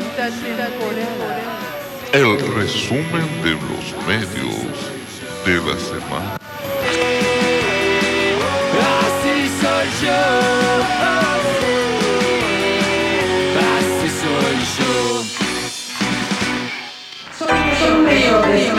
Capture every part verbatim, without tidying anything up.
El resumen de los medios de la semana. Así soy yo. Así soy yo. Soy, soy medio hombre.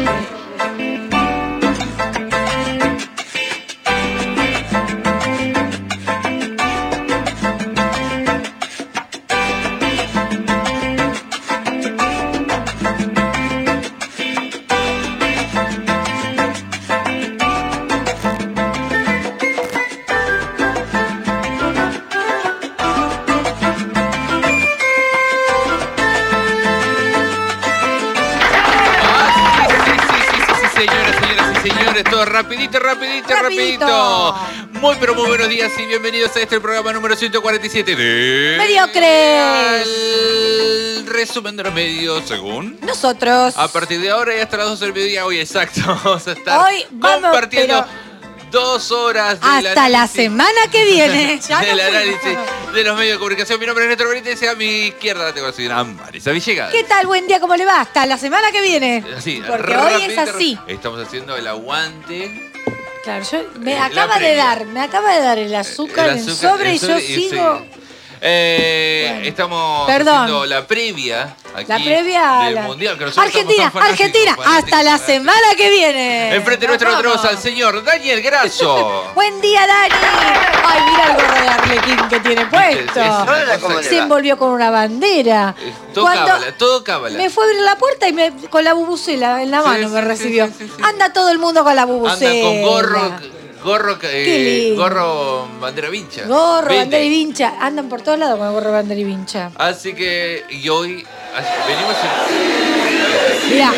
Rapidito, rapidito, rapidito, rapidito. Muy, pero muy buenos días y bienvenidos a este el programa número ciento cuarenta y siete de... Mediocres. El resumen de los medios según... nosotros. A partir de ahora y hasta las doce del mediodía, hoy exacto, vamos a estar hoy vamos, compartiendo pero... dos horas hasta la semana que viene. Ya del no análisis de los medios de comunicación. Mi nombre es Néstor Benítez y a mi izquierda la tengo la señora Marisa Villegas. ¿Qué tal? Buen día, ¿cómo le va? Hasta la semana que viene. Así, porque hoy es así. Estamos haciendo el aguante. Claro, yo me eh, acaba de dar, me acaba de dar el azúcar, el azúcar en sobre el y yo sobre, sigo. Sí. Eh, bueno. Estamos Perdón. haciendo la previa aquí la previa del la... Mundial. Que Argentina, Argentina, hasta la semana que viene. Enfrente nuestro tenemos al señor Daniel Grasso. Buen día, Dani. Ay, mira el gorro de Arlequín que tiene puesto. Es, es, Se envolvió con una bandera. Todo Cuando cábala, todo cábala. me fue a abrir la puerta y me, con la bubucela en la mano sí, me sí, recibió. Sí, sí, sí, sí. Anda todo el mundo con la bubucela. Anda con gorro. Gorro, eh, gorro, bandera vincha. Gorro, Vende. bandera y vincha. Andan por todos lados con el gorro, bandera y vincha. Así que, y hoy venimos en... Mirá.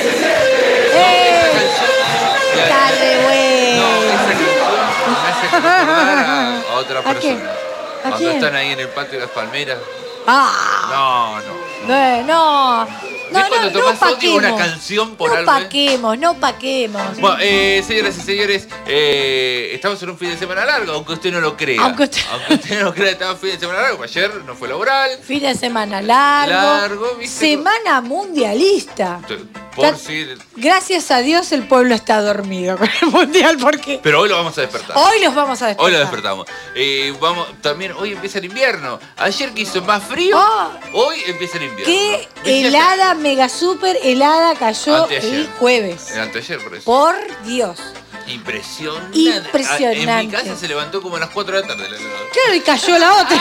¡Eh! Esta canción... Está re bueno. No, esa canción me hace recordar a, a otra ¿A persona. quién? ¿A Cuando quién? están ahí en el patio de las palmeras. Ah. No, no. No, no. No, ¿Ves cuando no, no tomás odio paquemos. una canción por no algo? eh? paquemos, no paquemos. Bueno, eh, señoras y señores, eh, estamos en un fin de semana largo, aunque usted no lo crea. Aunque usted, aunque usted no lo crea, estamos en un fin de semana largo. Ayer no fue laboral. Fin de semana largo. Largo, ¿viste? Semana mundialista. Por si... Gracias a Dios el pueblo está dormido con el mundial porque... Pero hoy lo vamos a despertar. Hoy los vamos a despertar. Hoy lo despertamos. Eh, vamos, también hoy empieza el invierno. Ayer que hizo más frío, oh, hoy empieza el invierno. Qué helada, mega super helada cayó Anteayer. el jueves. El anteayer, por eso. Por Dios. Impresionante. Impresionante. En mi casa se levantó como a las cuatro de la tarde. La helada. Claro, y cayó la otra.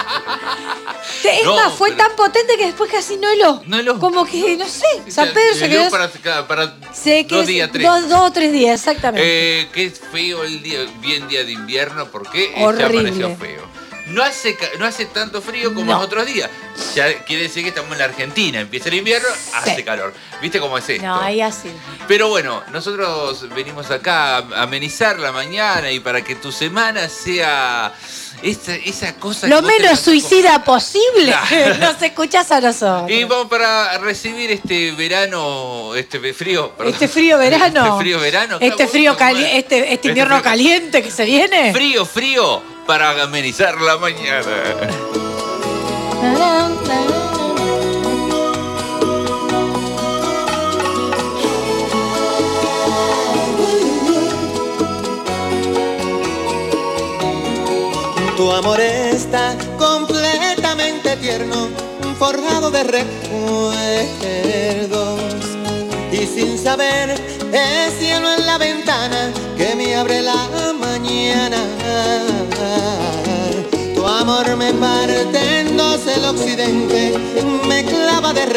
Es No, más, fue pero- tan potente que después casi no heló. No heló. Como que, no sé, Sí, San Pedro se heló quedó... para, para se quedó dos días, tres. Dos, dos o tres días, exactamente. Eh, qué feo el día, bien día de invierno, porque Horrible. ya amaneció feo. No hace, ca- no hace tanto frío como No. los otros días. Ya quiere decir que estamos en la Argentina. Empieza el invierno, Sí. hace calor. ¿Viste cómo es esto? No, ahí así. Pero bueno, nosotros venimos acá a amenizar la mañana y para que tu semana sea esa, esa cosa... Lo que vos te menos vas a- suicida posible. Claro. Nos escuchás a nosotros. Y vamos para recibir este verano, este frío, perdón. Este frío verano. Este frío verano. Este Claro, frío vos- cali este, este invierno frío- caliente que se viene. Frío, frío, para amenizar la mañana. Tu amor está completamente tierno, forjado de recuerdos. Y sin saber, es cielo en la ventana que me abre la mañana. Tu amor me parte en dos el occidente, me clava de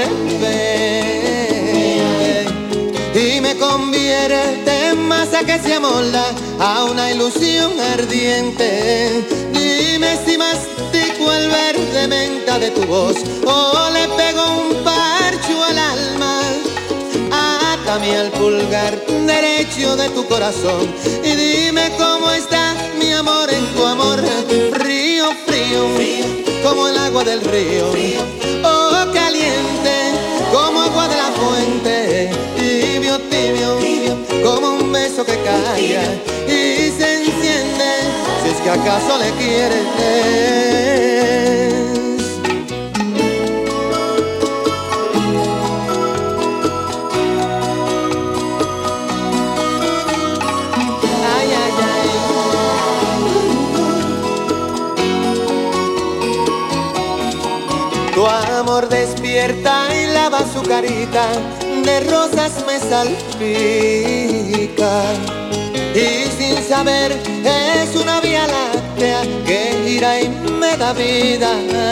revés y me convierte en masa que se amolda a una ilusión ardiente. Dime si mastico el verde menta de tu voz o le pego un parcho al alma. Atame al pulgar derecho de tu corazón y dime cómo está mi amor en tu amor. Frío, frío, como el agua del río, oh caliente como agua de la fuente. Tibio, tibio, como un beso que cae y se enciende, si es que acaso le quieres. Tu amor despierta y lava su carita, de rosas me salpica. Y sin saber es una vía láctea que gira y me da vida.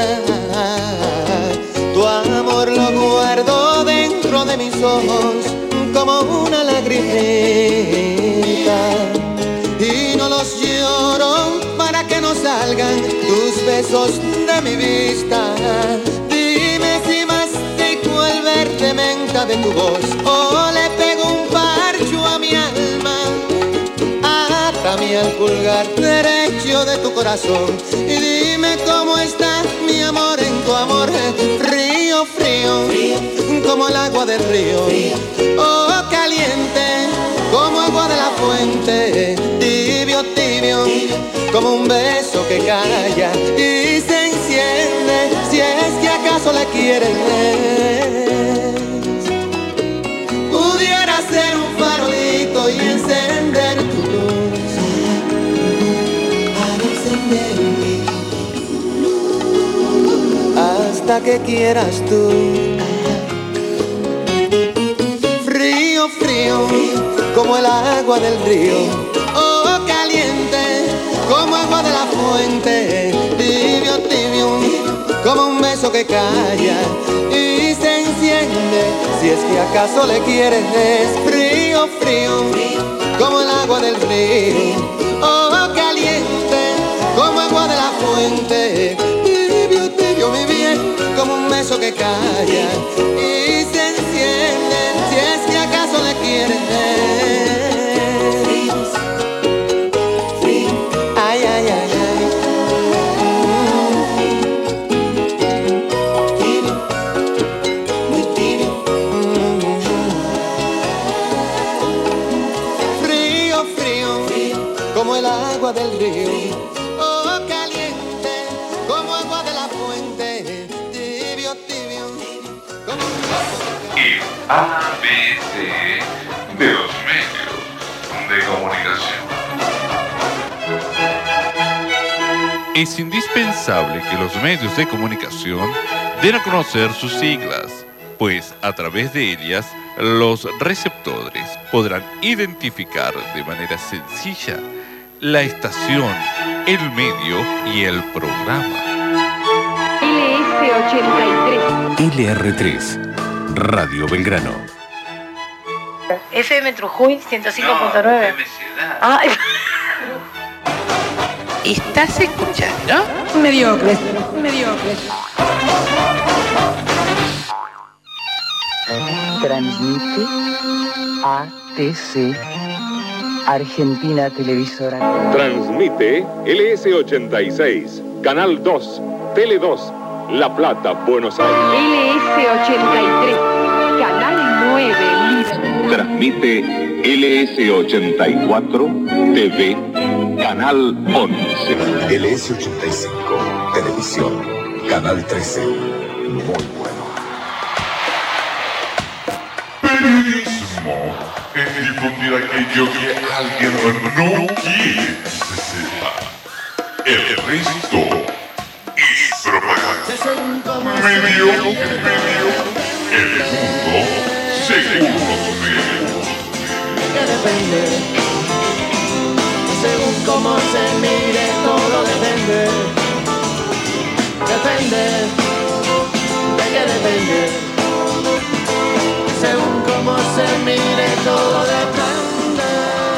Tu amor lo guardo dentro de mis ojos como una lagrimita, y no los lloro para que no salgan tus besos de mi vista. Dime si mastico el verde menta de tu voz o le pego un parcho a mi alma. Atame al pulgar derecho de tu corazón y dime cómo está mi amor en tu amor. Frío, frío, como el agua del río, oh caliente, como agua de la fuente. Tibio, tibio, como un beso que calla y se enciende, si es que acaso le quieres. Pudiera ser un farolito y encender tu luz, para encender mi luz, hasta que quieras tú. Frío, frío, como el agua del río, oh caliente, como agua de la fuente. Tibio, tibio, como un beso que calla y se enciende, si es que acaso le quieres. Frío, frío, como el agua del río, oh caliente, como agua de la fuente. Tibio, tibio, mi bien, como un beso que calla y se enciende, si es que acaso le quieres. Ay, ay, ay, ay. Frío, frío, como el agua del río, oh caliente, como agua de la fuente. Tibio, tibio, como un beso. El A B C de los medios de comunicación. Es indispensable que los medios de comunicación den a conocer sus siglas, pues a través de ellas los receptores podrán identificar de manera sencilla la estación, el medio y el programa. L S ochenta y tres. L R tres, Radio Belgrano. F M Trujuy ciento cinco punto nueve. Ah, ¿Estás escuchando? mediocres, mediocres. Transmite A T C, Argentina Televisora. Transmite L S ochenta y seis, Canal dos, Tele dos, La Plata, Buenos Aires. L S ochenta y tres, Canal nueve, Libre. Transmite L S ochenta y cuatro, T V, Canal once. L S ochenta y cinco, Televisión, Canal trece. Muy bueno. Periodismo es difundir aquello que alguien no quiere que se sepa. El resto es propaganda. Medio, medio, el mundo según los medios. Que depende, según cómo se mire, todo depende. Depende, de que depende. Según cómo se mire, todo depende.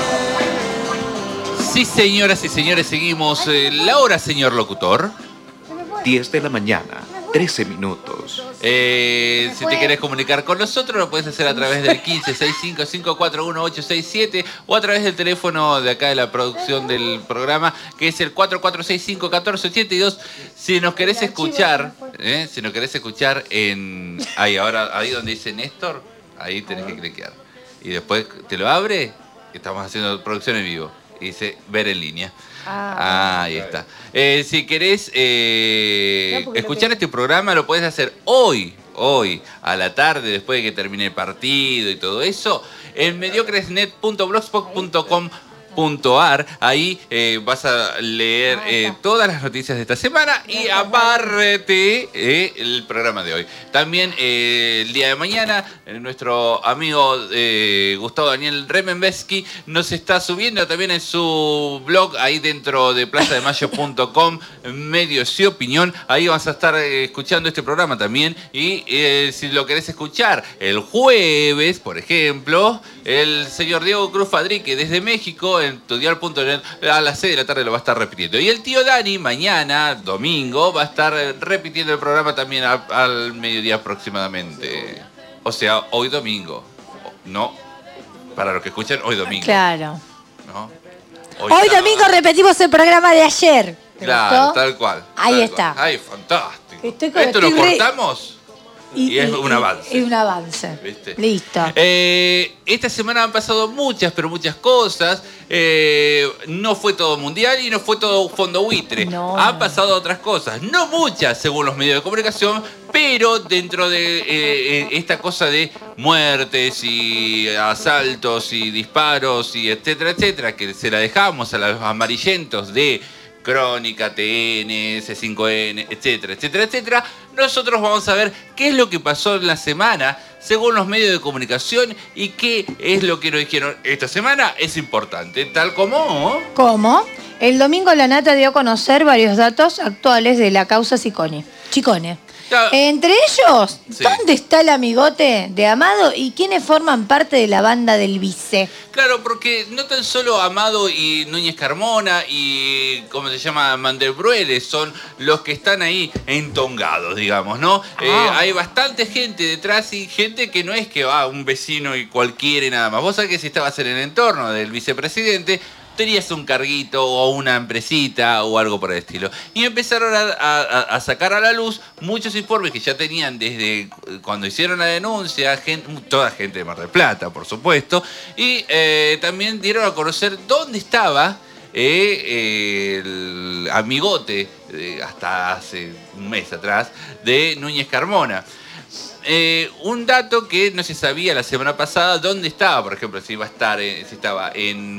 Sí, señoras y señores, seguimos. Eh, la hora, señor locutor. diez de la mañana, trece minutos. Eh, si te querés comunicar con nosotros, lo puedes hacer a través del quince sesenta y cinco, cinco cuatro uno, ocho seis siete o a través del teléfono de acá de la producción del programa, que es el cuatro cuatro seis cinco, uno cuatro ocho dos. Si nos querés escuchar, eh, si nos querés escuchar en... Ahí, ahora, ahí donde dice Néstor, ahí tenés que cliquear. Y después te lo abre, estamos haciendo producción en vivo. Y dice ver en línea. Ah, ah, ahí está. Eh, si querés eh, no, escuchar este programa, lo podés hacer hoy, hoy, a la tarde, después de que termine el partido y todo eso, en mediocresnet punto blogspot punto com punto ar. Ahí eh, vas a leer eh, todas las noticias de esta semana y aparte eh, el programa de hoy. También eh, el día de mañana eh, nuestro amigo eh, Gustavo Daniel Remenbesky nos está subiendo también en su blog ahí dentro de plaza de mayo punto com, Medios y Opinión. Ahí vas a estar eh, escuchando este programa también y eh, si lo querés escuchar el jueves, por ejemplo, el señor Diego Cruz Fadrique desde México en tudial punto net a las seis de la tarde lo va a estar repitiendo. Y el tío Dani mañana, domingo, va a estar repitiendo el programa también a, al mediodía aproximadamente. O sea, hoy domingo. No, para los que escuchan, hoy domingo. Claro. ¿No? Hoy, hoy domingo repetimos el programa de ayer. Claro, gustó? tal cual. Ahí tal está. Cual. Ay, fantástico. Estoy con, ¿Esto lo re... cortamos? Y, y es un avance. Es un avance. ¿Viste? Listo. Eh, esta semana han pasado muchas, pero muchas cosas. Eh, no fue todo mundial y no fue todo fondo buitre. No. Han pasado otras cosas. No muchas, según los medios de comunicación, pero dentro de eh, esta cosa de muertes y asaltos y disparos y etcétera, etcétera, que se la dejamos a los amarillentos de Crónica, T N, C cinco N, etcétera, etcétera, etcétera. Nosotros vamos a ver qué es lo que pasó en la semana según los medios de comunicación y qué es lo que nos dijeron esta semana. Es importante, tal como... ¿Cómo? El domingo la Nata dio a conocer varios datos actuales de la causa Chicone. Chicone. Claro. Entre ellos, Sí. ¿dónde está el amigote de Amado y quiénes forman parte de la banda del Vice? Claro, porque no tan solo Amado y Núñez Carmona y, ¿cómo se llama?, Mandelbrueles son los que están ahí entongados, digamos, ¿no? Ah. Eh, hay bastante gente detrás y gente que no es que va un vecino y cualquiera y nada más. Vos sabés que si estabas en el entorno del vicepresidente, tenías un carguito o una empresita o algo por el estilo. Y empezaron a, a, a sacar a la luz muchos informes que ya tenían desde cuando hicieron la denuncia, gente, toda gente de Mar del Plata, por supuesto, y eh, también dieron a conocer dónde estaba eh, eh, el amigote, eh, hasta hace un mes atrás, de Núñez Carmona. Eh, un dato que no se sabía la semana pasada, dónde estaba, por ejemplo, si iba a estar, eh, si estaba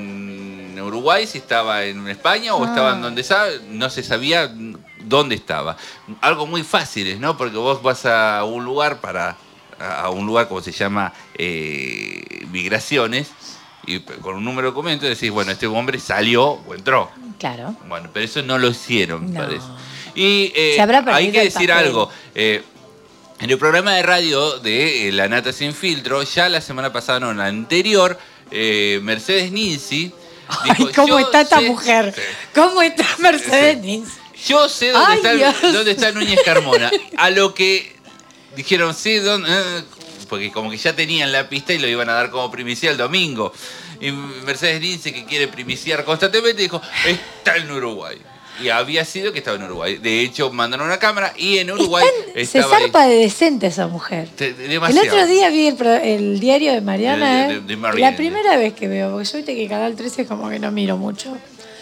en Uruguay, si estaba en España o Ah. estaba en donde estaba, no se sabía dónde estaba. Algo muy fácil, ¿no? Porque vos vas a un lugar para, a un lugar como se llama eh, migraciones, y con un número de documento decís, bueno, este hombre salió o entró. Claro. Bueno, pero eso no lo hicieron, No. parece. Y eh, Se habrá perdido hay que el decir papel. algo. Eh, en el programa de radio de eh, La Nata Sin Filtro, ya la semana pasada, no, la anterior, eh, Mercedes Ninzi dijo, Ay, ¿cómo yo está esta sé- mujer? Sí. ¿Cómo está Mercedes Ninzi? Yo sé dónde, Ay, está, Dios. dónde está Núñez Carmona. A lo que dijeron, sí, ¿dónde? Eh, porque como que ya tenían la pista y lo iban a dar como primicia el domingo. Y Mercedes Ninzi, que quiere primiciar constantemente, dijo, está en Uruguay. Y había sido que estaba en Uruguay. De hecho, mandaron una cámara y en Uruguay Están- se estaba ahí. zarpa de decente esa mujer. Te- te- El demasiado. otro día vi el, pro- el diario de Mariana, De- de- ¿eh? de Mariana. La primera vez que veo, porque yo viste que Canal trece como que no miro mucho.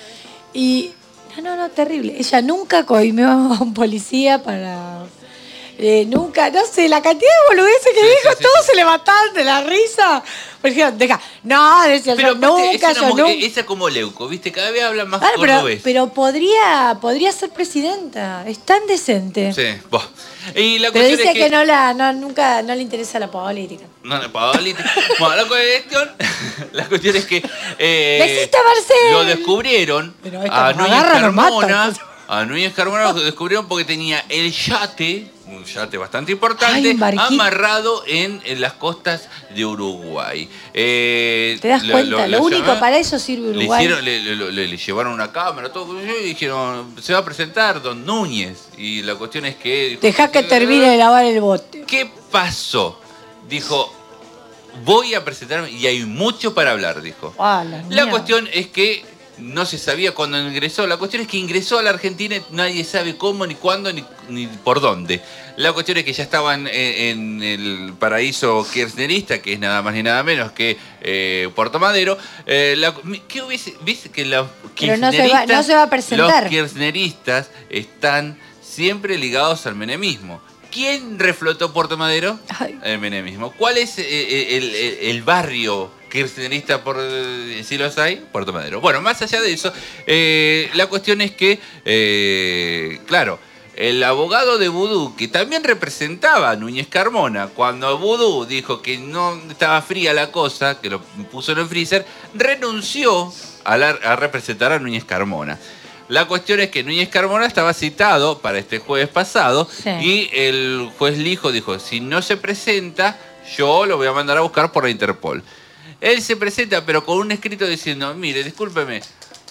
Y, no, no, no, terrible. Ella nunca coimió a un policía para... eh, nunca, no sé, la cantidad de boludeces que Sí, dijo, sí, sí, todos sí. se le mataban de la risa. Porque dijeron, deja, no, decía Pero yo, aparte, nunca, es yo una mujer- nunca. esa como Leuco, ¿viste? Cada vez habla más Ah, pero, cordobés. pero podría, podría ser presidenta, es tan decente. Sí, vos. Y la Pero cuestión dice es que, que... no la, no, nunca, no le interesa la política. No, no, política. Bueno, la cuestión, la cuestión es que eh, ¡Besito, Marcel! lo descubrieron Pero esta a nos Núñez agarra, nos Carmona. mata. A Núñez Carmona lo descubrieron porque tenía el yate, un yate bastante importante, Ay, un barquito. amarrado en, en las costas de Uruguay. Eh, ¿Te das cuenta? Lo, único llamaron- para eso sirve le, Uruguay. hicieron, le, le- le- le llevaron una cámara, todo, y dijeron, se va a presentar Don Núñez. Y la cuestión es que... dijo, Dejá que termine de lavar el bote. ¿qué pasó? Dijo, voy a presentarme y hay mucho para hablar, dijo. Ah, la La mierda. cuestión es que no se sabía cuándo ingresó. La cuestión es que ingresó a la Argentina y nadie sabe cómo, ni cuándo, ni, ni por dónde. La cuestión es que ya estaban en, en el paraíso kirchnerista, que es nada más ni nada menos que eh, Puerto Madero. Eh, la- ¿Qué hubiese? ¿Viste que los Pero no se va- no se va a presentar. Los kirchneristas están siempre ligados al menemismo. ¿Quién reflotó Puerto Madero? Ay. El menemismo. ¿Cuál es eh, el, el- el barrio kirchnerista, por eh, si los hay, Puerto Madero. Bueno, más allá de eso, eh, la cuestión es que, eh, claro, el abogado de Vudú, que también representaba a Núñez Carmona, cuando Vudú dijo que no estaba fría la cosa, que lo puso en el freezer, renunció a, la, a representar a Núñez Carmona. La cuestión es que Núñez Carmona estaba citado para este jueves pasado, sí. Y el juez Lijo dijo, si no se presenta, yo lo voy a mandar a buscar por la Interpol. Él se presenta, pero con un escrito diciendo, mire, discúlpeme,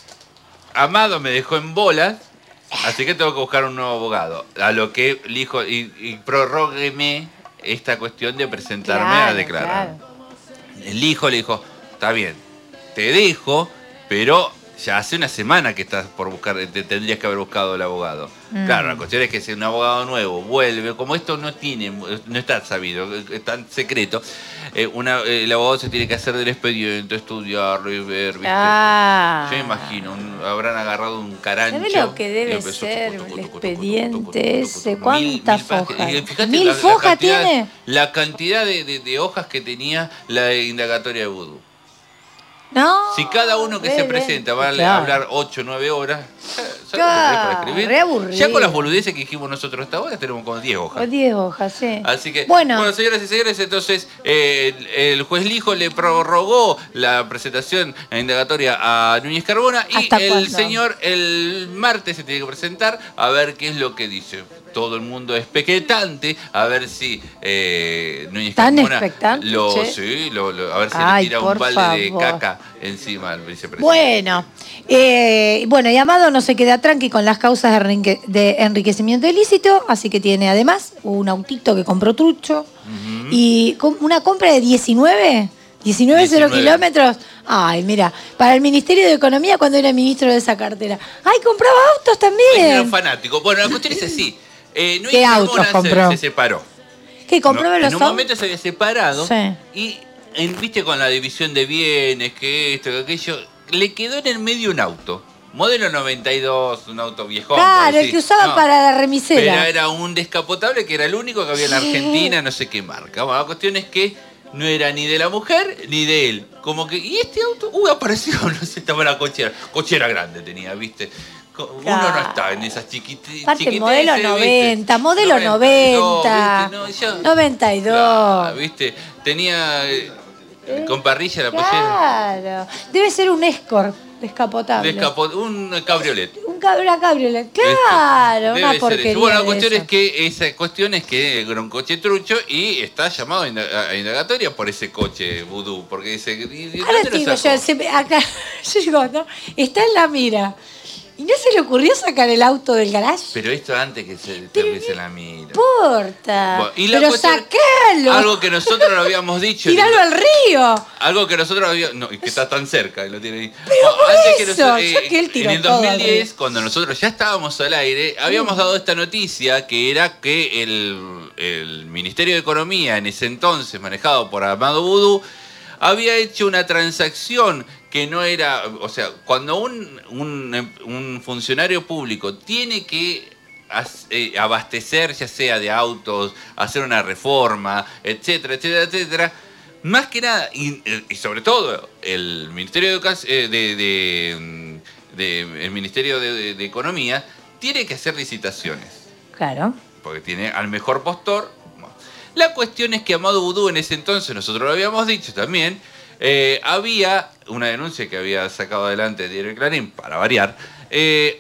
Amado me dejó en bolas, así que tengo que buscar un nuevo abogado. A lo que Lijo, y, y prorrógueme esta cuestión de presentarme claro, a declarar. Claro. El Lijo le dijo, está bien, te dejo, pero ya hace una semana que estás por buscar, te tendrías que haber buscado el abogado. Mm. Claro, la cuestión es que si un abogado nuevo vuelve, como esto no tiene, no está sabido, es tan secreto, eh, una, el abogado se tiene que hacer del expediente, estudiarlo y ver, ¿viste? Ah. Yo imagino, un, habrán agarrado un carancho. ¿Sabes lo que debe ser el expediente ese? ¿Cuántas hojas? ¿Mil hojas tiene? La cantidad de, de, de hojas que tenía la indagatoria de Vudú. No, si cada uno que se presenta va a hablar ocho o nueve horas, ¿sabes claro, para escribir? Ya con las boludeces que dijimos nosotros hasta ahora tenemos como diez hojas. O diez hojas, sí. Así que, bueno, bueno señoras y señores, entonces eh, el, el juez Lijo le prorrogó la presentación en indagatoria a Núñez Carmona y el cuándo? señor el martes se tiene que presentar a ver qué es lo que dice. Todo el mundo es expectante a ver si eh, Núñez ¿Tan Carmona expectante, lo, che? sí, lo, lo, a ver si Ay, le tira un balde favor. de caca encima al vicepresidente. Bueno, eh, bueno, y Amado no se queda tranqui con las causas de, enrique, de enriquecimiento ilícito, así que tiene además un autito que compró trucho uh-huh. y una compra de diecinueve, diecinueve cero kilómetros. Ay, mira, para el Ministerio de Economía cuando era ministro de esa cartera. Ay, compraba autos también. Era un fanático. Bueno, la cuestión es así. Eh, ¿Qué autos compró? Se, se separó. ¿Qué compró no, los En un autos? momento se había separado sí. y, en, viste, con la división de bienes, que esto, que aquello, le quedó en el medio un auto. Modelo noventa y dos, un auto viejón. Claro, el que usaba no, para la remisera. Pero era un descapotable que era el único que había en la Argentina, no sé qué marca. Bueno, la cuestión es que no era ni de la mujer ni de él. Como que, y este auto, uy, apareció, no sé, estaba la cochera. Cochera grande tenía, viste. Uno claro. no está en esas chiquititas. Aparte, modelo noventa, ¿viste? Modelo noventa. No, yo, noventa y dos. Claro, ¿viste? Tenía eh, con parrilla la pollera. Claro. Debe ser un Escort descapotable. Descapot un cabriolet. Un una cabriolet. Claro, Debe una porquería. Eso. Bueno, la cuestión eso. es que esa cuestión es que era un coche trucho y está llamado a indagatoria por ese coche Vudú. Porque dice. Ahora digo, yo, se, acá, yo digo, ¿no? Está en la mira. ¿Y no se le ocurrió sacar el auto del garage? Pero esto antes que se te la mira. No importa. Bueno, y la pero sacalo. Algo que nosotros lo habíamos dicho. Tiralo al río. Algo que nosotros habíamos... No, y que está tan cerca y lo tiene ahí. Pero bueno, por antes eso, que nosotros, yo eh, que él tiró en el dos mil diez, cuando nosotros ya estábamos al aire, habíamos dado esta noticia que era que el, el Ministerio de Economía, en ese entonces manejado por Amado Vudú, había hecho una transacción que no era, o sea, cuando un, un, un funcionario público tiene que abastecer, ya sea de autos, hacer una reforma, etcétera, etcétera, etcétera, más que nada, y, y sobre todo el Ministerio de, Educación, de, de, de el Ministerio de, de, de Economía tiene que hacer licitaciones. Claro. Porque tiene al mejor postor. La cuestión es que Amado Vudú en ese entonces, nosotros lo habíamos dicho también, eh, había una denuncia que había sacado adelante el diario Clarín, para variar, eh,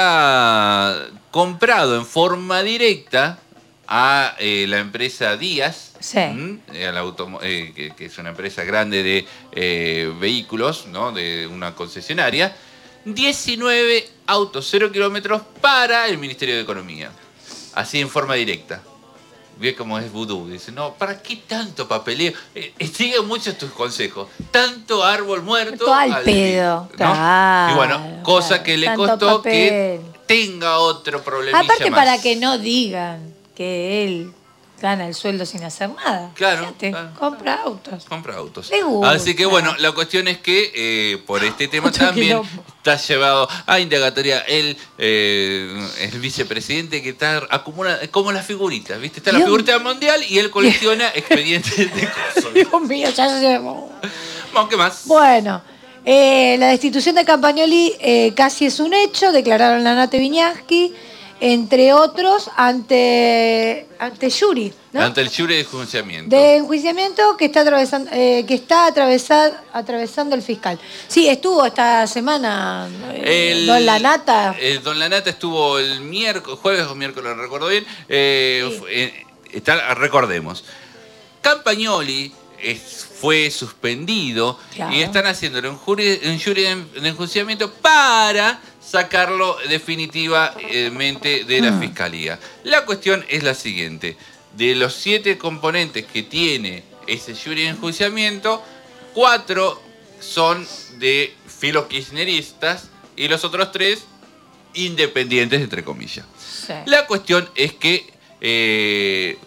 había comprado en forma directa a eh, la empresa Díaz, sí. ¿m? A la automo- eh, que, que es una empresa grande de eh, vehículos, ¿no? De una concesionaria, diecinueve autos cero kilómetros para el Ministerio de Economía, así en forma directa. Ve cómo es Vudú. Dice, no, ¿para qué tanto papeleo? Eh, sigue muchos tus consejos. Tanto árbol muerto. Todo al pedo. ¿no? Claro, y bueno, cosa claro, que le tanto costó papel. que tenga otro problemilla Aparte, más. para que no digan que él gana el sueldo sin hacer nada. Claro. Gente, claro. Compra autos. Compra autos. Le gusta. Así que bueno, la cuestión es que eh, por este tema Otro también quilombo. está llevado a indagatoria el, eh, el vicepresidente que está acumula como las figuritas, ¿viste? Está la Dios. figurita mundial y él colecciona expedientes de cosas. Dios mío, ya se... Bueno, ¿qué más? Bueno, eh, la destitución de Campagnoli eh, casi es un hecho, declararon Lanata y Viñaski, entre otros, ante, ante Yuri, ¿no? Ante el jury de enjuiciamiento. De enjuiciamiento que está atravesando, eh, que está atravesar, atravesando el fiscal. Sí, estuvo esta semana eh, El- Don Lanata. eh, Don Lanata estuvo el miércoles, jueves o miércoles, no recuerdo bien. eh, Sí. fue- eh, está, recordemos, Campagnoli es- fue suspendido Claro. y están haciéndole un jury, un jury de, de enjuiciamiento para sacarlo definitivamente de la Mm. fiscalía. La cuestión es la siguiente: de los siete componentes que tiene ese jury de enjuiciamiento, cuatro son de filos kirchneristas y los otros tres independientes, entre comillas. Sí. La cuestión es que eh,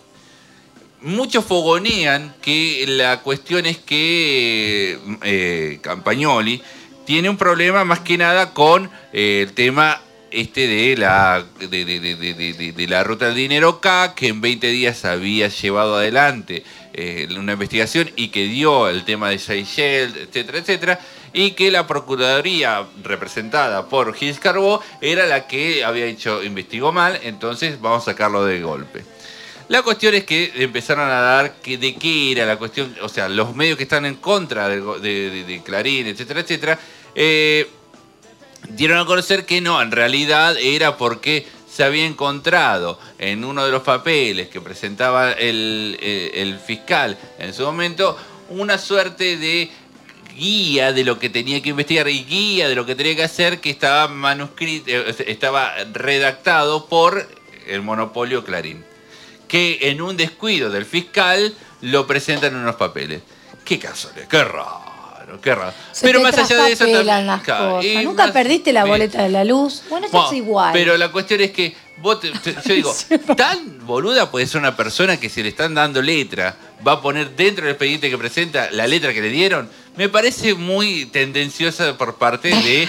muchos fogonean que la cuestión es que eh, Campagnoli tiene un problema más que nada con eh, el tema este de la de, de- de- de- de- de la ruta del dinero K, que en veinte días había llevado adelante eh, una investigación y que dio el tema de Seychelles, etcétera, etcétera, y que la Procuraduría representada por Gilles Carbó era la que había hecho, investigó mal, entonces vamos a sacarlo de golpe. La cuestión es que empezaron a dar que de qué era la cuestión, o sea, los medios que están en contra de, de- de- de Clarín, etcétera, etcétera, eh, dieron a conocer que no, en realidad era porque se había encontrado en uno de los papeles que presentaba el, el- el fiscal en su momento una suerte de guía de lo que tenía que investigar y guía de lo que tenía que hacer, que estaba manuscrito, eh, estaba redactado por el monopolio Clarín, que en un descuido del fiscal lo presentan en unos papeles. Qué casualidad, qué raro, qué raro. Se Pero te más allá de eso traspapelan también, las claro, cosas. y Nunca más- perdiste la sí. boleta de la luz. Bueno, esto Bueno, es igual. Pero la cuestión es que vos te- te- yo digo, tan boluda puede ser una persona que si le están dando letra, va a poner dentro del expediente que presenta la letra que le dieron. Me parece muy tendenciosa por parte de,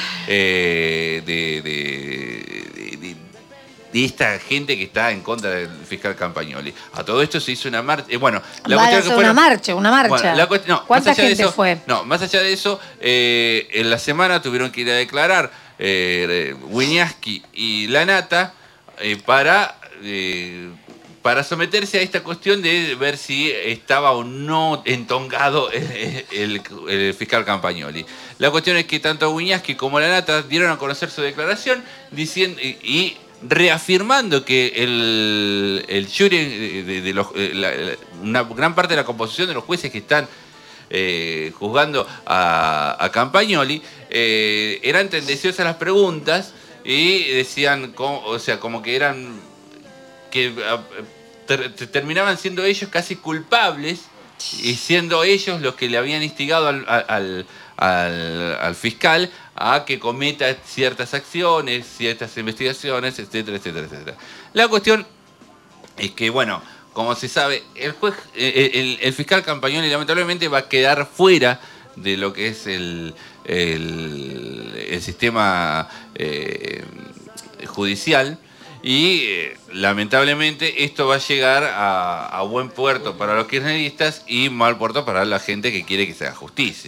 eh, de, de- de- de- de esta gente que está en contra del fiscal Campagnoli. A todo esto se hizo una marcha. eh, bueno, la Van a cuestión hacer que fueron- una marcha, una marcha. Bueno, la cuest- no, ¿Cuánta más allá de gente eso- fue? No, más allá de eso, eh, en la semana tuvieron que ir a declarar eh, Wiñaski y Lanata eh, para, eh, para someterse a esta cuestión de ver si estaba o no entongado el, el- el fiscal Campagnoli. La cuestión es que tanto Wiñaski como Lanata dieron a conocer su declaración diciendo y, y reafirmando que el, el jury de, de los, eh, la- la- una gran parte de la composición de los jueces que están eh, juzgando a, a Campagnoli eh, eran tendenciosas las preguntas y decían, como- o sea, como que eran que a- ter- ter- terminaban siendo ellos casi culpables y siendo ellos los que le habían instigado al, al, al- al fiscal a que cometa ciertas acciones, ciertas investigaciones, etcétera, etcétera, etcétera. La cuestión es que, bueno, como se sabe, el juez, el, el- el fiscal Campagnoli lamentablemente va a quedar fuera de lo que es el, el, el sistema eh, judicial. Y eh, lamentablemente esto va a llegar a, a buen puerto para los kirchneristas y mal puerto para la gente que quiere que se haga justicia.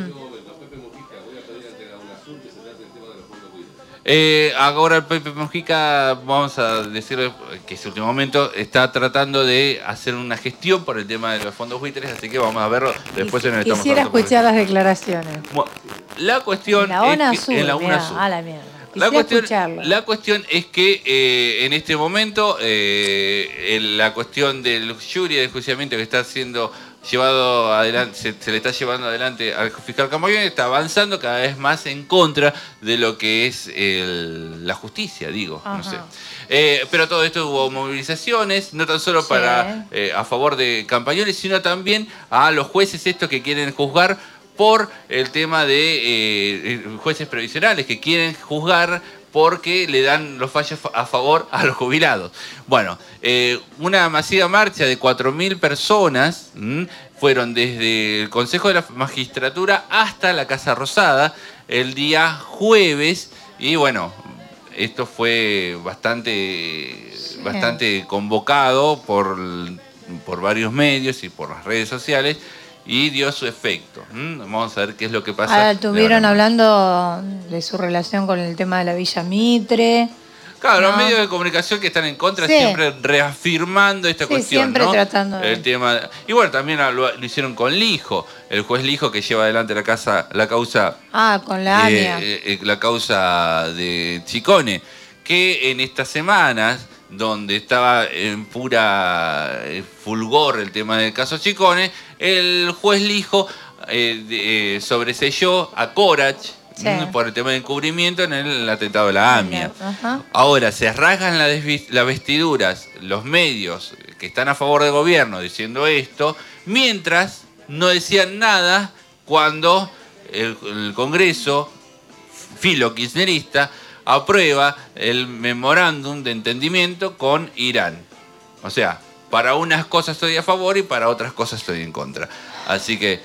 Eh, ahora el Pepe Mojica, vamos a decirle que ese último momento está tratando de hacer una gestión por el tema de los fondos buitres, así que vamos a verlo después en el estamos Quisiera hablando. escuchar las declaraciones. Bueno, la cuestión La ONA es que, Sur, en la mirá, UNASUR. a la mierda. La Quisiera cuestión, escucharlo. la cuestión es que eh, en este momento eh, el- la cuestión del jury de enjuiciamiento que está siendo llevado adelante, se, se le está llevando adelante al fiscal Campagnoli, está avanzando cada vez más en contra de lo que es el- la justicia, digo, no Ajá. sé. Eh, pero todo esto hubo movilizaciones, no tan solo Sí. para eh, a favor de Campagnoli, sino también a los jueces estos que quieren juzgar por el tema de eh, jueces previsionales que quieren juzgar porque le dan los fallos a favor a los jubilados. Bueno, eh, una masiva marcha de cuatro mil personas ¿m? fueron desde el Consejo de la Magistratura hasta la Casa Rosada el día jueves y bueno, esto fue bastante, Sí. bastante convocado por, por varios medios y por las redes sociales. y dio su efecto. ¿Mm? Vamos a ver qué es lo que pasa. Ahora estuvieron hablando de su relación con el tema de la Villa Mitre. Claro, ¿no? Los medios de comunicación que están en contra Sí. siempre reafirmando esta Sí, cuestión, siempre ¿no? tratando de- El tema. Y bueno, también lo, lo hicieron con Lijo, el juez Lijo que lleva adelante la casa, la causa, Ah, con la eh, AMIA. eh, la causa de Chicone, que en estas semanas, donde estaba en pura eh, fulgor el tema del caso Chicone, el juez Lijo eh, de- eh, sobreselló a Corach. Sí. ¿m? Por el tema de encubrimiento en el atentado de la AMIA. Ajá. Ahora, se rasgan las desvi- las vestiduras los medios que están a favor del gobierno diciendo esto, mientras no decían nada cuando el, el Congreso, filo kirchnerista, aprueba el memorándum de entendimiento con Irán. O sea, para unas cosas estoy a favor y para otras cosas estoy en contra. Así que,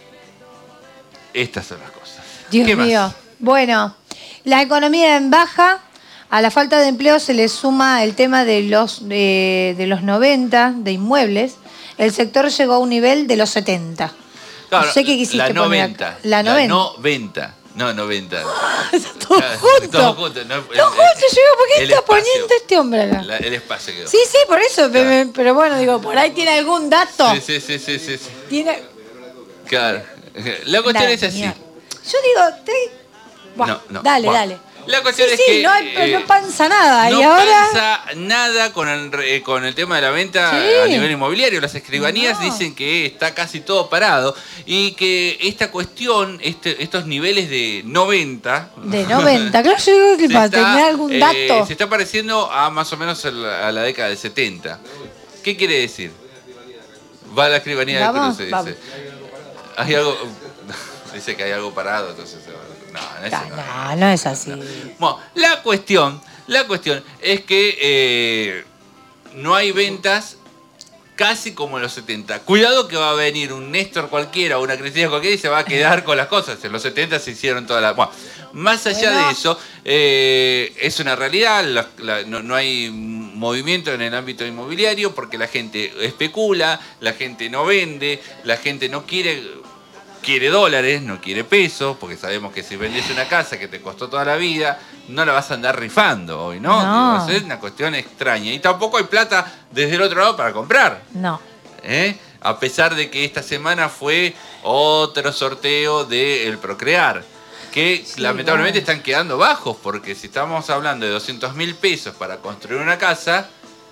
estas son las cosas. Dios ¿Qué más? mío. Bueno, la economía en baja. A la falta de empleo se le suma el tema de los, de, de los noventa, de inmuebles. El sector llegó a un nivel de los setenta. Claro, no sé qué quisiste la poner noventa. acá. La noventa. noventa. No, noventa. Todo Claro, junto. todo junto, no, Todo junto, yo digo, ¿por qué el está espacio. poniendo este hombre acá? La- el espacio quedó. Sí, sí, por eso. pe- pe- Pero bueno, digo, por ahí tiene algún dato. Sí, sí, sí, sí, sí, sí. Tiene... Claro. La cuestión Nada, es así. señor. Yo digo, te... Buah, No, no, dale, buah. dale. La cuestión sí, es sí, que no, hay- eh, no panza nada. no y ahora... pasa nada con el, re- con el tema de la venta Sí. a nivel inmobiliario. Las escribanías No. dicen que está casi todo parado y que esta cuestión, este, estos niveles de noventa... De noventa, claro, yo digo que se para está, tener algún eh, dato. se está pareciendo a más o menos a la, a la década de setenta. ¿Qué quiere decir? Va a la escribanía de Vamos, cruce, vamos. dice. Hay algo... Dice que hay algo parado, entonces... No, no es No, no es así. Bueno, la cuestión, la cuestión es que eh, no hay ventas casi como en los setenta. Cuidado que va a venir un Néstor cualquiera o una Cristina cualquiera y se va a quedar con las cosas. En los setenta se hicieron todas las... Bueno, más allá Bueno. de eso, eh, es una realidad, la- la- no, no hay movimiento en el ámbito inmobiliario porque la gente especula, la gente no vende, la gente no quiere... Quiere dólares, no quiere pesos, porque sabemos que si vendes una casa que te costó toda la vida, no la vas a andar rifando hoy, ¿no? No. Digo, es una cuestión extraña. Y tampoco hay plata desde el otro lado para comprar, No. ¿eh? A pesar de que esta semana fue otro sorteo del Procrear, que Sí, lamentablemente bueno. están quedando bajos, porque si estamos hablando de doscientos mil pesos para construir una casa,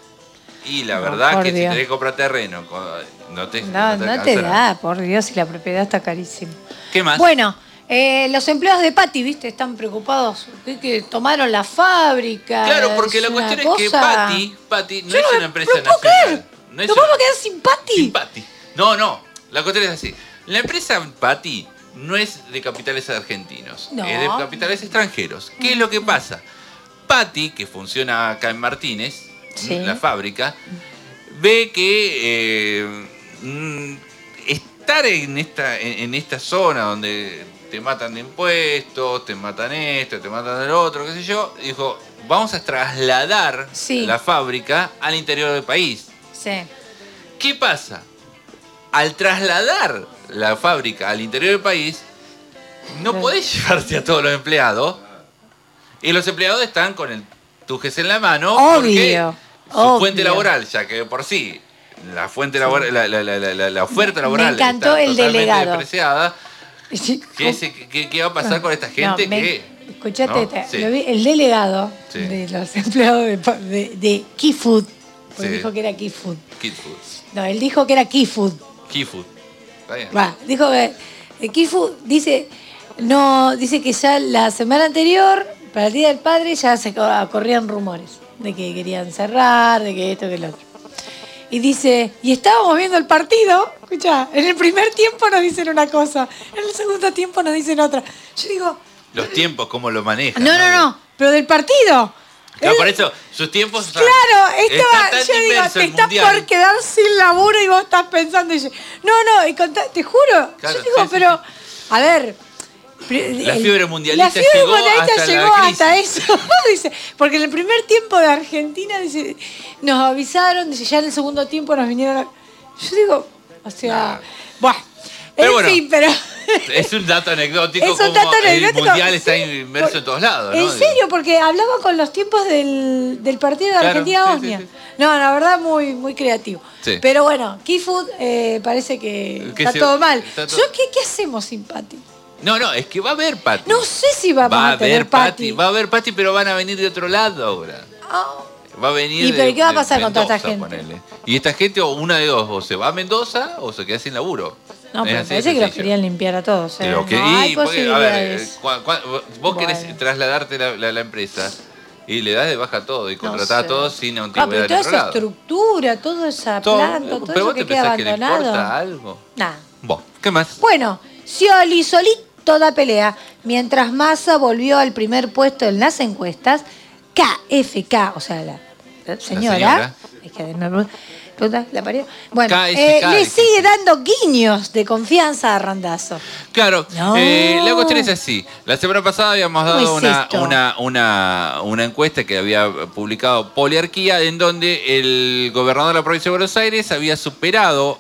y la No, verdad por que si Dios. tenés que comprar terreno, con- no te, No, no te no te alcanzará. da, por Dios, si la propiedad está carísima. ¿Qué más? Bueno, eh, los empleados de Pati, ¿viste? Están preocupados. Que, que tomaron la fábrica. Claro, porque la una cuestión es que cosa- Pati, Pati no Yo es no una me- empresa no puedo nacional. creer. No es ¿Nos una- vamos a quedar sin Pati? sin Pati. No, no. La cuestión es así. La empresa Pati no es de capitales argentinos, No. es de capitales extranjeros. ¿Qué es lo que pasa? Pati, que funciona acá en Martínez, Sí. la fábrica, ve que eh, mm, estar en esta, en, en esta zona donde te matan de impuestos, te matan esto, te matan el otro, qué sé yo, dijo, vamos a trasladar Sí. la fábrica al interior del país. Sí. ¿Qué pasa? Al trasladar la fábrica al interior del país, no Sí. podés llevarte a todos los empleados. Y los empleados están con el tujes en la mano. Porque Obvio. su obvio. fuente laboral, ya que de por sí la fuente laboral, la, la- la- la- la oferta laboral Me encantó está el totalmente delegado. despreciada. ¿Qué, se- qué- qué va a pasar con esta gente No, me- que... Escuchate, ¿no? esta, Sí. lo vi- el delegado Sí. de los empleados de, pa- de, de Key Food, porque Sí. dijo que era Key Food. Kid Foods. No, él dijo que era Key Food. Key Food. Está bien. Va, dijo que eh, Key Food dice, no, dice que ya la semana anterior, para el Día del Padre, ya se co- corrían rumores de que querían cerrar, de que esto, que lo otro. Y dice, y estábamos viendo el partido, escucha, en el primer tiempo nos dicen una cosa, en el segundo tiempo nos dicen otra. Yo digo, Los tiempos, cómo lo manejan. no, no, no, pero del partido. Claro, Él- por eso, sus tiempos... Claro, estaba, está tan yo digo, inverso te el estás mundial. por quedar sin laburo y vos estás pensando, y yo, no, no, y contá- te juro, Claro, yo digo, sí, sí, pero, a ver, pri- La el- fiebre mundialista la fiebre llegó mundialista hasta la llegó hasta crisis. eso, dice, porque en el primer tiempo de Argentina, dice, nos avisaron, dice, ya en el segundo tiempo nos vinieron a... Yo digo, o sea, buah. Pero en bueno, fin, pero... es un dato anecdótico. Es un como dato anecdótico, el mundial sí, está inmerso por- en todos lados, ¿no? En serio, porque hablaba con los tiempos del, del partido de Claro, Argentina-Bosnia. sí, sí, No, la verdad, muy, muy creativo. Sí. Pero bueno, Keyfood eh, parece que, Que está se- todo mal. está todo- ¿Yo qué, qué hacemos sin Pati? No, no, es que va a haber Pati. No sé si vamos va a, a tener haber Pati. Pati. Va a haber Pati, pero van a venir de otro lado ahora. Ah, Va a venir ¿Y de- pero qué va a de pasar con toda esta Mendoza, gente? ponele. Y esta gente, o una de dos, o se va a Mendoza o se queda sin laburo. no, Es pero así de parece que los sencillo. querían limpiar a todos. ¿eh? Pero que- no hay y, porque, a ver, eh, posibilidades. cua- cua- vos querés Bueno. trasladarte la, la- la empresa y le das de baja todo y No contratás sé. a todos sin Ah, antigüedad pero de toda otro esa lado. estructura, toda esa Todo- planta, todo pero eso vos te que queda pensás que le importa abandonado. algo. Nah. Vos, ¿qué más? Bueno, Scioli solito da pelea. Mientras Massa volvió al primer puesto en las encuestas, K F K, o sea, la, la señora, señora. es que me pregunta, la parió. Bueno, K F K, eh, le dije. sigue dando guiños de confianza a Randazzo. Claro, No. eh, la cuestión es así. La semana pasada habíamos ¿Cómo dado es una, esto? una, una, una encuesta que había publicado Poliarquía, en donde el gobernador de la provincia de Buenos Aires había superado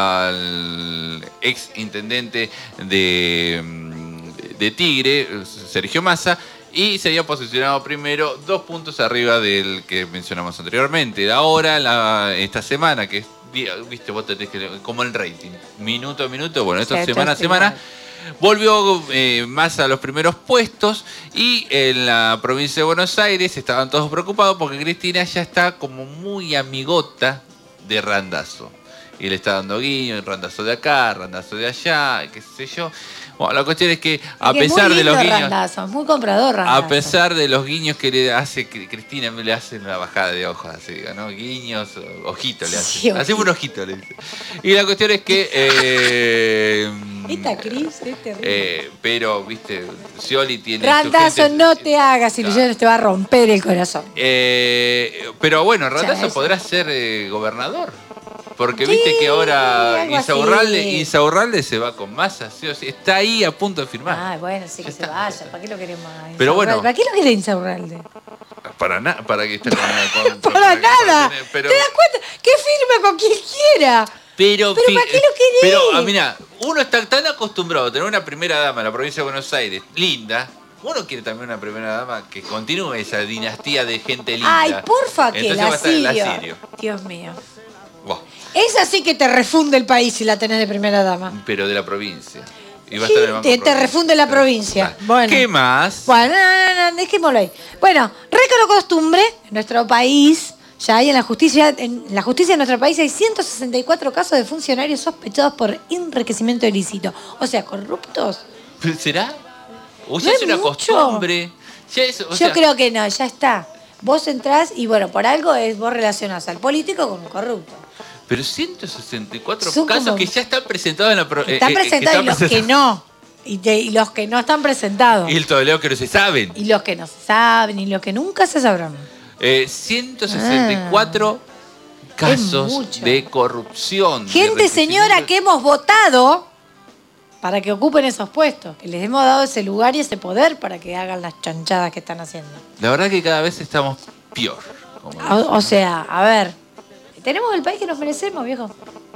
al ex intendente de, de Tigre, Sergio Massa, y se había posicionado primero dos puntos arriba del que mencionamos anteriormente. Ahora, la, esta semana, que es día- viste, vos tenés que, como el rating, minuto a minuto, bueno, esto Sí, es esto semana a es semana, igual. volvió eh, más a los primeros puestos, y en la provincia de Buenos Aires estaban todos preocupados porque Cristina ya está como muy amigota de Randazzo. Y le está dando guiño, Randazzo de acá, Randazzo de allá, qué sé yo. Bueno, la cuestión es que a Que es pesar muy de los lindo guiños... Randazzo, es muy comprador Randazzo. A pesar de los guiños que le hace Cri- Cristina, le hacen una bajada de ojos, así, ¿no? Guiños, ojito le hace. Sí, Hacemos un ojito, le dice. Y la cuestión es que. Eh, Esta Cris es terrible. eh, pero, viste, Scioli tiene. su Randazzo, gente- no te hagas ilusiones, te va a romper el corazón. Eh, pero bueno, Randazzo eso. podrá ser eh, gobernador. Porque Sí, viste que ahora algo así. Insaurralde, Insaurralde se va con Massa, sí o sí. Está ahí a punto de firmar. Ah, bueno, sí que se vaya. ¿Para qué lo queremos a Pero bueno. Insaurralde? ¿Para qué lo quiere Insaurralde? Para nada, para que esté con, con- con- Para nada. tener- pero, ¿Te das cuenta? Que firme con quien quiera. pero, ¿Pero fi- para qué lo querés? Pero, ah, mira, uno está tan acostumbrado a tener una primera dama en la provincia de Buenos Aires, linda. Uno quiere también una primera dama que continúe esa dinastía de gente linda. Ay, porfa, que Entonces la va a estar el Sirio. Asirio. Dios mío. Buah, Esa sí que te refunde el país si la tenés de primera dama. pero de la provincia. Y va a Sí, estar en el Banco te, te Provincia. refunde la provincia. Claro. Bueno. ¿Qué más? Bueno, no, no, no, dejémoslo ahí. Bueno, récord costumbre, en nuestro país, ya hay en la justicia, en la justicia de nuestro país hay ciento sesenta y cuatro casos de funcionarios sospechados por enriquecimiento ilícito. O sea, corruptos. ¿Será? O No ya es es una mucho. costumbre. Ya es, o Yo sea, creo que no, ya está. Vos entrás y bueno, por algo es vos relacionás al político con un corrupto. Pero ciento sesenta y cuatro Son casos como- que ya están presentados en la pro- Están eh, eh, que presentados están y los que presentados. no. Y, te- y los que no están presentados. Y el todoleo que no se saben. Y los que no se saben y los que nunca se sabrán. Eh, ciento sesenta y cuatro Es casos mucho. de corrupción. de Gente, señora, enriquecimiento. que hemos votado para que ocupen esos puestos, que les hemos dado ese lugar y ese poder para que hagan las chanchadas que están haciendo. La verdad que cada vez estamos peor. como O, o sea, a ver, tenemos el país que nos merecemos, viejo.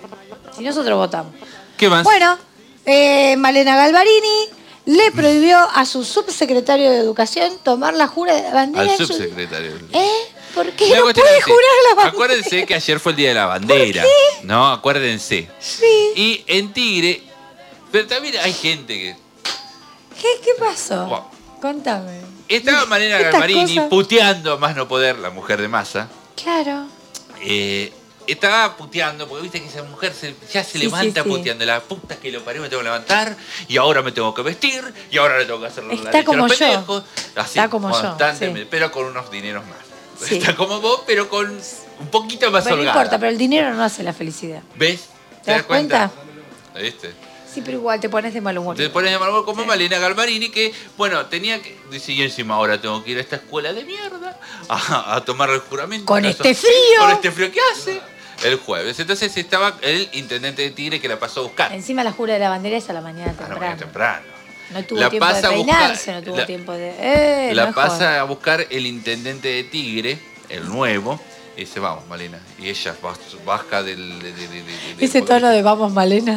Si nosotros votamos. ¿Qué más? Bueno, eh, Malena Galvarini le prohibió a su subsecretario de Educación tomar la jura de la bandera. Al en su- subsecretario. ¿Eh? ¿Por qué La no cuestión puede es así. jurar la bandera? Acuérdense que ayer fue el día de la bandera. ¿No? Acuérdense. Sí. Y en Tigre. Pero también hay gente que. ¿Qué, qué pasó? Wow. Contame. Estaba Malena Estas Galvarini cosas. puteando a más no poder, la mujer de Massa. Claro. Eh, estaba puteando, porque viste que esa mujer se- ya se Sí, levanta sí, sí. puteando. La puta que lo parió, me tengo que levantar. Y ahora me tengo que vestir. Y ahora le tengo que hacer la Está leche a los como yo. pendejos. Así, Está como yo, constantemente, sí. pero con unos dineros más. Sí. Está como vos, pero con un poquito más Pero no holgada. importa, pero el dinero no hace la felicidad. ¿Ves? ¿Te das cuenta? ¿Viste? Sí, pero igual te pones de mal humor. Te pones de mal humor como Malena Galvarini, que, bueno, tenía que. Dice, y encima ahora tengo que ir a esta escuela de mierda a, a tomar el juramento. Con No, este eso- frío. Con este frío que hace. El jueves. Entonces estaba el intendente de Tigre que la pasó a buscar. Encima la jura de la bandera es a la mañana A la temprano. mañana temprano. No tuvo La tiempo de pasa a peinarse, buscar- no tuvo la- tiempo de... Eh, la no es pasa joda. a buscar el intendente de Tigre, el nuevo, y dice, vamos, Malena. Y ella bas- baja del... de- de- de- de- de- Ese tono de vamos, Malena. Sí.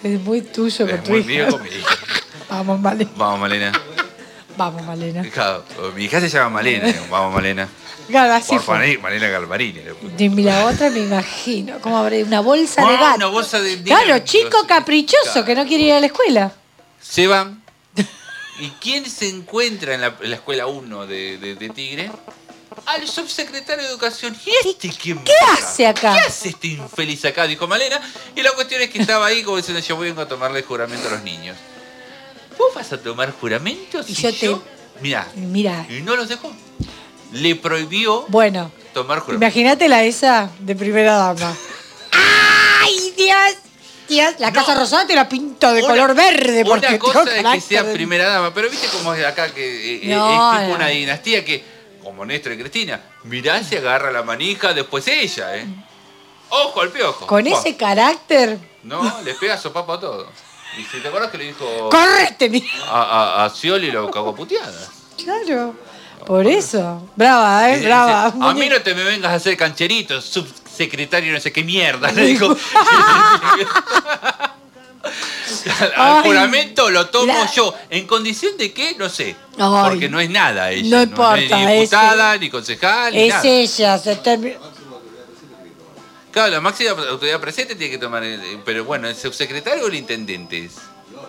Es muy tuyo con Es tu muy hija. mío con mi hija. Vamos, Malena. Vamos, Malena. Vamos, Malena. Claro, mi hija se llama Malena. Vamos, Malena. Claro, así Por fue. Malena, Malena Galvarini. le puse. Y la otra me imagino. ¿Cómo habrá una bolsa de Ah, gato? una bolsa de Claro, negros. chico caprichoso Claro. que no quiere ir a la escuela. Se van. ¿Y quién se encuentra en la, en la escuela uno de, de, de Tigre? Al subsecretario de Educación. ¿Y este quién ¿Qué va? hace acá? ¿Qué hace este infeliz acá? Dijo Malena. Y la cuestión es que estaba ahí como diciendo, yo vengo a tomarle juramento a los niños. ¿Vos vas a tomar juramento? Y si yo te- Mirá. Mirá. Y no los dejó. Le prohibió Bueno, tomar juramento. imagínate la esa de primera dama. ¡Ay, Dios! Dios, la No. Casa Rosada te la pinto de Una- color verde. Porque Una cosa tengo es que carácter sea de- primera dama, pero viste cómo es acá que eh, No, es tipo no. una dinastía que, como Néstor y Cristina, mirá, se agarra la manija, después ella, ¿eh? Ojo al piojo. Con Buah. ese carácter. No, le pega sopapo a todo. Y si te acuerdas que le dijo ¡Correte, mi! a, a, a Scioli lo cagó puteadas. Claro. Por eso. Brava, Y ¿eh? dice, Brava. a mí no te me vengas a hacer cancherito, subsecretario no sé qué mierda. Le dijo. Al Ay, juramento lo tomo la- yo. ¿En condición de qué? No sé. Ay, Porque no es nada ella. no es importa, ni es- diputada, ni concejal, ni Es nada. ella, se terminó. Claro, la máxima autoridad presente tiene que tomar. el- Pero bueno, ¿el subsecretario o el intendente es?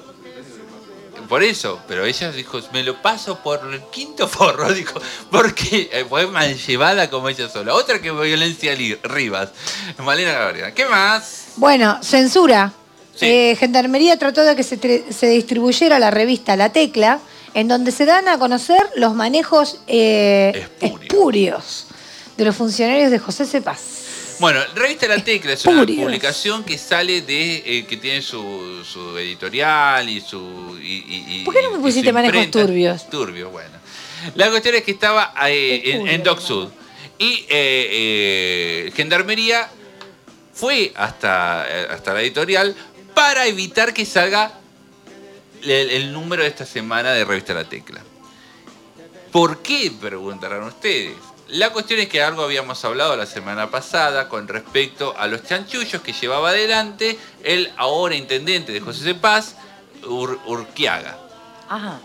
Por eso, pero ella dijo, me lo paso por el quinto forro, dijo, porque eh, fue mal llevada como ella sola. Otra que violencia Li- Rivas. Malena Gabriela. ¿Qué más? Bueno, censura. Sí. Eh, Gendarmería trató de que se, tre- se distribuyera la revista La Tecla, en donde se dan a conocer los manejos eh, Espurios. espurios de los funcionarios de José Cepaz. Bueno, Revista La Tecla es una Espurios. publicación que sale de, eh, que tiene su, su editorial y su... Y, y- y- ¿Por qué no me y pusiste su manejos imprenta. turbios? Turbios, bueno. La cuestión es que estaba eh, en, en Espurios. Doc Sud. Y eh, eh, Gendarmería fue hasta, eh, hasta la editorial para evitar que salga el, el número de esta semana de Revista La Tecla. ¿Por qué? Preguntarán ustedes. La cuestión es que algo habíamos hablado la semana pasada con respecto a los chanchullos que llevaba adelante el ahora intendente de José Cepaz, Ur- Urquiaga. Ajá.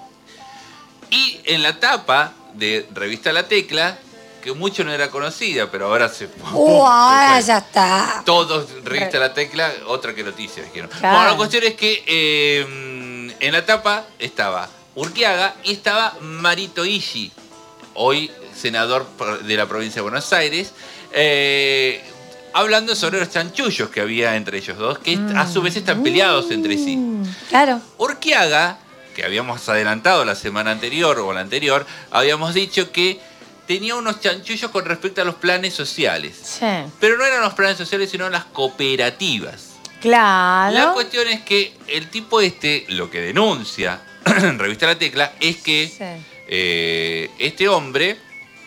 Y en la tapa de Revista La Tecla, que mucho no era conocida, pero ahora se... ¡Uh, ahora fue. ya está! Todos, Revista La Tecla, otra que noticia, dijeron. Claro. Bueno, la cuestión es que eh, en la tapa estaba Urquiaga y estaba Marito Ishi, hoy senador de la provincia de Buenos Aires, eh, hablando sobre los chanchullos que había entre ellos dos, que a su vez están peleados entre sí. Mm, claro. Urquiaga, que habíamos adelantado la semana anterior o la anterior, habíamos dicho que tenía unos chanchullos con respecto a los planes sociales. Sí. Pero no eran los planes sociales, sino las cooperativas. Claro. La cuestión es que el tipo este, lo que denuncia en Revista La Tecla, es que Sí. eh, este hombre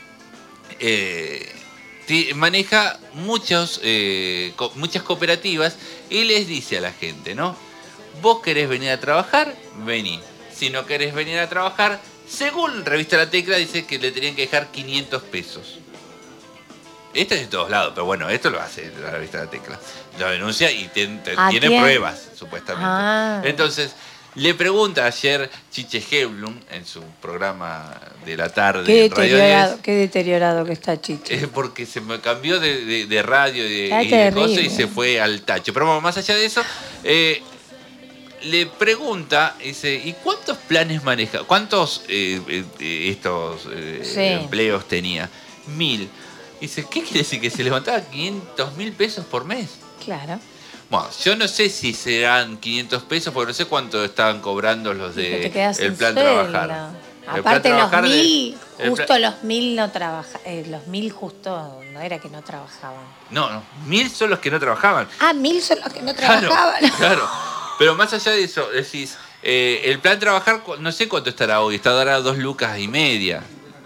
eh, ti- maneja muchos, eh, co- muchas cooperativas y les dice a la gente, ¿no? Vos querés venir a trabajar, vení. Si no querés venir a trabajar, según Revista La Tecla, dice que le tenían que dejar quinientos pesos. Esto es de todos lados, pero bueno, esto lo hace la Revista La Tecla. Lo denuncia y ten- ten- ¿A tiene quién? pruebas, supuestamente. Ah. Entonces, le pregunta ayer Chiche Hellblum en su programa de la tarde Qué en Radio deteriorado, diez, qué deteriorado que está Chichi. es porque se me cambió de, de- de radio y de, Está y de cosas y terrible. se fue al tacho. Pero bueno, más allá de eso, eh, le pregunta, dice, ¿y cuántos planes maneja? ¿Cuántos eh, eh, eh, estos eh, Sí. empleos tenía? Mil. Dice, ¿qué quiere decir? ¿Que se levantaba quinientos mil pesos por mes? Claro. Bueno, yo no sé si serán quinientos pesos, porque no sé cuánto estaban cobrando los Porque de te quedas el sin plan sueldo. trabajar. El Aparte plan los trabajar de- mil, el justo plan- los mil no trabaja, eh, los mil justo no era que no trabajaban. No, no, mil son los que no trabajaban. Ah, mil son los que no Claro, trabajaban. claro. Pero más allá de eso, decís, eh, el plan trabajar, cu- no sé cuánto estará hoy, está ahora dos lucas y media.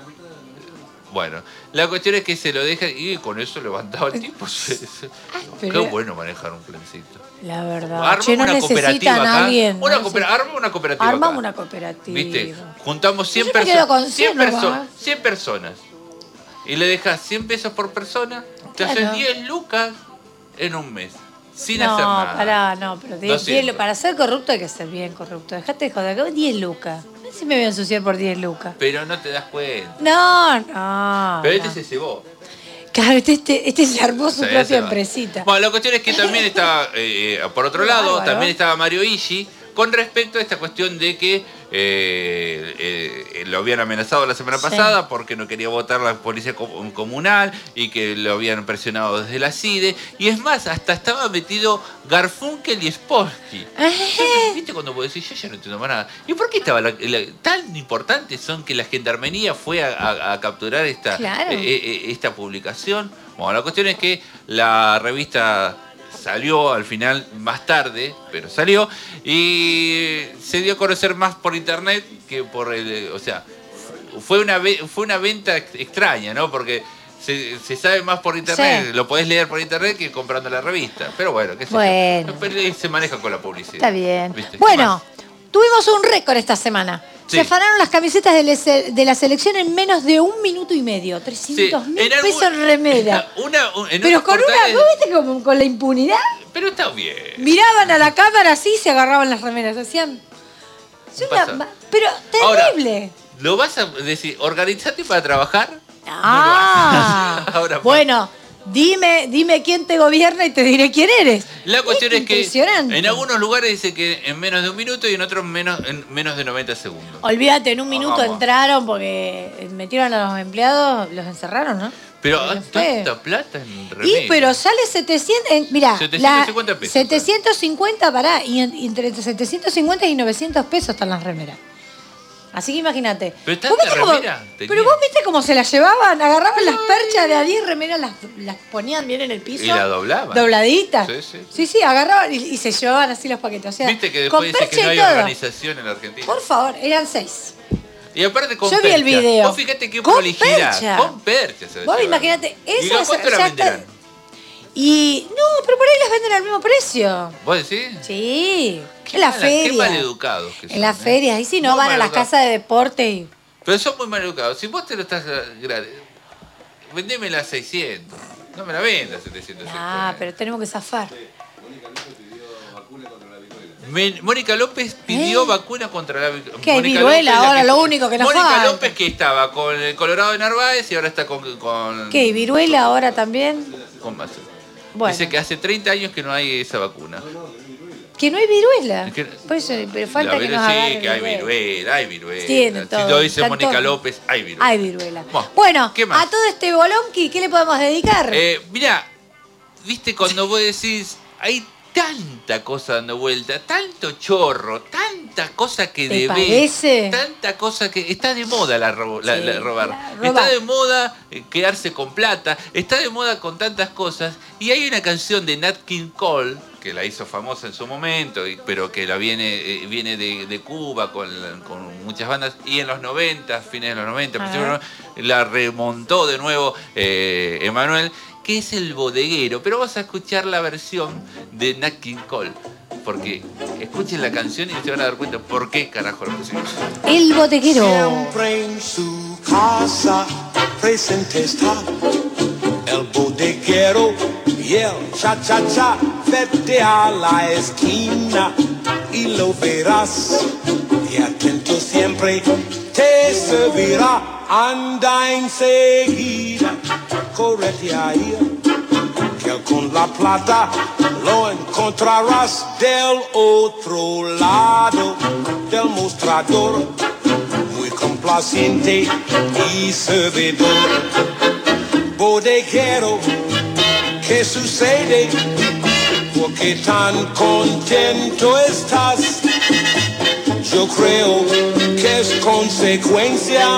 Bueno, la cuestión es que se lo dejan y con eso levantaba el tipo. Qué pero- bueno manejar un plancito. La verdad. Armamos Che, no una cooperativa necesitan acá. a alguien. Una no cooper- necesitan- armamos una cooperativa Armamos acá. una cooperativa. ¿Viste? Juntamos cien Yo me quedo con personas. cien, cien perso- nomás. cien personas. Y le dejas cien pesos por persona. Te Claro. haces diez lucas en un mes. sin no, hacer nada. Pará, no, pero diez, doscientos. diez, para ser corrupto hay que ser bien corrupto. Dejate de joder, diez lucas. No sé si me voy a ensuciar por diez lucas. Pero no te das cuenta. No, no. Pero no. este se cebó. Claro, este, este, este se armó su Sí, propia se va. empresita. Bueno, la cuestión es que también estaba, eh, por otro Qué lado, bárbaro. también estaba Mario Ishi con respecto a esta cuestión de que eh, eh, lo habían amenazado la semana Sí. pasada porque no quería votar la policía com- comunal y que lo habían presionado desde la C I D E. Y es más, hasta estaba metido Garfunkel y Spolsky. Entonces, ¿viste cuando vos decís, yo ya no entiendo más nada? ¿Y por qué estaba la- la- tan importantes son que la gendarmería fue a, a- a capturar esta, Claro. eh, eh, esta publicación? Bueno, la cuestión es que la revista salió al final más tarde, pero salió, y se dio a conocer más por internet que por el... O sea, fue una, ve- fue una venta ex- extraña, ¿no? Porque se, se sabe más por internet, Sí. lo podés leer por internet que comprando la revista. Pero bueno, qué sé Bueno. yo. Pero se maneja con la publicidad. Está bien. ¿Viste? ¿Qué Bueno, más? tuvimos un récord esta semana. Sí. Se afanaron las camisetas de, la- de la selección en menos de un minuto y medio. trescientos mil en algún- pesos en remera. Una, un- en Pero unos con una, portales- ¿vos viste como con la impunidad? Pero está bien. Miraban a la cámara así y se agarraban las remeras. Hacían. Es una- pasa. pero Ahora, terrible. ¿Lo vas a decir, organizate para trabajar? Ah, Ahora, bueno, dime, dime quién te gobierna y te diré quién eres. La cuestión es, que impresionante. en algunos lugares dice que en menos de un minuto y en otros menos, en menos de noventa segundos. Olvídate, en un minuto Vamos. entraron porque metieron a los empleados, los encerraron, ¿no? Pero Pero hay fue. tanta plata en remera. Y pero sale setecientos, eh, mira, setecientos cincuenta pesos. setecientos cincuenta pará, y, en- y entre setecientos cincuenta y novecientos pesos están las remeras. Así que imagínate. Pero ¿Vos tanta viste cómo- remera tenía. Pero vos viste cómo se las llevaban, agarraban las perchas de a diez remeras, las, las ponían bien en el piso. Y la doblaban. Dobladitas. Sí, sí. Sí, sí, agarraban y, y se llevaban así los paquetes. O sea, Viste que con después dice que percha no y hay todo. organización en Argentina. Por favor, eran seis. Y aparte con Yo vi el percha. video. Vos fíjate qué Con prolijidad. percha. Con percha se Vos llevan. imagínate, ¿Y eso los cuánto ya la está- venderán? Y no, pero por ahí las venden al mismo precio. ¿Vos decís? Sí, Qué en la mala- feria. Qué maleducados que son. En las ¿eh? ferias, ahí sí no Muy van a las maleducados. casas de deporte y. Pero son muy maleducados. Si vos te lo estás... gra- Vendeme la seiscientos. No me la vendas setecientos cincuenta. Ah, pero tenemos que zafar. Men- Mónica López pidió ¿Eh? vacuna contra la viruela. ¿Qué hay viruela ahora? Lo único que nos Mónica falta. López que estaba con el Colorado de Narváez y ahora está con... con ¿Qué? ¿Y viruela ahora también? con más. Bueno, Dice que hace treinta años que no hay esa vacuna. que no hay viruela. Es que- Por eso, pero falta La que viruela nos sí, agarre que hay viruela. viruela, hay viruela. Tiene Si todo, lo dice están Mónica todos. López, hay viruela. Hay viruela. Bueno, Bueno, ¿qué más? a todo este bolonqui, ¿qué le podemos dedicar? Eh, mirá, viste cuando vos decís, hay tanta cosa dando vuelta, tanto chorro, tanta cosa que ¿Te debe, parece? tanta cosa que está de moda la, ro- la- Sí, la robar. la Está robar. de moda eh, quedarse con plata, está de moda con tantas cosas. Y hay una canción de Nat King Cole que la hizo famosa en su momento, y- pero que la viene eh, viene de, de Cuba con, con muchas bandas, y en los noventa, fines de los noventa, Ajá. principios de los noventa, la remontó de nuevo eh, Emanuel, que es El Bodeguero. Pero vas a escuchar la versión de Nat King Cole, porque escuchen la canción y se van a dar cuenta por qué carajo la pusimos. El bodeguero. Siempre en su casa presente está el bodeguero y el cha-cha-cha. Vete a la esquina y lo verás, y atento siempre te servirá. Anda enseguida, correte ahí, que con la plata lo encontrarás del otro lado del mostrador, muy complaciente y servidor. Bodeguero, ¿qué sucede? ¿Por qué tan contento estás? Yo creo que es consecuencia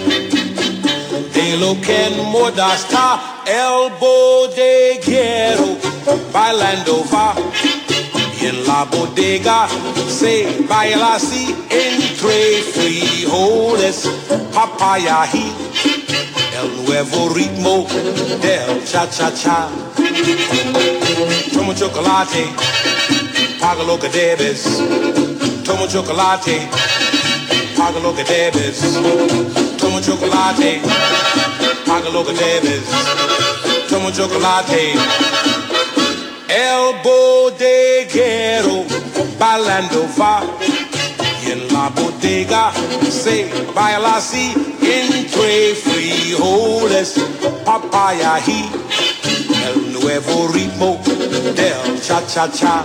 de lo que en moda está. El bodeguero bailando va, y en la bodega se baila así, entre frijoles, papaya y el nuevo ritmo del cha-cha-cha. Toma chocolate, paga lo que debes. Toma chocolate, paga lo que debes. Toma chocolate, paga lo que debes. Toma chocolate. El bodeguero bailando va y en la bodega se baila así entre frijoles, papaya y el nuevo ritmo del cha-cha-cha.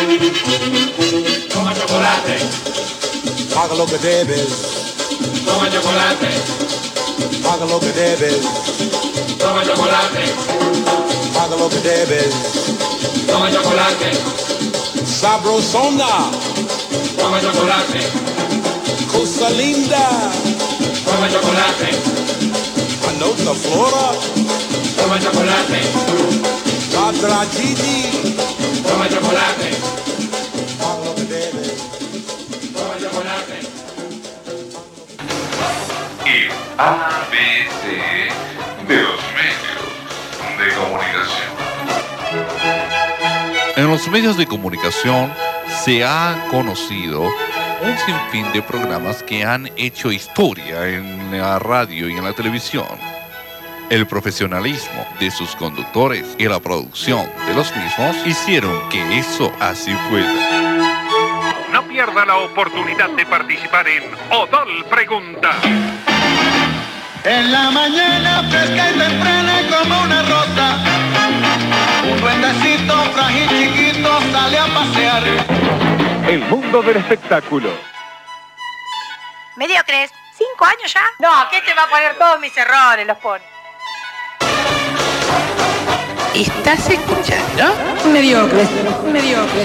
Toma chocolate, Paga lo que debes, toma chocolate, paga lo que debes, toma chocolate, paga lo que debes. toma chocolate, Sabrosona, toma chocolate, cosa linda, toma chocolate, anota flora, toma chocolate, Padra Gigi, toma chocolate, paga lo que debes. toma chocolate. El A B C de los medios de comunicación. En los medios de comunicación se ha conocido un sinfín de programas que han hecho historia en la radio y en la televisión. El profesionalismo de sus conductores y la producción de los mismos hicieron que eso así fuera. No pierda la oportunidad de participar en Odol Pregunta. En la mañana fresca y temprana como una rosa, un duendecito frágil chiquito sale a pasear. El mundo del espectáculo. ¿Mediocres? ¿Cinco años ya? No, ¿qué te va a poner todos mis errores? Los pone. ¿Estás escuchando? Mediocres, mediocres.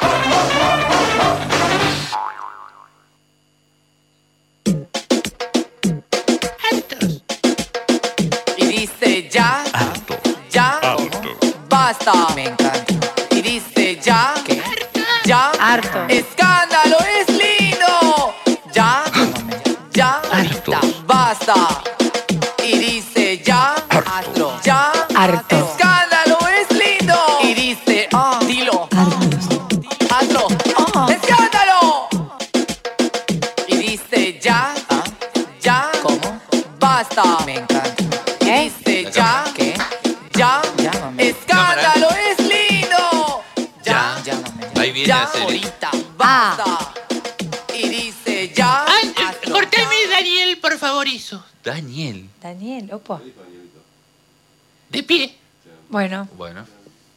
Y dice ya, Harto. ya, Harto. basta. Me encanta. Y dice ya, ¿Qué? ya, Harto. escándalo es lindo. Ya, ya, Harto. basta. Y dice ya, Harto. ya, Harto. escándalo es lindo. Y dice, ah, dilo, hazlo, ah, escándalo. Y dice ya, ya, ¿Cómo? basta. Me encanta. Y dice ya, ¿Qué? ya, Llámame. escándalo es lindo. Ya. Llámame. Ahí viene Ya, la serie. ahorita, basta. Y dice ya, Ay, hazlo. cortame, Daniel, por favor, eso. Daniel. Daniel, opa. De pie. Bueno, Bueno.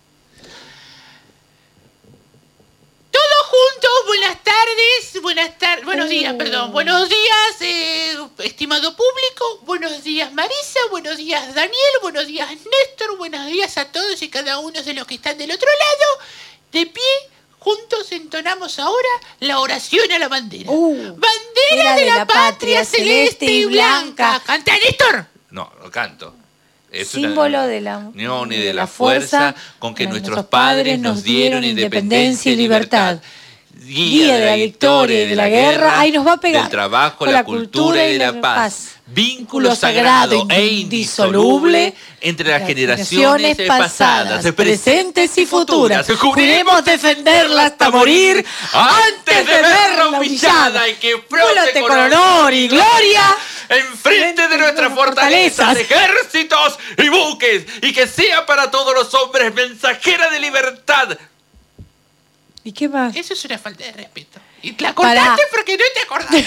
Todos juntos, buenas tardes, buenas tardes, buenos días, Uh. perdón, buenos días, eh, estimado público, buenos días Marisa, buenos días Daniel, buenos días Néstor, buenos días a todos y cada uno de los que están del otro lado. De pie, juntos entonamos ahora la oración a la bandera. Uh, bandera de la, patria celeste y blanca. Canta Néstor. No, lo canto. Es símbolo una de la unión y de la fuerza con que nuestros padres nos dieron independencia y libertad. Guía de la victoria y de la guerra, ahí nos va a pegar. del trabajo, Con la cultura y de la paz. Vínculo sagrado e indisoluble entre las generaciones pasadas, presentes y futuras. Juremos defenderla hasta morir antes de verla humillada y que flote con honor y gloria enfrente de nuestras fortalezas, ejércitos y buques, y que sea para todos los hombres mensajera de libertad. ¿Y qué más? Eso es una falta de respeto. Y la cortaste porque no te acordaste.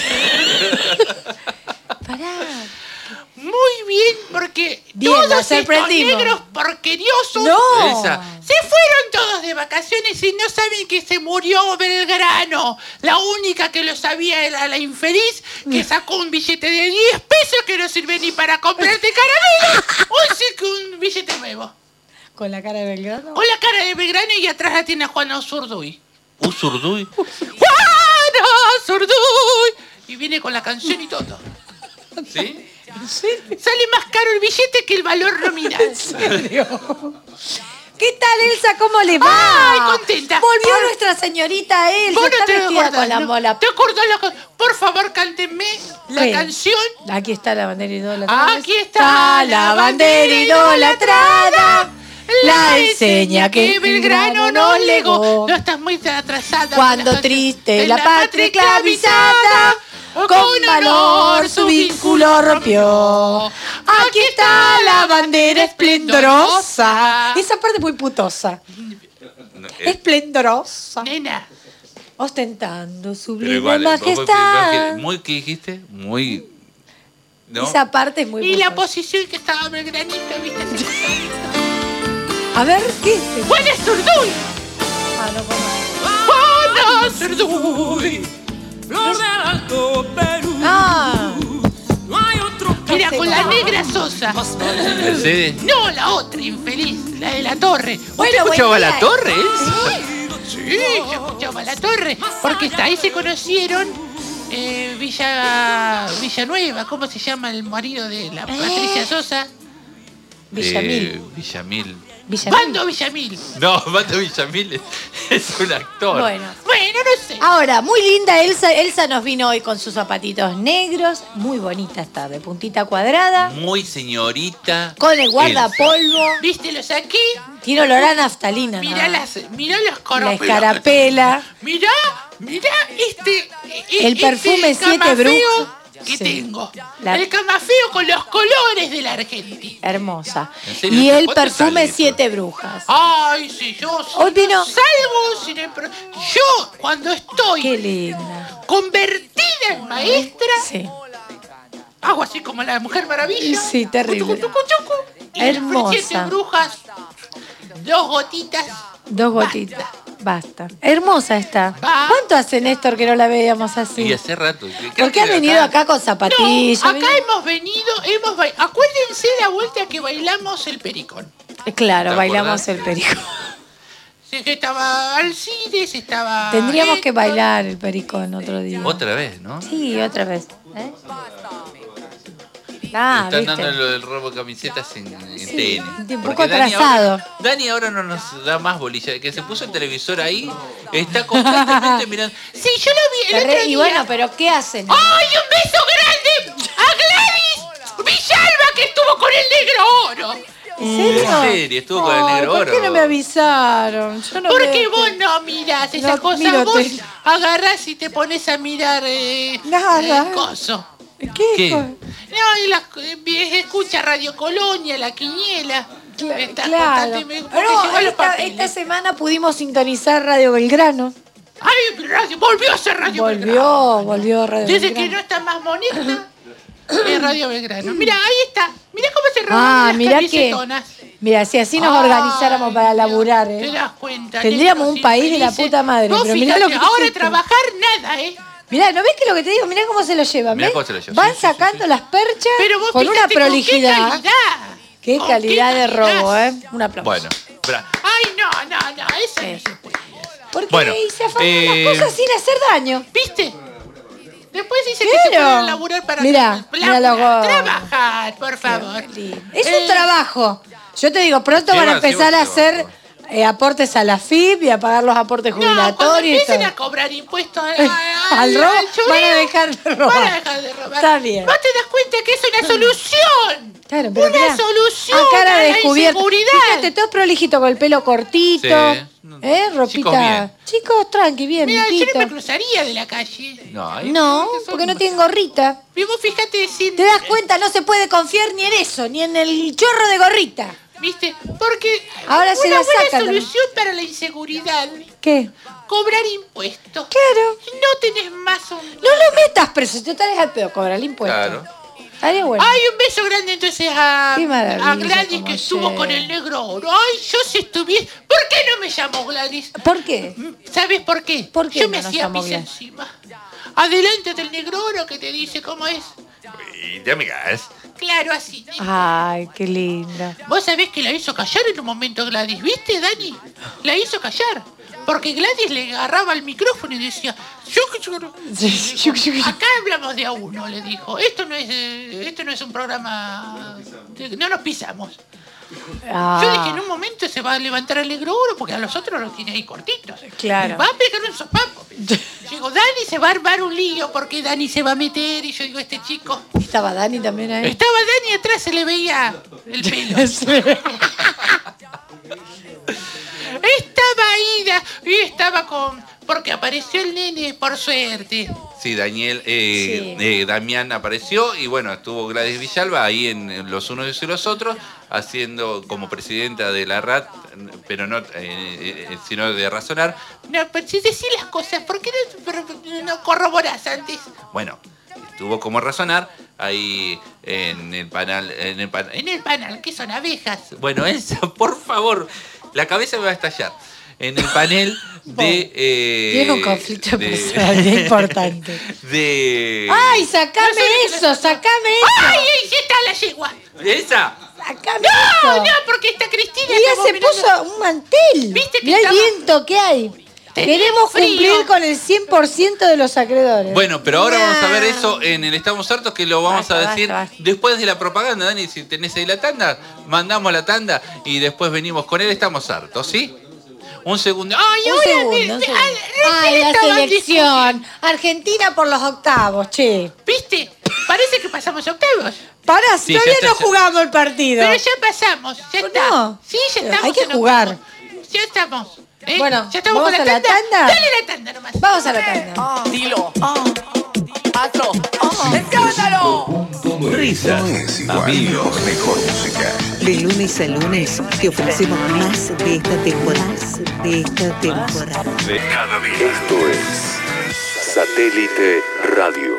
Pará. Muy bien, porque Bien, todos la estos sorprendimos. negros porqueriosos No. Esa. se fueron todos de vacaciones y no saben que se murió Belgrano. La única que lo sabía era la infeliz que sacó un billete de diez pesos que no sirve ni para comprarte caramelo. Hoy sí que un billete nuevo. ¿Con la cara de Belgrano? Con la cara de Belgrano y atrás la tiene Juan Zurduy. Usurduy. ¡Juana Zurduy! Y viene con la canción y todo. ¿Sí? Sale más caro el billete que el valor nominal. ¿En serio? ¿Qué tal, Elsa? ¿Cómo le va? ¡Ay, contenta! Volvió Ay. nuestra señorita Elsa. Vos no Está te vestida acordás, con la ¿no? mola. ¿Te acordás la ca- Por favor, cántenme la ¿Qué? canción. Aquí está la bandera idolatrada. Aquí está la bandera idolatrada. La enseña que Belgrano nos legó. No estás muy atrasada. Cuando triste la patria esclavizada, con valor su vínculo rompió. Aquí está la bandera esplendorosa. Esa parte es muy putosa. eh, esplendorosa, Nena. ostentando pero sublime igual, vos- vos- majestad. muy, ¿qué dijiste? Muy... ¿no? Esa parte es muy Y la buena. posición que estaba Belgranito, ¿viste? A ver, ¿qué? ¡Juan Zurduy! Ah, no puedo. ¡Juan Zurduy! Ah, Mira, con la negra Sosa. ¿Mercedes? No, la otra, infeliz, la de la torre. ¿Usted escuchaba la torre? Sí, yo escuchaba la torre. Porque hasta ahí se conocieron eh, Villa Villanueva. ¿Cómo se llama el marido de la Patricia Sosa? Villamil. Eh, Villamil. Villamil. Bando Villamil. No, Bando Villamil es, es un actor. Bueno. Bueno, no sé. Ahora, muy linda Elsa. Elsa nos vino hoy con sus zapatitos negros. Muy bonita está, de puntita cuadrada. Muy señorita. Con el guardapolvo. ¿Viste? Lo saqué. Tiene olor a naftalina. Mirá ¿no? las, mirá las La carapelas. escarapela. Mirá, mirá este. El este perfume Siete camafeo Brujas. que Sí. tengo. La- El camafeo con los colores de la Argentina. Hermosa. ¿En serio? Y el ¿Cuánto perfume sale eso? Siete Brujas. Ay, si yo si Hoy vino- no salgo sin el pro- Yo, cuando estoy Qué linda. convertida en maestra, Sí. hago así como la Mujer Maravilla. Sí, terrible. Tucu, tucu, tucu, y el Hermosa. Siete Brujas, dos gotitas. Dos gotitas. Basta. Hermosa está. Va. ¿Cuánto hace, Néstor, que no la veíamos así? Y hace rato. creo ¿Por qué ha que venido acá con No, zapatillas? acá hemos venido, hemos ba- acuérdense la vuelta que bailamos el pericón. Claro, ¿Te bailamos acordás? el perico. Sí, que estaba Alcides, estaba. Tendríamos que Héctor. bailar el pericón otro día. Otra vez, ¿no? Sí, otra vez. ¿Eh? Ah, Están ¿viste? dando lo del robo de camisetas en, en Sí, T N. un poco Porque Dani atrasado. ahora- Dani ahora no nos da más bolilla. Que se puso el televisor ahí, está constantemente mirando. Sí, yo lo vi el Re- otro y día. bueno, pero ¿qué hacen? ¡Ay, un beso grande a Gladys Villalba que estuvo con el negro oro! ¿En serio? En serio, estuvo con el Ay, negro ¿por oro. qué no me avisaron? Yo no Porque veo vos que- no mirás esas No, cosas, miro vos tele. agarrás y te pones a mirar eh, Nada. el coso. ¿Qué? ¿Qué? co- No, y la, eh, escucha Radio Colonia, La Quiniela. Cla- Estás claro. constantemente- porque No, llegó los esta, papeles. esta semana pudimos sintonizar Radio Belgrano. Ay, radio, volvió a ser Radio Belgrano. Volvió, volvió Radio Desde Belgrano. que no está más moneta, es Radio Belgrano. Mira, ahí está. Mira cómo se roban Ah, las mirá que. camisetonas. Mira, si así nos Ay, organizáramos para laburar, ¿Te ¿eh? das cuenta? Tendríamos Negros un país de la infelices. puta madre, Vos pero mirá fíjate, lo que ahora hiciste. trabajar nada, ¿eh? Mirá, ¿no ves que lo que te digo? Mirá cómo se lo llevan, Mirá ¿ves? cómo se lo llevan. Van Sí, sí, sacando las perchas Pero vos con una fíjate con prolijidad. qué calidad. Qué ¿Con calidad qué de calidad? robo, ¿eh? Un aplauso. Bueno, bra- Ay, no, no, no, eso Sí. no se puede. Porque Bueno, se afanan eh, las cosas sin hacer daño. ¿Viste? Después dice que se Claro. pueden laburar para Mirá, mirá laburar, los gordos. trabajar, por favor. Es Eh, un trabajo. Yo te digo, pronto Lleva- van a empezar lleva a su hacer trabajo. eh, aportes a la F I P y a pagar los aportes No, cuando jubilatorios y empiecen todo. a cobrar impuestos al, al, Al robo choreo, van a dejar de robar. van a dejar de robar. Está bien. ¿No te das cuenta que es una solución? Claro, pero Una mirá, solución a cara a la descubierta. inseguridad. Fíjate, todo prolijito con el pelo cortito. Sí. ¿Eh? Chicos, Ropita. bien. Chicos, tranqui, bien, Mira, yo limpito. no me cruzaría de la calle. No, ahí- No, porque no tienen gorrita. Y vos fíjate si... ¿Te das cuenta? No se puede confiar ni en eso, ni en el chorro de gorrita. ¿Viste? Porque Ahora se una la buena sacan también. solución para la inseguridad, ¿Qué? cobrar impuestos. Claro. No tenés más un... No lo metas preso, te traes al pedo, cobra el impuesto. Claro. Estaría bueno. Ay, un beso grande entonces a, Qué maravilla, a Gladys como que estuvo ayer. con el negro oro. Ay, yo si estuviese... ¿Por qué no me llamó Gladys? ¿Por qué? ¿Sabes por qué? ¿Por qué yo no me nos hacía llamó pis Gladys? encima. Adelante del negro oro que te dice cómo es. Y de amigas. Claro, así. Ay, qué linda. Vos sabés que la hizo callar en un momento Gladys, ¿viste, Dani? La hizo callar. Porque Gladys le agarraba el micrófono y decía, "Yo que yo-". Acá hablamos de a uno, le dijo. Esto no es, eh, esto no es un programa. de- No nos pisamos. Ah, Yo dije, en un momento se va a levantar el negro oro porque a los otros los tiene ahí cortitos. Claro. Va a pegar un sopapo. Yo digo, Dani se va a armar un lío porque Dani se va a meter. Y yo digo, este chico. Estaba Dani también ahí. Estaba Dani atrás, se le veía el pelo. Estaba ahí da- y estaba con, Porque apareció el nene, por suerte. Sí, Daniel, eh, Sí. eh, Damián apareció y bueno, estuvo Gladys Villalba ahí en, en Los Unos y los Otros, haciendo como presidenta de la R A T, pero no, eh, eh, sino de Razonar. No, pero si decís las cosas, ¿por qué no, pero, no corroborás antes? Bueno, estuvo como Razonar ahí en el panel, en el panel. En el panel, ¿qué son abejas? Bueno, Elsa, por favor, la cabeza me va a estallar. En el panel de... Eh, Tiene un conflicto de de- personalidad importante. De... ¡Ay, sacame eso! ¡Sacame eso! ¡Ay, ahí está la yegua! ¡Esa! ¡Sacame No, eso! no, porque está Cristina. Ella estamos se mirando- puso un mantel. ¿Viste que Mirá el estaba- viento que hay. Tenía Queremos frío. cumplir con el cien por ciento de los acreedores. Bueno, pero ahora Nah. vamos a ver eso en el Estamos Hartos, que lo vamos Basta, a decir basta, basta. después de la propaganda. Dani, si tenés ahí la tanda, mandamos la tanda y después venimos con él. Estamos hartos, ¿sí? Un segundo. ¡Ay, Un ahora segundo, me- un me- segundo. ah, recién Ay, la estaban selección. Argentina por los octavos, che. ¿Viste? Parece que pasamos octavos. Pará, Sí, todavía ya no está, ya- jugamos el partido. Pero ya pasamos, ya está. No. Sí, ya estamos. Hay que en jugar. octavos. Ya estamos. ¿eh? Bueno, ya estamos ¿vamos con a la tanda? Dale la tanda nomás. Vamos a la tanda. Ah, dilo. Hazlo. ¡Escándalo! Risas, amigos, mejor música. De lunes a lunes te ofrecemos más de esta temporada. De esta temporada. De cada día. Esto es Satélite Radio.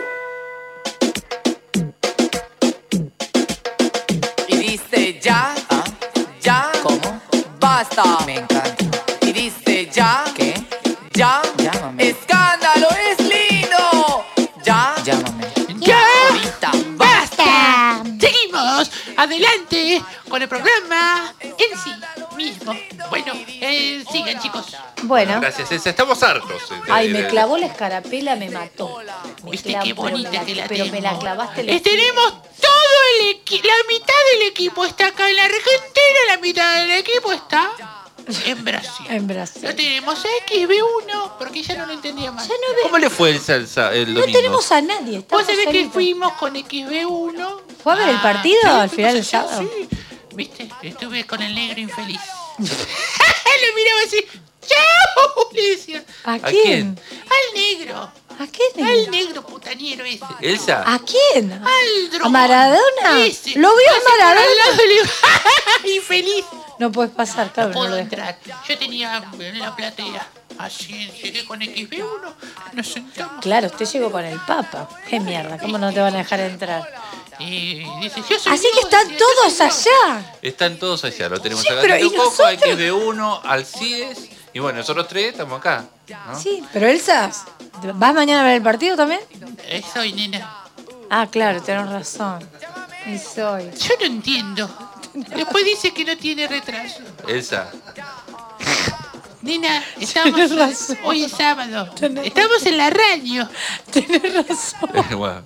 Y dice ya, ya, ¿cómo? Basta. Me encanta. Y dice ya, ¿qué? Ya, llámame. Escándalo es lindo. Ya, llámame. ¡Ya! Ahorita. ¡Basta! Seguimos adelante con el programa en sí mismo. Bueno, eh, sigan, chicos. Bueno. Gracias, Elsa. Estamos hartos. eh, de- Ay, de- me clavó la escarapela, me mató. Me Viste clavó, qué pero bonita me la- que la Pero me tengo. la clavaste. Eh, tenemos todo el equipo, la mitad del equipo está acá en la Argentina, la mitad del equipo está en Brasil. En Brasil. Lo tenemos a X B uno, porque ya no lo entendía más. Ya no, ve- ¿Cómo le fue el, salsa, el no domingo? tenemos a nadie. Vos estamos sabés que solitos. fuimos con X B uno. ¿Fue a ver el Ah, partido sí, al fuimos final del allá, sábado? Sí. ¿Viste? Estuve con el negro infeliz. Lo miraba así. ¡Chao! Le decía. ¿A ¿A quién? quién? Al negro. ¿A quién? Al negro putaniero ese. ¿Elsa? ¿A quién? Al ¿A drogón. Maradona? Ese. ¿Lo vio a Pasé por al Maradona? lado y le digo, infeliz. No puedes pasar, claro. No No puedo lo dejo. entrar. Yo tenía en la platea. Así llegué con X B uno. Nos sentamos. Claro, usted llegó con el Papa. Qué mierda, ¿cómo no te van a dejar entrar? Y dice, yo soy Así que Dios, están decía, yo todos soy Dios. allá. Están todos allá. Lo tenemos Sí, a pero Gatito ¿y Coco, a nosotros? X B uno, Alcides. Y bueno, nosotros tres estamos acá. ¿no? Sí, pero Elsa, ¿vas mañana a ver el partido también? Eh, soy nena. Ah, claro, tenés razón. Y soy. Yo no entiendo. Después dice que no tiene retraso. Elsa. Nena, estamos. Tenés razón. Hoy es sábado. Estamos en la radio. Tenés razón. Bueno.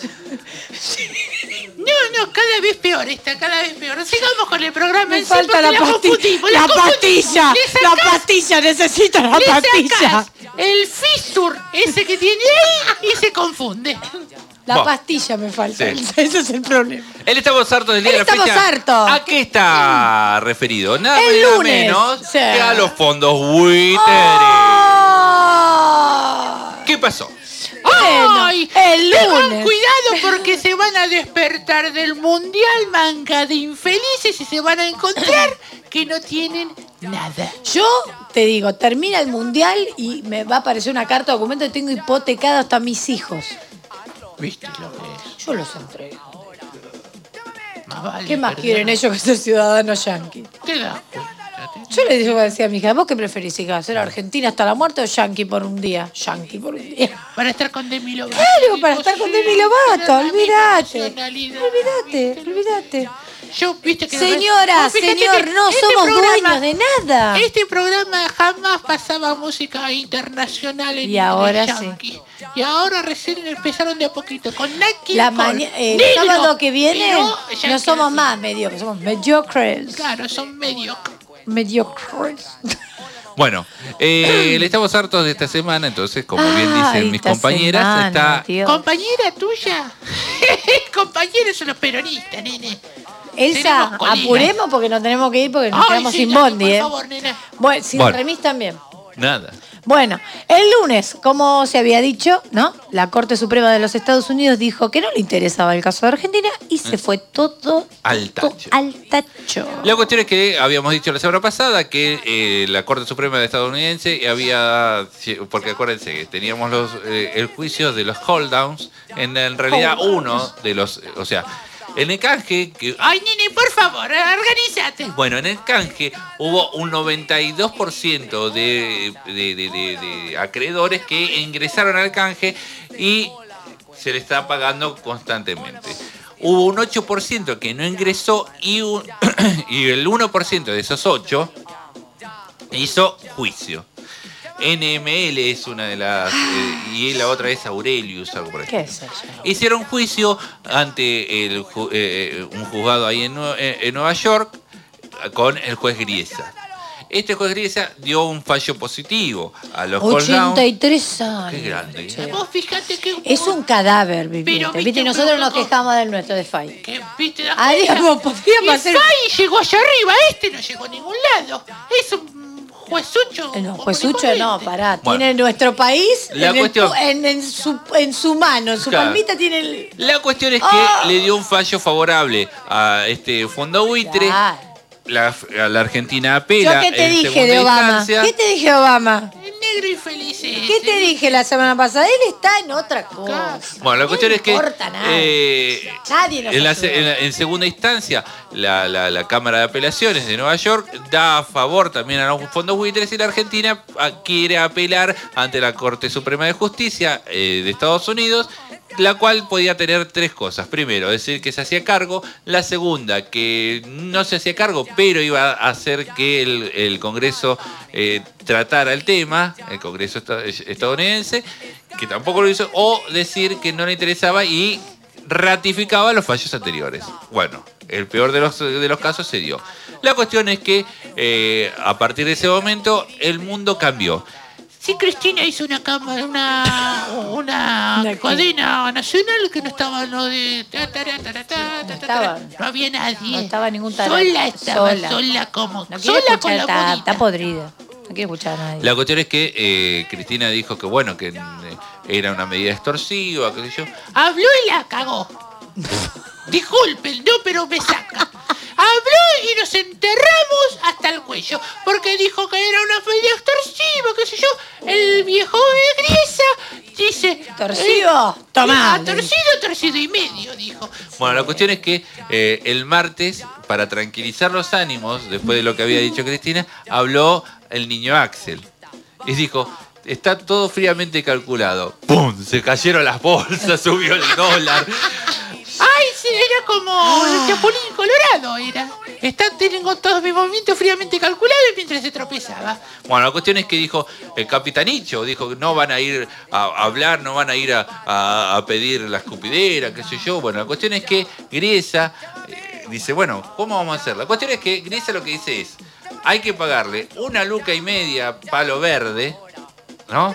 No, no, cada vez peor está, cada vez peor. Sigamos con el programa. Me en sí, falta porque la pastilla. confundimos, La confundimos. pastilla. Le La sacás- pastilla. Necesito la le pastilla. sacás el fisur ese que tiene ahí y se confunde. La Bueno. pastilla me falta. Sí. Elsa, ese es el problema. Él estamos hartos del día Él de la estamos fecha. hartos. ¿A qué está referido? Nada El más y nada lunes. menos Sí. que a los fondos buitres. Oh. ¿Qué pasó? Bueno, ¡Ay! el Tengan lunes. cuidado porque se van a despertar del mundial, manga de infelices, y se van a encontrar que no tienen nada. Yo te digo, termina el mundial y me va a aparecer una carta de documento que tengo hipotecado hasta mis hijos. ¿Viste lo que es? Yo los entrego. Más vale ¿Qué más perder. quieren ellos que ser ciudadanos yanquis? Te das cuenta. te- Yo le digo, decía a mi hija, ¿vos qué preferís, hija? ¿Ser argentina hasta la muerte o yanqui por un día? Yanqui por un día. Para estar con Demi Lovato. Claro, para estar con Demi Lovato, tener la misma olvídate. nacionalidad. Olvídate, olvídate. Yo, viste que Señora, Vos fíjate señor, que no este somos programa- dueños de nada. Este programa jamás pasaba música internacional en Y ahora inglés yankee. Y ahora recién empezaron de a poquito con Naki. La con maña- el negro, sábado que viene pero yankee no somos así. más mediocres, somos mediocres. Claro, son medio. Mediocres. Bueno, eh, le estamos hartos de esta semana, entonces, como bien Ay, dicen mis esta compañeras, semana, está... Dios. ¿Compañera tuya? Compañeros son los peronistas, nene. Elsa, Tenemos colegas. apuremos porque nos tenemos que ir porque nos Ay, quedamos sí, sin Naki, bondi, por ¿eh? favor, nena. Bueno, sin Bueno. remis también. Nada. Bueno, el lunes, como se había dicho, ¿no? La Corte Suprema de los Estados Unidos dijo que no le interesaba el caso de Argentina y se fue todo al tacho. al tacho. La cuestión es que habíamos dicho la semana pasada que eh, la Corte Suprema de estadounidense había, porque acuérdense que teníamos los eh, el juicio de los hold downs, en, en realidad uno de los, o sea, en el canje que... Ay, nene, por favor, organízate. Bueno, en el canje hubo un noventa y dos por ciento de, de, de, de, de acreedores que ingresaron al canje y se le está pagando constantemente. Hubo un ocho por ciento que no ingresó y, un, y el uno por ciento de esos ocho hizo juicio. N M L es una de las... Eh, y la otra es Aurelius, algo por ¿Qué es eso? Hicieron juicio ante el, eh, un juzgado ahí en, en Nueva York con el juez Griesa. Este juez Griesa dio un fallo positivo a los ochenta y tres años. Qué grande. Che. Vos fíjate que... Es un cadáver viviente. Pero, ¿Viste? Y nosotros nos quejamos del nuestro de Fay. ¿Qué? ¿Viste? Ah, digamos, podríamos Y hacer... Fay llegó allá arriba, este no llegó a ningún lado. Es un juezucho. No, juezucho no, pará. Bueno, tiene nuestro país la en, cuestión- el, en, en su, en su mano, en su Claro. palmita tiene el... La cuestión es que ¡Oh! le dio un fallo favorable a este fondo buitre. Claro. La, a la Argentina apela. ¿Yo qué te en dije segunda de Obama? instancia. ¿Qué te dije de Obama? El negro infeliz ese. ¿Qué te dije la semana pasada? Él está en otra cosa. Bueno, la cuestión no es que importa nada. eh, Nadie nos en, la, ayuda. en, la- en segunda instancia la, la- la Cámara de Apelaciones de Nueva York da a favor también a los fondos buitres y la Argentina a- quiere apelar ante la Corte Suprema de Justicia eh, de Estados Unidos, la cual podía tener tres cosas. Primero, decir que se hacía cargo. La segunda, que no se hacía cargo, pero iba a hacer que el, el Congreso eh, tratara el tema, el Congreso esta- estadounidense, que tampoco lo hizo, o decir que no le interesaba y ratificaba los fallos anteriores. Bueno, el peor de los, de los casos se dio. La cuestión es que eh, a partir de ese momento el mundo cambió. Sí, Cristina hizo una cámara, una, una ¿De qué? cadena nacional que no estaba lo de... ta, ta, ta, ta, ta, ta, ta, estaba. No había nadie. No estaba ningún tarado. Sola estaba, Sola. sola, como... No quiere sola con escuchar, la está, bonita. está podrida. No quiere escuchar a nadie. La cuestión es que eh, Cristina dijo que bueno, que eh, era una medida extorsiva, qué sé yo. Habló y la cagó. Disculpen, no, pero me saca. Habló y nos enterramos hasta el cuello. Porque dijo que era una medida extorsiva, qué sé yo. El viejo de Griesa dice... ¿Torcido? eh, Tomá. ah, torcido, torcido y medio, dijo. Bueno, la cuestión es que eh, el martes, para tranquilizar los ánimos, después de lo que había dicho Cristina, habló el niño Axel. Y dijo, está todo fríamente calculado. ¡Pum! Se cayeron las bolsas, subió el dólar. Ay, sí, era como el Chapulín Colorado, era. Está, tengo todos mis movimientos fríamente calculados mientras se tropezaba. Bueno, la cuestión es que dijo el Capitanicho, dijo que no van a ir a hablar, no van a ir a, a- a pedir la escupidera, qué sé yo. Bueno, la cuestión es que Griesa eh, dice, bueno, ¿cómo vamos a hacer? La cuestión es que Griesa lo que dice es, hay que pagarle una luca y media palo verde, ¿no?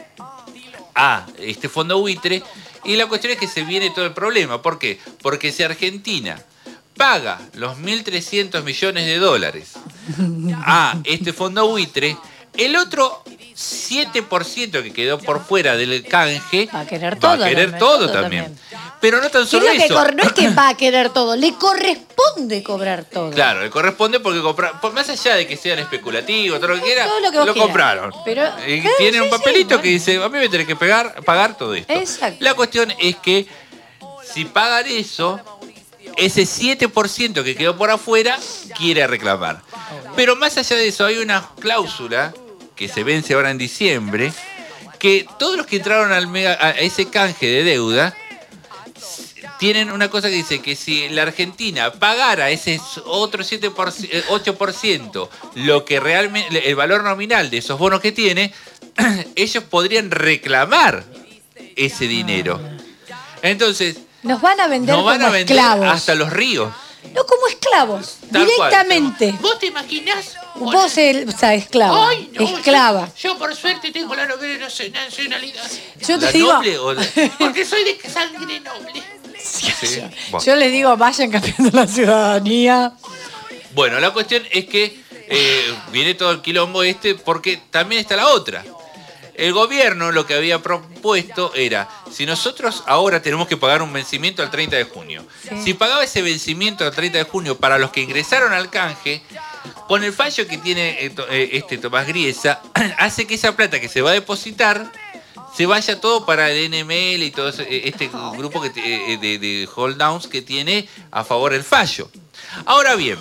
A este fondo buitre. Y la cuestión es que se viene todo el problema. ¿Por qué? Porque si Argentina paga los mil trescientos millones de dólares a este fondo buitre, el otro siete por ciento que quedó por fuera del canje Va a querer va todo. a querer también, todo también. Pero no tan ¿Qué solo es lo que eso. cor- no es que va a querer todo, le corresponde cobrar todo. Claro, le corresponde porque compra, por más allá de que sean especulativos, todo lo que quiera, Todo lo que vos quieras. compraron. Pero, Y claro, tiene sí, un sí, papelito bueno. que dice, a mí me tenés que pagar, pagar todo esto. Exacto. La cuestión es que si pagan eso, ese siete por ciento que quedó por afuera quiere reclamar. Pero más allá de eso, hay una cláusula que se vence ahora en diciembre, que todos los que entraron al mega, a ese canje de deuda tienen una cosa que dice que si la Argentina pagara ese otro siete por ciento, ocho por ciento, lo que realmente, el valor nominal de esos bonos que tiene, ellos podrían reclamar ese dinero. Entonces, Nos van a vender nos van como a vender esclavos. hasta los ríos. No como esclavos, Tal directamente. ¿Vos te imaginás? Vos, el, o sea, esclava. Ay, no, esclava. Yo, yo por suerte tengo la noble nacionalidad. Yo te ¿La digo, noble o la- Porque soy de sangre noble. Sí, bueno. yo les digo, vayan cambiando la ciudadanía. Bueno, la cuestión es que eh, viene todo el quilombo este porque también está la otra. el gobierno lo que había propuesto era, si nosotros ahora tenemos que pagar un vencimiento al treinta de junio, Sí. si pagaba ese vencimiento al treinta de junio para los que ingresaron al canje, con el fallo que tiene eh, to- eh, este Tomás Griesa, hace que esa plata que se va a depositar se vaya todo para el N M L y todo ese- este grupo que, te- eh, de, de hold downs que tiene a favor el fallo. Ahora bien,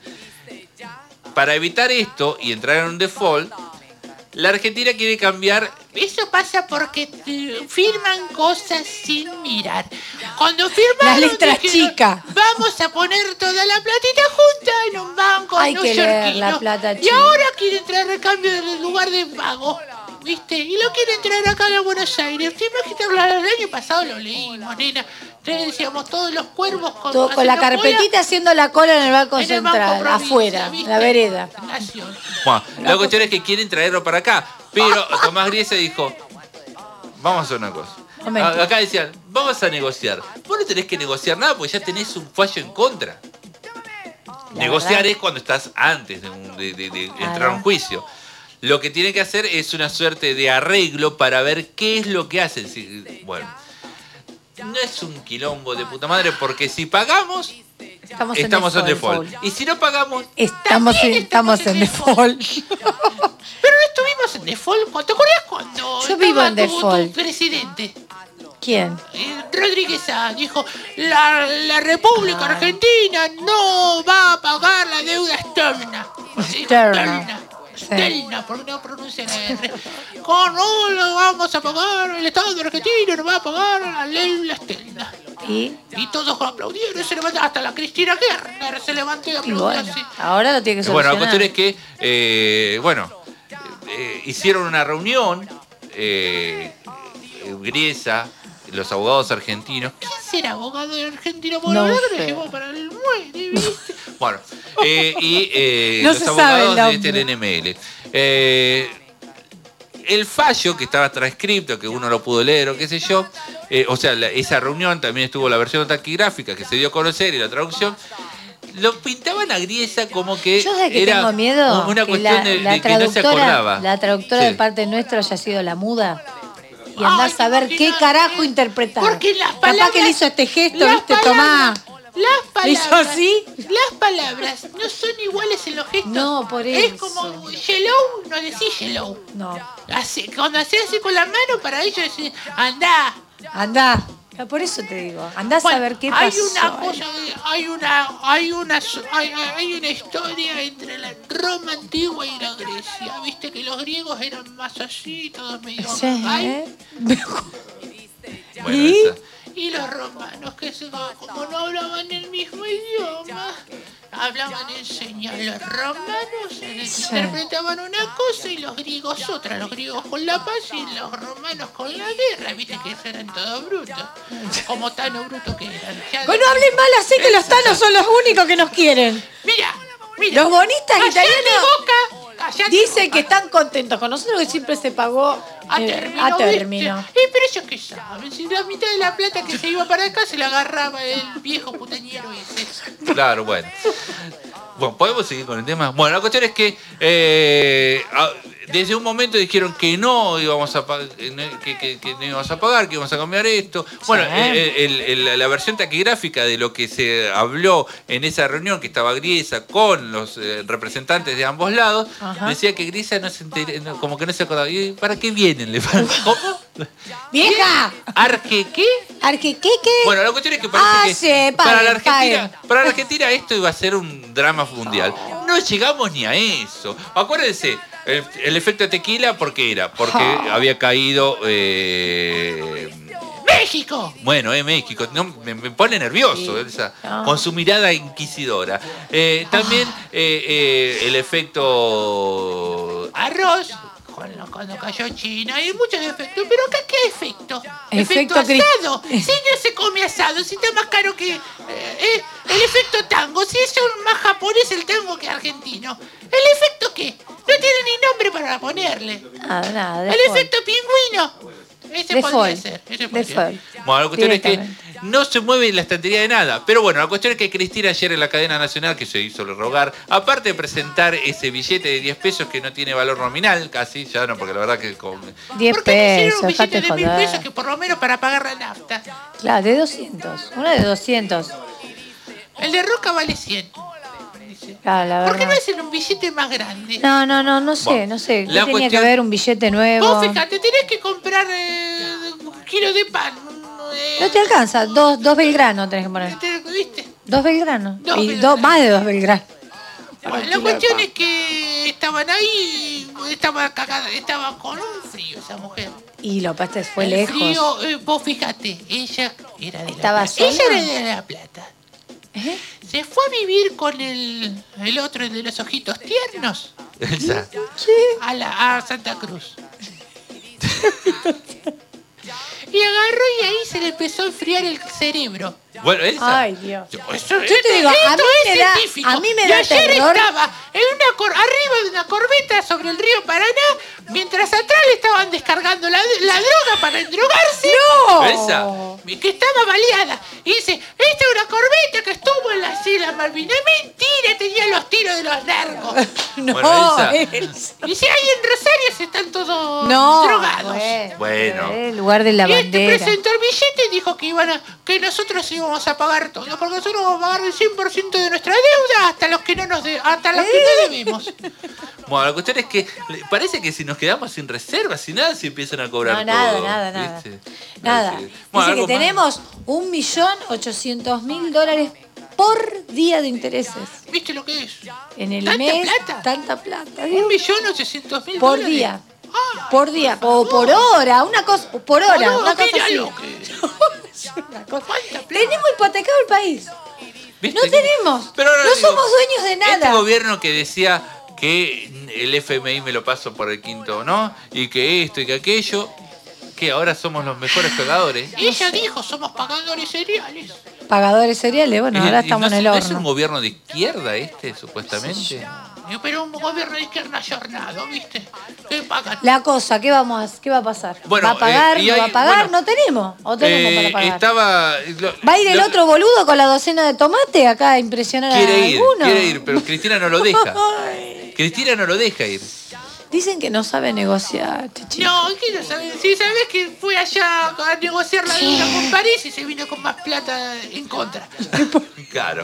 para evitar esto y entrar en un default, la Argentina quiere cambiar. Eso pasa porque eh, firman cosas sin mirar. Cuando firman Las letras chicas. vamos a poner toda la platita junta en un banco Hay que leer neoyorquino. la plata Y chica. ahora quieren traer el cambio del lugar de pago. ¿Viste? Y lo quieren traer acá a Buenos Aires. ¿Te imaginas? El año pasado lo leímos, nena. Entonces decíamos todos los cuervos con, Todo con la haciendo carpetita haciendo la cola en el Banco En el Banco Central, Provincia, afuera, ¿viste? en la vereda. cola. Nación. Bueno, la cuestión es que quieren traerlo para acá. Pero Tomás Griesa dijo, vamos a hacer una cosa. Momento. A- Acá decían, vamos a negociar. Vos no tenés que negociar nada porque ya tenés un fallo en contra. La Negociar verdad. es cuando estás antes de, un- de- de- de entrar a Claro. un juicio. Lo que tiene que hacer es una suerte de arreglo para ver qué es lo que hacen. Si- bueno, no es un quilombo de puta madre porque si pagamos, Estamos, estamos en en default. default. Y si no pagamos, Estamos en, estamos en default. Pero no estuvimos en default. ¿Te acuerdas cuando Yo vivo estaba en como default. tu presidente? ¿Quién? Eh, Rodríguez Sá dijo, la, la República Ah. Argentina no va a pagar la deuda externa. Externa. Sí. Externa, porque no pronuncia la R. Con no lo vamos a pagar, el Estado argentino no va a pagar la deuda externa. ¿Y? Y todos aplaudieron, se levantó, hasta la Cristina Kirchner se levantó y Y aplaudió bueno, así. ahora lo tiene que bueno, solucionar. la cuestión es que, eh, bueno, eh, hicieron una reunión, eh, eh, Griesa, los abogados argentinos. ¿Quién será abogado de Argentina? No Bueno, la verdad que sé. lo llevó para el muelle, ¿viste? Bueno, eh, y eh, No los se sabe el abogados de nombre. este N M L. Eh, el fallo que estaba transcripto, que uno lo pudo leer o qué sé yo, eh, o sea, la- esa reunión también estuvo la versión taquigráfica que se dio a conocer y la traducción, lo pintaban a Griesa como que Yo sé que era tengo miedo una que cuestión la, de, la de que no se traductora, acordaba. la traductora Sí. de parte nuestra haya sido la muda. Y andás a saber qué imaginás, carajo interpretar. Porque las Capaz palabras- que le hizo este gesto, las ¿viste? palabras- Tomá. Las ¿Le hizo palabras, así? las palabras no son iguales en los gestos. No, por Es eso. como yellow, no decís yellow. No. Así, cuando haces así con la mano, para ellos decís, andá. Andá. Por eso te digo. Andás Bueno, a ver qué hay pasó. una cosa, de- hay una, hay una, hay, hay una historia entre la Roma antigua y la Grecia. Viste que los griegos eran más así, todos medio. Sí, ay, ¿eh? Bueno, ¿Y? esa- Y los romanos, que se, como no hablaban el mismo idioma, hablaban en señas. Los romanos eh, Sí. interpretaban una cosa y los griegos otra. Los griegos con la paz y los romanos con la guerra. Viste que eran todos brutos. Como tan brutos que eran. Ya Bueno, hablen mal así que los tanos son los únicos que nos quieren. Mira, mira. Los bonistas Callate italianos boca, callate dicen boca. que están contentos con nosotros, que siempre se pagó A eh, término, a ¿viste? término. Eh, pero ellos qué saben, si la mitad de la plata que se iba para acá se la agarraba el viejo putañero ese. Claro, bueno. Bueno, ¿podemos seguir con el tema? Bueno, la cuestión es que eh, a- desde un momento dijeron que no íbamos a pag- eh, no- que, que- que no íbamos a pagar, que íbamos a cambiar esto. Bueno, Sí. eh, el- el- la versión taquigráfica de lo que se habló en esa reunión que estaba Griesa con los eh, representantes de ambos lados, Ajá. decía que Griesa no se enter- no, como que no se acordaba. ¿Y para qué vienen? Le- ¿Cómo? ¡Vieja! ¿Arque qué? ¿Arque qué qué? Bueno, la cuestión es que parece Ah, que sí, para, paguen, la Argentina, paguen. para la Argentina esto iba a ser un drama mundial. No llegamos ni a eso. Acuérdense, el, el efecto tequila, ¿por qué era? Porque Ah. había caído... eh, ¡México! bueno, eh, México, no, me, me pone nervioso esa, Ah. con su mirada inquisidora. Eh, también eh, eh, el efecto... Arroz, cuando, cuando cayó China, hay muchos efectos. Pero acá, ¿qué efecto? Efecto efecto cri- asado. Si no se come asado, si está más caro que... eh, eh, el efecto tango, si es un más japonés el tango que argentino. ¿El efecto qué? No tiene ni nombre para ponerle. Nada, nada. El default. efecto pingüino. Ese podría Default. ser. Ese podría ser. Default. Bueno, la cuestión es que Directamente. no se mueve la estantería de nada. Pero bueno, la cuestión es que Cristina ayer en la cadena nacional, que se hizo rogar, aparte de presentar ese billete de diez pesos que no tiene valor nominal, casi, ya no, porque la verdad que... Con... diez ¿Por qué no hicieron pesos, un billete dejate de mil joder. pesos que por lo menos para pagar la nafta? Claro, de doscientos. Uno de doscientos. El de Roca vale cien. Claro, la ¿Por qué no verdad. hacen un billete más grande? No, no, no, no sé, Bueno, no sé. ¿Qué la tenía cuestión- que ver un billete nuevo? Vos fíjate, tenés que comprar eh, un kilo de pan. eh, No te alcanza, dos, dos Belgrano tenés que poner. ¿Viste? Dos Belgrano. Dos y Belgrano. dos, más de dos Belgrano. Bueno, la cuestión es que estaban ahí, estaba cagada, estaba con un frío esa mujer. Y lo paste fue El lejos. frío, eh, vos fíjate, ella era de ¿Estaba La Plata. sola? Ella era de La Plata. Se fue a vivir con el, el otro, el de los ojitos tiernos, Elsa. a, la, a Santa Cruz. Y agarró y ahí se le empezó a enfriar el cerebro. Bueno, Elsa. Ay, Dios. Eso, Yo te digo, a esto mí es me da- científico. a mí me y da ayer terror. estaba en una cor- arriba de una corbeta sobre el río Paraná, mientras atrás le estaban descargando la, la droga para endrogarse. ¡No! Elsa. Que estaba baleada. Y dice, esta es una corbeta que estuvo en las Islas Malvinas. Mentira, tenía los tiros de los narcos. No, Bueno, Elsa. Elsa. Y si ahí en Rosario se están todos No, drogados. bueno, Bueno. el lugar de la Y este bandera. presentó el billete y dijo que iban a, que nosotros íbamos a pagar todo, porque nosotros vamos a pagar el cien por ciento de nuestra deuda hasta los que no nos de- hasta los que no debemos. Bueno, la cuestión es que le- parece que si nos quedamos sin reservas, sin nada, se empiezan a cobrar No, nada, todo, nada, nada. ¿viste? Nada. Así. Dice Bueno, que algo más. tenemos un millón ochocientos mil dólares por día de intereses. ¿Viste lo que es? En el ¿Tanta mes, plata? tanta plata. Un millón ochocientos mil Por dólares. día. Por día. O por hora. Una cosa. Por hora. No, una cosa mira así. lo que es. Una cosa. Tenemos hipotecado el país. ¿Viste? No tenemos. Pero ahora no digo, somos dueños de Este nada. gobierno que decía que el F M I me lo paso por el quinto, ¿no? Y que esto y que aquello, que ahora somos los mejores pagadores. Y ella dijo, somos pagadores seriales. Pagadores seriales. Bueno, Y- ahora y estamos no, en el ¿no horno. es un gobierno de izquierda este, supuestamente? Pero un gobierno de izquierda ayornado, ¿viste? Que pagan. La cosa, ¿qué vamos a, qué va a pasar? Bueno, ¿Va a pagar? eh, y ¿No va hay- a pagar? bueno, ¿No tenemos? ¿O tenemos Eh, para pagar? estaba... lo- ¿Va a ir el lo- otro boludo con la docena de tomate acá a impresionar a Quiere ir, alguno? quiere ir, pero Cristina no lo deja. Cristina no lo deja ir. Dicen que no sabe negociar, este chico. No, ¿qué no sabes? Si sabes que fue allá a negociar la deuda con París y se vino con más plata en contra. Claro.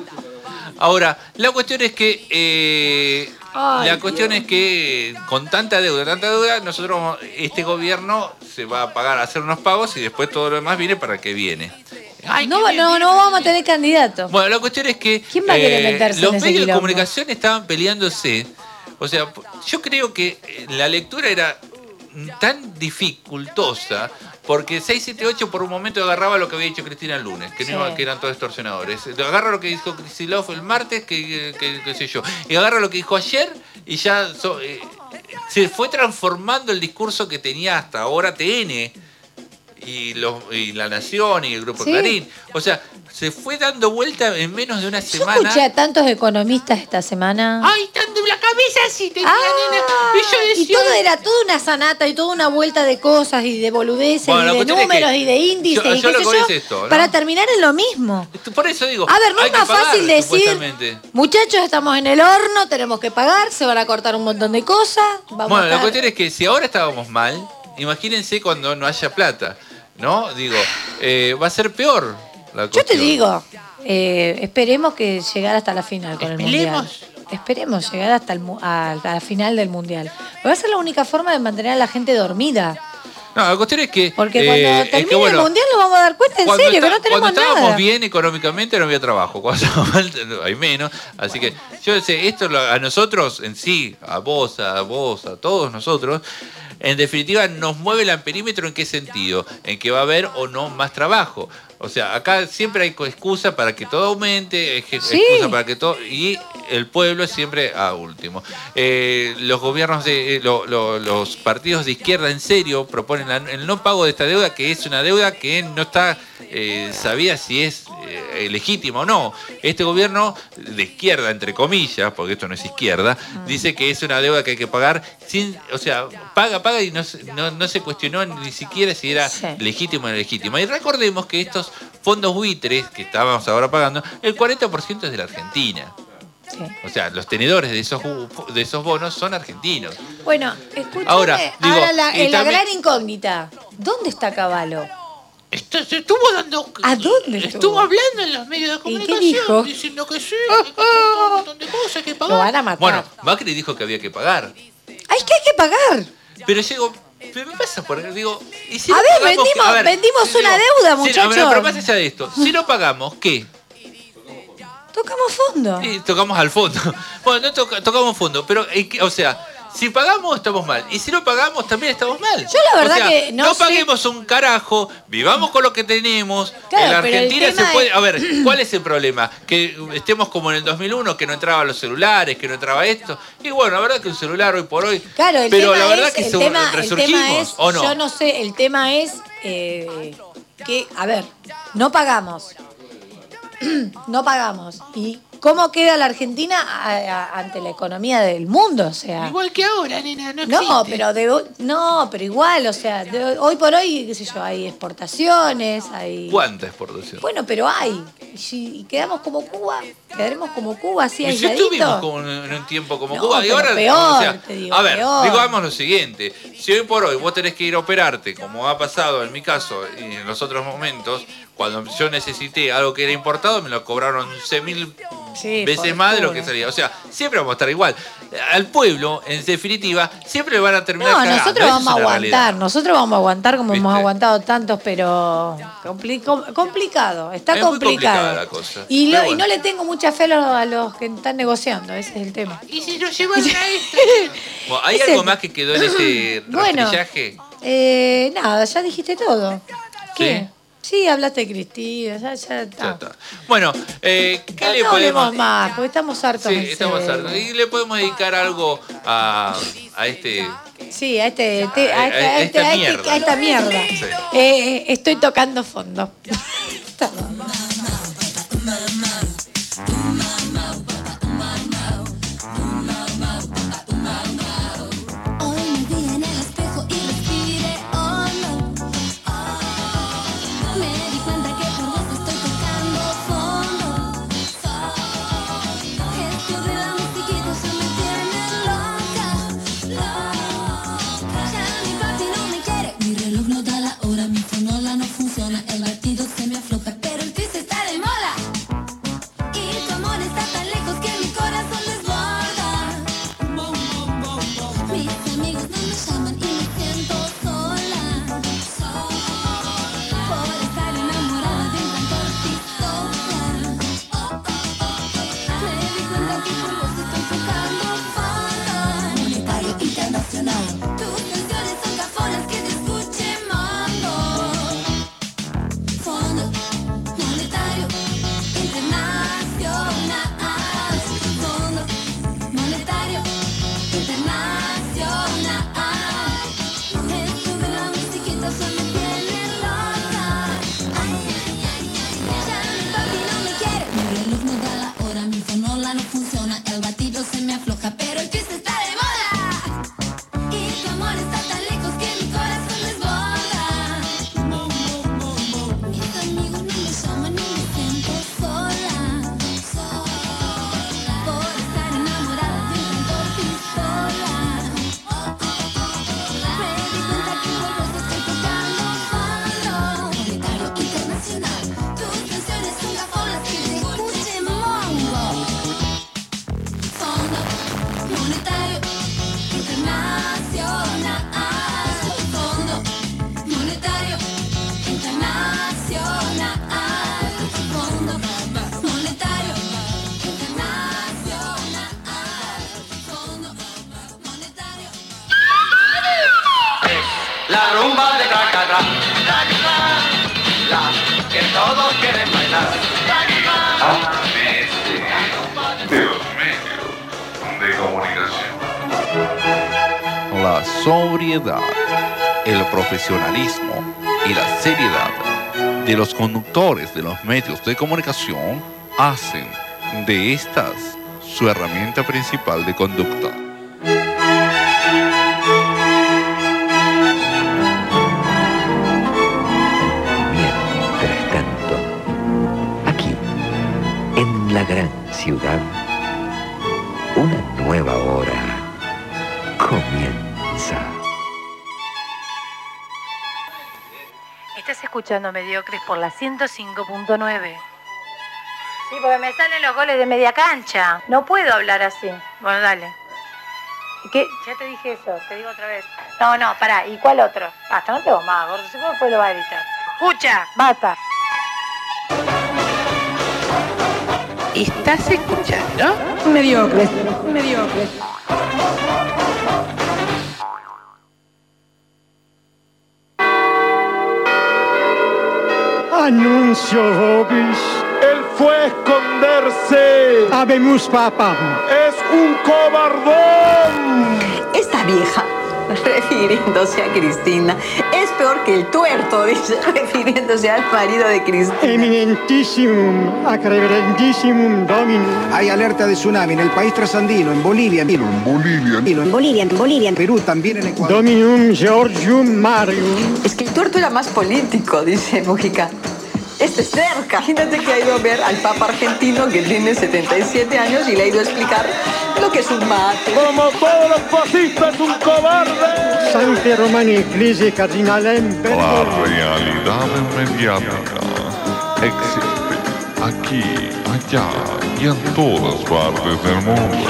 Ahora, la cuestión es que eh, Ay, la cuestión Dios. es que con tanta deuda, tanta deuda, nosotros vamos- este gobierno se va a pagar a hacer unos pagos y después todo lo demás viene para el que viene. Ay, No, qué bien, no, bien. no vamos a tener candidato. Bueno, la cuestión es que ¿Quién va a querer meterse los en ese medios de quilombo? comunicación estaban peleándose. O sea, yo creo que eh, la lectura era tan dificultosa porque seiscientos setenta y ocho por un momento agarraba lo que había dicho Cristina el lunes, que, no Sí. iba- que eran todos extorsionadores. Agarra lo que dijo Kicillof el martes, que, que, que sé yo. Y agarra lo que dijo ayer y ya so- eh, se fue transformando el discurso que tenía hasta ahora T N y, los, y La Nación y el Grupo Sí. Clarín. O sea, se fue dando vuelta en menos de una Yo semana. escuché a tantos economistas esta semana. Ay, tanto la cabeza así tenía, Ah, nena. Y yo y decía, todo era toda una sanata y toda una vuelta de cosas y de boludeces Bueno, la y de cuestión es números que y de índices yo- y yo qué lo sé que voy yo, es esto, ¿no? para terminar en lo mismo. Por eso digo. A ver, no hay es que más pagar, fácil decir, supuestamente. muchachos, estamos en el horno, tenemos que pagar, se van a cortar un montón de cosas. Vamos Bueno, a la estar- cuestión es que si ahora estábamos mal, imagínense cuando no haya plata, ¿no? Digo, eh, va a ser peor la Yo cuestión. te digo, eh, esperemos que llegar hasta la final con el Esperemos. mundial. Esperemos llegar hasta el, mu- a, a la final del mundial. Pero va a ser la única forma de mantener a la gente dormida. No, la cuestión es que. Porque eh, cuando es termine que, bueno, el mundial nos vamos a dar cuenta en cuando serio está- que no tenemos cuando estábamos nada. bien económicamente no había trabajo. Cuando estábamos mal hay menos. Así que yo sé, esto lo- a nosotros en sí, a vos, a vos, a todos nosotros, en definitiva nos mueve el amperímetro en qué sentido, en que va a haber o no más trabajo. O sea, acá siempre hay co- excusa para que todo aumente, eje- Sí. excusa para que todo... Y el pueblo siempre a último. Eh, los gobiernos, de eh, lo- lo- los partidos de izquierda en serio proponen la- el no pago de esta deuda, que es una deuda que no está eh, sabida si es eh, eh, legítima o no. Este gobierno de izquierda, entre comillas, porque esto no es izquierda, dice que es una deuda que hay que pagar sin, o sea, paga, paga y no, no, no se cuestionó ni siquiera si era Sí. legítimo o no legítimo. Y recordemos que estos fondos buitres que estábamos ahora pagando, el cuarenta por ciento es de la Argentina. Sí. O sea, los tenedores de esos, de esos bonos son argentinos. Bueno, escúchame, Ahora, ahora, digo, la, y la también- gran incógnita. ¿Dónde está Cavallo? Esto se estuvo dando. ¿A dónde estuvo? Estuvo hablando en los medios de ¿Y qué comunicación. dijo? Diciendo que sí, que hay un montón de cosas que pagar. Lo van a matar. Bueno, Macri dijo que había que pagar. ¡Ay, que hay que pagar! Pero llego, pero me pasa por digo, ¿y si A no ver, pagamos, vendimos- qué? A ver, vendimos si una digo, deuda, si- a ver, muchachos. pero más allá de esto, si no pagamos, ¿qué? Tocamos fondo. Y tocamos al fondo. Bueno, no toca- tocamos fondo, pero, eh, que- o sea, si pagamos estamos mal. Y si no pagamos también estamos mal. Yo la verdad O sea, que no sé- paguemos un carajo, vivamos con lo que tenemos. Claro, en la pero el Argentina se tema puede... es- A ver, ¿cuál es el problema? Que estemos como en el dos mil uno, que no entraban los celulares, que no entraba esto. Y bueno, la verdad que un celular hoy por hoy... Claro, el pero tema la verdad es, que el se tema, el resurgimos, tema es, ¿o no? yo no sé, el tema es eh, que, a ver, no pagamos. No pagamos. ¿Y cómo queda la Argentina a- a- ante la economía del mundo? O sea, Igual que ahora, nena, no no, existe. pero de, no, pero igual, o sea, de hoy por hoy, qué sé yo, hay exportaciones, hay... ¿Cuánta exportación? Bueno, pero hay. Y si y quedamos como Cuba, quedaremos como Cuba, así Y si aisladito. estuvimos como en en un tiempo como No, Cuba y pero ahora peor, o sea, te digo, a ver, peor. digamos lo siguiente, si hoy por hoy vos tenés que ir a operarte, como ha pasado en mi caso y en los otros momentos, cuando yo necesité algo que era importado, me lo cobraron seis mil Sí, veces por más de lo favor. que salía. O sea, siempre vamos a estar igual. Al pueblo, en definitiva, siempre le van a terminar No, cagando. nosotros Esa vamos a es la aguantar, realidad. nosotros vamos a aguantar como hemos ¿Viste? aguantado tantos, pero compli- com- complicado, está Es muy complicado. complicada la cosa. Y, lo- Pero y bueno. no le tengo mucha fe a los, a los que están negociando, ese es el tema. Y si nos llevan a esto. Bueno, ¿hay Ese- algo más que quedó en ese Bueno. rastrillaje? Eh, nada, ya dijiste todo. ¿Qué? ¿Sí? Sí, hablaste de Cristina, ya, ya está. Ya está. Bueno, eh, ¿qué No, le no podemos...? hablemos más, porque estamos hartos. Sí, en estamos serio. hartos. Y le podemos dedicar algo a, a este... Sí, a este, te- a, A- este- a a este- esta a este- mierda. a esta mierda. Sí. Eh, estoy tocando fondo. Hoy me vi en el espejo y respiré hondo. Me di cuenta que por vos estoy tocando fondo. Esto de la musiquita ya me tiene loca, loca. Ya mi papi no me quiere, mi reloj no da la hora, mi fonola no funciona, el latido se me afloja, pero el piso está de moda. Y tu amor está tan lejos que mi corazón desborda. Mis amigos no me llaman y me siento sola, sola, por estar enamorada de un cantor pistola. Me di cuenta que por vos estoy tocando fondo. Monetario internacional. Tus canciones son cafonas que te escuche mando. Fondo monetario internacional. Fondo monetario internacional. Esto de la musiquita ya me tiene loca. Ay, ay, ay, ay, ya mi papi no me quiere. Mi reloj no da la hora, mi fonola no funciona, el batido se me afloja, pero el piso está de moda. Y tu amor está tan lejos que mi corazón desborda. Mis amigos no me llaman y me siento sola, sola, por estar enamorada de un cantor pistola. Me di cuenta que por vos estoy tocando fondo. Monetario internacional. Tus canciones son cafonas que te escuche mongo. Fondo monetario internacional. Fondo monetario internacional. Fondo monetario internacional. Fondo monetario. La rumba de Cacata, la que todos quieren bailar. de los medios de comunicación. La sobriedad, el profesionalismo y la seriedad de los conductores de los medios de comunicación hacen de estas su herramienta principal de conducta. Mientras tanto, aquí, en la gran ciudad, una nueva hora comienza. Estás escuchando Mediocres por la ciento cinco punto nueve. Sí, porque me salen los goles de media cancha. No puedo hablar así. Bueno, dale. ¿Qué? Ya te dije eso, te digo otra vez. No, no, pará. ¿Y cuál otro? Basta, no tengo más, gordo. Si no, después lo va a editar. Escucha, basta. ¿Estás escuchando? Mediocres, mediocres. Anuncio Vobis. Él fue a esconderse. Habemos papá. Es un cobardón. Esta vieja, refiriéndose a Cristina, es peor que el tuerto, dice, refiriéndose al marido de Cristina. Eminentissimum, acreverendissimum dominum. Hay alerta de tsunami en el país trasandino, en Bolivia, en Bolivia, en Bolivia, en Bolivia, en Perú, también en Ecuador. Dominum Georgium Marium. Es que el tuerto era más político, dice Mujica. Este es cerca. Imagínate que ha ido a ver al Papa argentino que tiene setenta y siete años y le ha ido a explicar lo que es un mate. Como todos los fascistas, un cobarde. Sancti Romani Ecclesiae Cardinalem. La realidad mediática existe aquí, allá y en todas partes del mundo.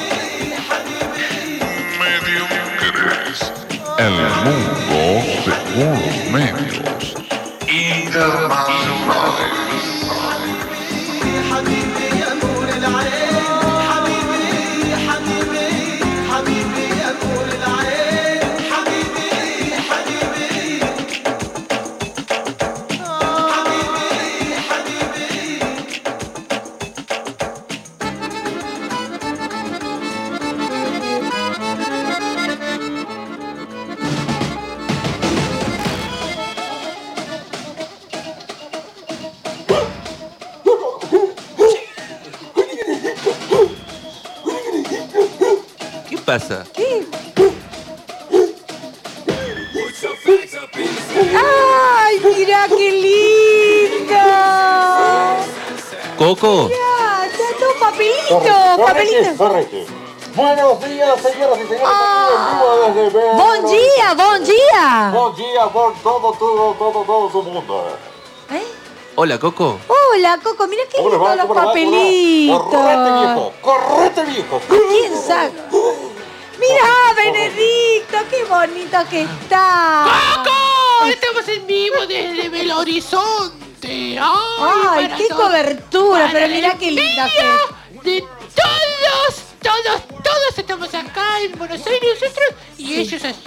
Mediocres. El mundo según los medios internacionales. ¿Qué pasa? ¿Qué? ¡Ay, mira qué lindo! ¿Coco? Mira, está todo papelito, papelito. Correcto. Buenos días, señoras y señores. Ah, aquí en vivo desde ¡Bon día, bon día! Bon día por todo, todo, todo, todo su mundo. ¿Eh? Hola, Coco. Hola, Coco, mira qué ¿Cómo le va? lindos los ¿Cómo le va? papelitos. Correte, viejo. Correte, viejo. ¿Quién sabe? Mirá, Benedicto, qué bonito que está. ¡Coco! Estamos en vivo desde Belo Horizonte. ¡Ay, Ay, para qué todo- cobertura, para pero la mirá qué linda que envidia de todos, todos, todos estamos acá en Buenos Aires nosotros y ellos allá.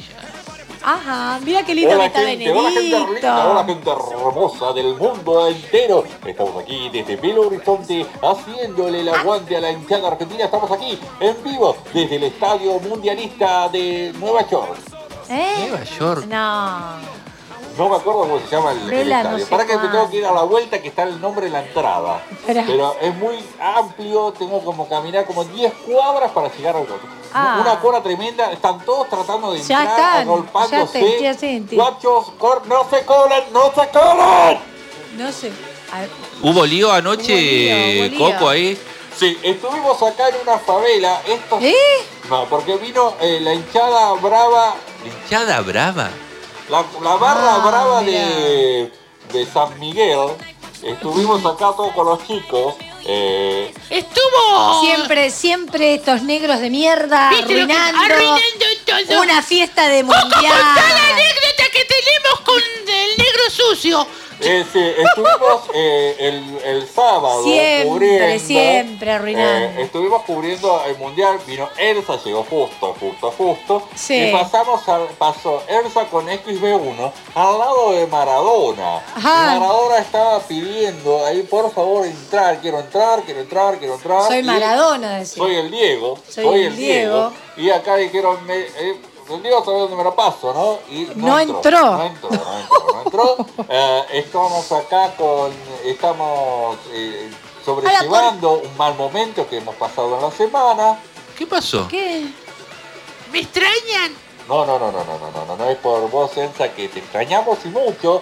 Ajá, mira qué lindo Hola, que está gente, hola, gente linda, hola, Benedicto. gente hermosa del mundo entero. Estamos aquí desde Belo Horizonte haciéndole el aguante a la hinchada argentina. Estamos aquí en vivo desde el Estadio Mundialista de Nueva York. ¿Eh? Nueva York. No. No me acuerdo cómo se llama el, el Vela, no estadio. sé Para que me cuándo. tengo que ir a la vuelta que está el nombre en la entrada. Espera. Pero es muy amplio, tengo como caminar como diez cuadras para llegar al otro. Ah. Una cola tremenda, están todos tratando de Ya entrar, están, agolpándose. ya te- ya sentí. Guachos, cor- no se colan, no se colan. No sé. A ver, ¿Hubo lío anoche, Hubo lío, hubo lío. Coco, ahí? Sí, estuvimos acá en una favela. Estos... ¿Eh? No, porque vino eh, la hinchada brava, ¿Hinchada brava? la, la barra Ah, brava mira. de, de San Miguel. Estuvimos acá todos con los chicos. Eh, ¡Estuvo! Siempre, siempre estos negros de mierda ¿Viste lo que- arruinando, arruinando todo. una fiesta de ¡Coco, mundial. contá la anécdota que tenemos con el negro sucio! eh, sí, estuvimos eh, el, el sábado Siempre, cubriendo. siempre arruinando. eh, estuvimos cubriendo el mundial. Vino Elsa, llegó justo, justo, justo. Sí. Y pasamos al, pasó Elsa con X B uno al lado de Maradona. Ajá. Y Maradona estaba pidiendo ahí, por favor, entrar. Quiero entrar, quiero entrar, quiero entrar. Soy Y Maradona, decía. Soy el Diego. Soy el Diego. Y acá dijeron, me- eh, Dios sabe dónde me lo paso, ¿no? Y no, No entró, entró. No entró, no entró, no entró. Eh, estamos acá con, estamos eh, sobrellevando un mal momento que hemos pasado en la semana. ¿Qué pasó? ¿Qué? ¿Me extrañan? No, no, no, no, no, no, no, no, no es por vos, Elsa, que te extrañamos y mucho,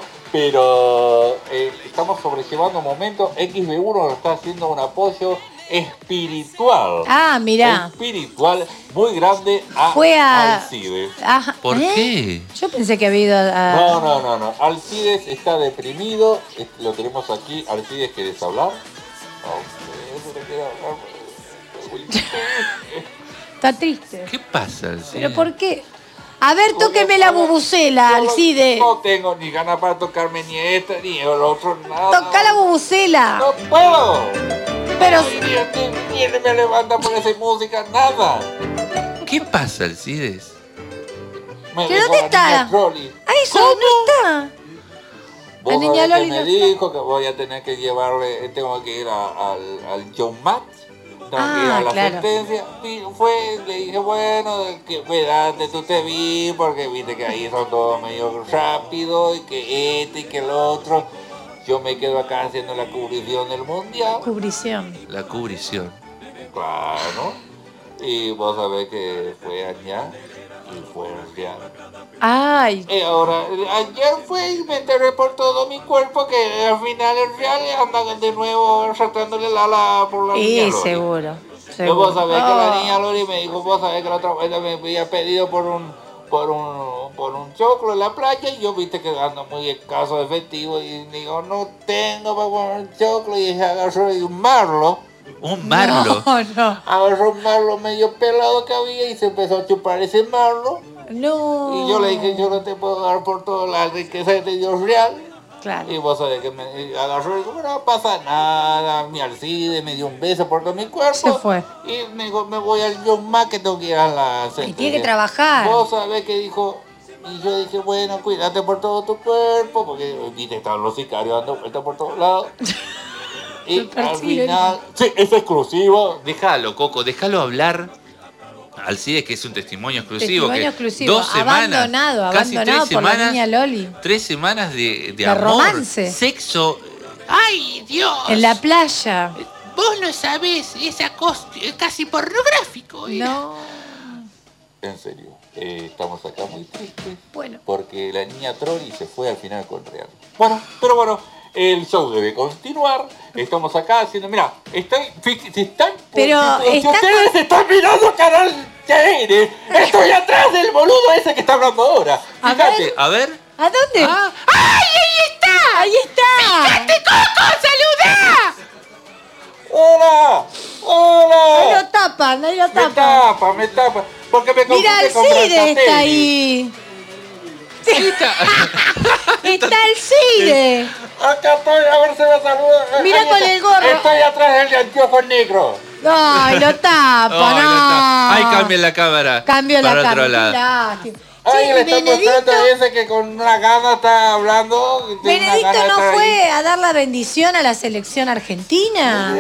pero eh, estamos sobrellevando un momento. X B uno nos está haciendo un apoyo espiritual. Ah, mirá. Espiritual muy grande a Fue a- Alcides. Ajá. ¿Por ¿Eh? qué? Yo pensé que había ido a... No, no, no, no. Alcides está deprimido. Es- Lo tenemos aquí. Alcides, ¿querés hablar? No, eso no quiero hablar. Está triste. ¿Qué pasa, Alcides? ¿Pero por qué? A ver, tóqueme la bubucela, Alcide. No tengo ni ganas para tocarme ni esta ni el otro, nada. Toca la bubucela. No puedo. Pero... Ni, ni, ni me levanta por esa música, nada. ¿Qué pasa, Alcides? Me ¿Que dejó dónde la está? niña Trolli. Ah, eso no está. Vos La niña sabés que Loli me no dijo que voy a tener que llevarle, tengo que ir a- al, al John Matt, tengo que ir Ah, a la claro. sentencia. Y fue, le dije, bueno, que cuidate, tú te vi, porque viste que ahí son todos medio rápido, y que este y que el otro. Yo me quedo acá haciendo la cubrición del mundial. Cubrición. La cubrición. Claro. Y vos sabés que fue allá y fue allá. Ay. Y ahora, ayer fue y me enteré por todo mi cuerpo que al final el Real anda de nuevo saltándole la ala por la niña Sí, Loli. seguro. Y seguro. vos sabés que la Oh. niña Loli me dijo, vos sabés que la otra vez me había pedido por un por un por un choclo en la playa y yo viste que ando muy escaso de efectivo y digo, no tengo para poner un choclo y dije, agarró y un marlo. Un marlo. No, no. Agarró un marlo medio pelado que había y se empezó a chupar ese marlo. No. Y yo le dije, yo no te puedo dar por toda la riqueza que te dio Real. Claro. Y vos sabés que me agarró y dijo, no pasa nada, mi Alcide me dio un beso por todo mi cuerpo. Se fue. Y me dijo, me voy al John Mac que tengo que ir a la Y sentencia. tiene que trabajar. Vos sabés que dijo, y yo dije, bueno, cuídate por todo tu cuerpo, porque viste, estaban los sicarios dando vueltas por todos lados. Y al persiguen. final, sí, es exclusivo. Déjalo, Coco, déjalo hablar. Alcides, que es un testimonio exclusivo. Testimonio que exclusivo. Dos semanas, Abandonado, casi abandonado tres por la semanas, niña Loli. Tres semanas de, de, De amor, romance. sexo. ¡Ay, Dios! En la playa. Vos no sabés, es acos- es casi pornográfico. era. No. En serio, eh, estamos acá muy tristes. Bueno. Porque la niña Trolli se fue al final con Real. Bueno, pero bueno, el show debe continuar. Estamos acá haciendo, mira, están, fí- se están, Pero si, si está ustedes están mirando Canal T N, estoy atrás del boludo ese que está hablando ahora. A Fíjate. ver. A ver. ¿A dónde? Ah. ¡Ay, ahí está! Ahí está. ¡Fíjate, Coco! ¡Saludá! ¡Hola! ¡Hola! Ahí lo tapan, ahí lo Me tapan. tapa, me tapa. Porque me Mira, confundí con Alcide Brancatelli. está ahí. Ahí está. Está Alcide. Acá estoy, a ver si me saluda. Mira Ahí con está. el gorro. Estoy atrás del de anteojos negro. Ay, lo tapa, Ay, no. no está. Ahí cambia la cámara. Cambio la para otro cámara. lado. Lástima. Ay, Sí, le está Benedicto, mostrando ese que con una gana está hablando. y tiene una Benedicto gana de no estar fue a dar la bendición a la selección argentina.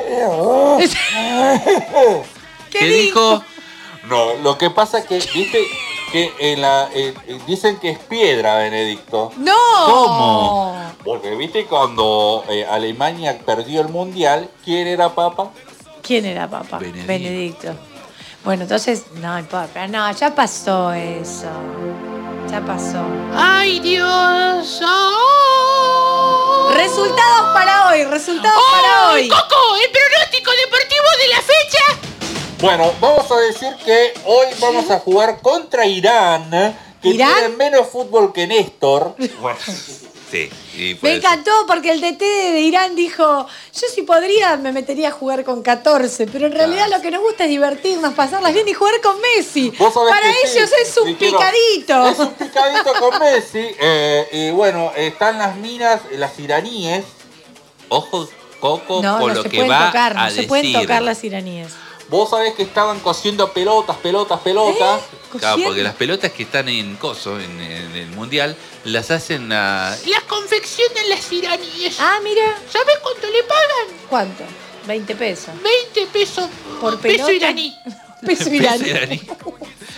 ¿Qué dijo? No, lo que pasa es que, viste, que en la, eh, eh, dicen que es piedra, Benedicto. No. ¿Cómo? Porque, viste, cuando eh, Alemania perdió el mundial, ¿quién era papa? ¿Quién era papá? Benedicto. Benedicto. Bueno, entonces, no importa. No, ya pasó eso. Ya pasó. ¡Ay, Dios! ¡Oh! Resultados para hoy, resultados ¡Oh, para hoy. Coco! ¿El pronóstico deportivo de la fecha? Bueno, vamos a decir que hoy vamos a jugar contra Irán, que ¿Irán? tiene menos fútbol que Néstor. Bueno, Sí. y Me puede ser. encantó porque el D T de Irán dijo, yo si podría me metería a jugar con catorce, pero en realidad lo que nos gusta es divertirnos, pasarlas bien y jugar con Messi. Vos sabés Para que sí, ellos es un dijeron, picadito. Es un picadito con Messi. eh, y bueno, están las minas, las iraníes. Ojo, Coco, No, con no lo se que pueden va tocar, no a se decir. pueden tocar las iraníes. Vos sabés que estaban cosiendo pelotas, pelotas, pelotas. Claro, porque las pelotas que están en coso, en, en el mundial, las hacen a. Las confeccionan las iraníes. Ah, mira. ¿Sabes cuánto le pagan? ¿Cuánto? veinte pesos. veinte pesos ¿Por peso pelota? iraní. Peso iraní. iraní.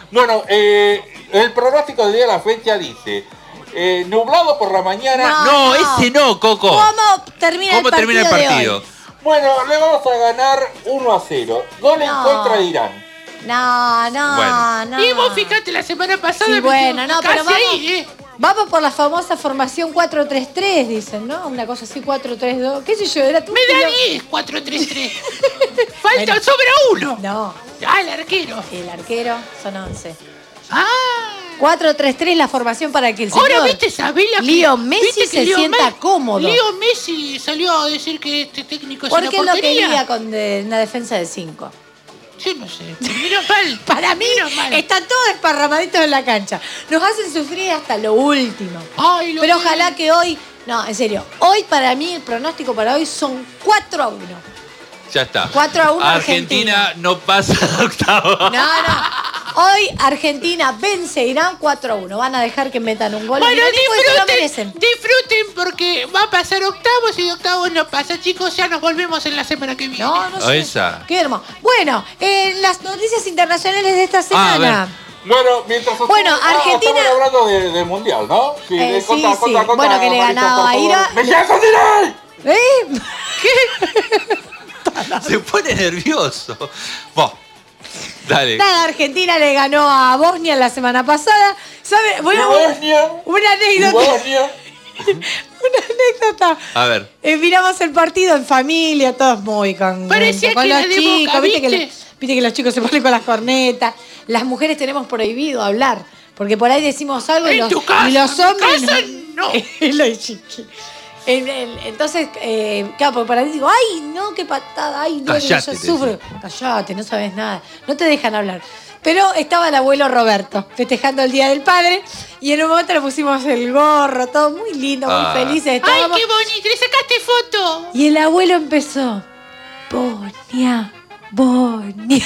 Bueno, eh, el pronóstico del día de la fecha dice... Eh, nublado por la mañana. No, no, ese no, Coco. ¿Cómo termina ¿Cómo el partido, termina el partido? de hoy? Bueno, le vamos a ganar uno a cero. Gol en No. contra de Irán. No, no, Bueno. no. Y vos fijate la semana pasada. Sí, me bueno, quedo no, pero casi vamos, ahí, ¿eh? vamos por la famosa formación cuatro tres tres, dicen, ¿no? Una cosa así, cuatro tres dos. ¿Qué sé yo? Era tu Me da diez, cuatro tres tres. Falta, Bueno. sobra uno. No, Ah, el arquero. el arquero son once. Ah. cuatro tres tres la formación para que el señor Ahora viste, Sabela, que- Leo Messi viste que se Leo sienta Me- cómodo. Leo Messi salió a decir que este técnico es una Porque él lo porquería. quería con de- una defensa de cinco. Yo no sé. Menos mal. Para mí, Menos mal. están todos desparramaditos en la cancha. Nos hacen sufrir hasta lo último. Ay, lo Pero que- ojalá que hoy, no, en serio, hoy para mí el pronóstico para hoy son cuatro a uno. Ya está. cuatro a uno Argentina, no pasa de octavo. No, no. Hoy Argentina vence a Irán cuatro a uno. Van a dejar que metan un gol. Bueno, iraní porque se lo disfruten, merecen. disfruten porque va a pasar octavos y de octavos no pasa, chicos. Ya nos volvemos en la semana que viene. No, no sé. Esa. Qué hermoso. Bueno, en las noticias internacionales de esta Ah, a ver. semana. Bueno, mientras ustedes- Bueno, Ah, Argentina- estamos hablando de- del mundial, ¿no? Sí, Eh, de- sí, conta- sí. conta- conta, Bueno, que le Marisa, ganaba por a favor. Ira- ¡Me llamas a tirar! ¿Eh? Se pone nervioso. Vos. Dale. Nada, Argentina le ganó a Bosnia la semana pasada. ¿Sabe? Bueno, Bosnia. una anécdota. Bosnia. Una anécdota. A ver. Eh, miramos el partido en familia, todos muy contentos. Parecía con que los era de chicos. Boca, ¿viste? Que, ¿viste? le- viste que los chicos se ponen con las cornetas. Las mujeres tenemos prohibido hablar. Porque por ahí decimos algo y En los, tu casa, y los en mi hombres. casa, no. Los chiqui- En el- entonces, eh, claro, porque para mí digo, ay, no, qué patada, ay, no, Callate, yo te sufro. Callate, no sabes nada. No te dejan hablar. Pero estaba el abuelo Roberto festejando el Día del Padre y en un momento le pusimos el gorro, todo muy lindo, muy Ah. felices ¡Ay, estábamos. qué bonito! ¡Le sacaste foto! Y el abuelo empezó, Bosnia, Bosnia.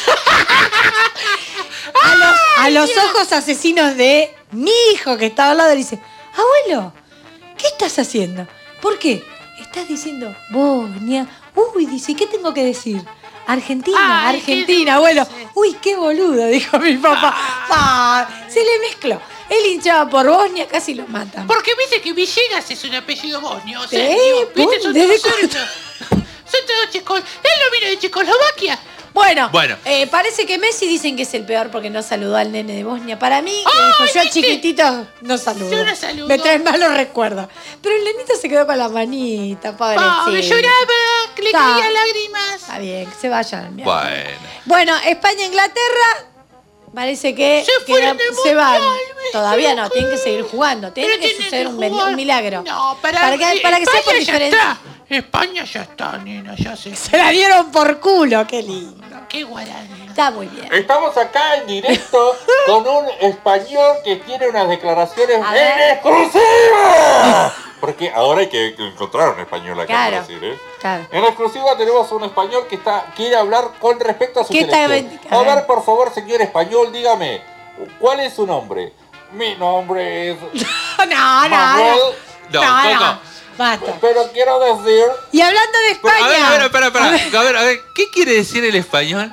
a, los, a los ojos asesinos de mi hijo que estaba al lado, le dice, abuelo, ¿qué estás haciendo? ¿Por qué? Estás diciendo Bosnia. Uy, dice, ¿qué tengo que decir? Argentina, Ay, Argentina, qué abuelo. Uy, qué boludo, dijo mi papá. Ah, se le mezcló. Él hinchaba por Bosnia, casi lo matan. Porque viste que Villegas es un apellido bosnio. O sea, ¿Eh? digo, ¿viste? Son ¿Desde todos cerdos. Son todos checos. Él no vino de Checoslovaquia. Bueno, Bueno. eh, parece que Messi dicen que es el peor porque no saludó al nene de Bosnia. Para mí, que ¡Ay, dijo yo viste! chiquitito, no saludo. Yo no saludo. Me trae malos recuerdos. Pero el nenito se quedó con la manita, pobrecito. Pobre, lloraba, que le Está. caían lágrimas. Está bien, que se vayan. mi amor. Bueno. Bueno, España, Inglaterra, parece que Se fueron del se van. Mundial, me Todavía no, equivoqué. tienen que seguir jugando. Tiene Pero que tienen suceder que un, mil- jugar. un milagro. No, para, para que, para que sea por España ya diferencia. está. España ya está, nena, ya se. Se la dieron por culo, qué lindo. Qué guaraña. Está muy bien. Estamos acá en directo con un español que tiene unas declaraciones A en ver. exclusiva. Porque ahora hay que encontrar un español acá Claro. en Brasil, ¿eh? Claro. En exclusiva tenemos un español que está quiere hablar con respecto a su ¿Qué está selección. ven- a A ver, ver. por favor, señor español, dígame, ¿cuál es su nombre? Mi nombre es No, no, Manuel, No, no, Coco. no. Basta. pero quiero decir, Y hablando de Pero, España. a ver, a ver, espera, espera. A ver. A ver, a ver, ¿qué quiere decir el español?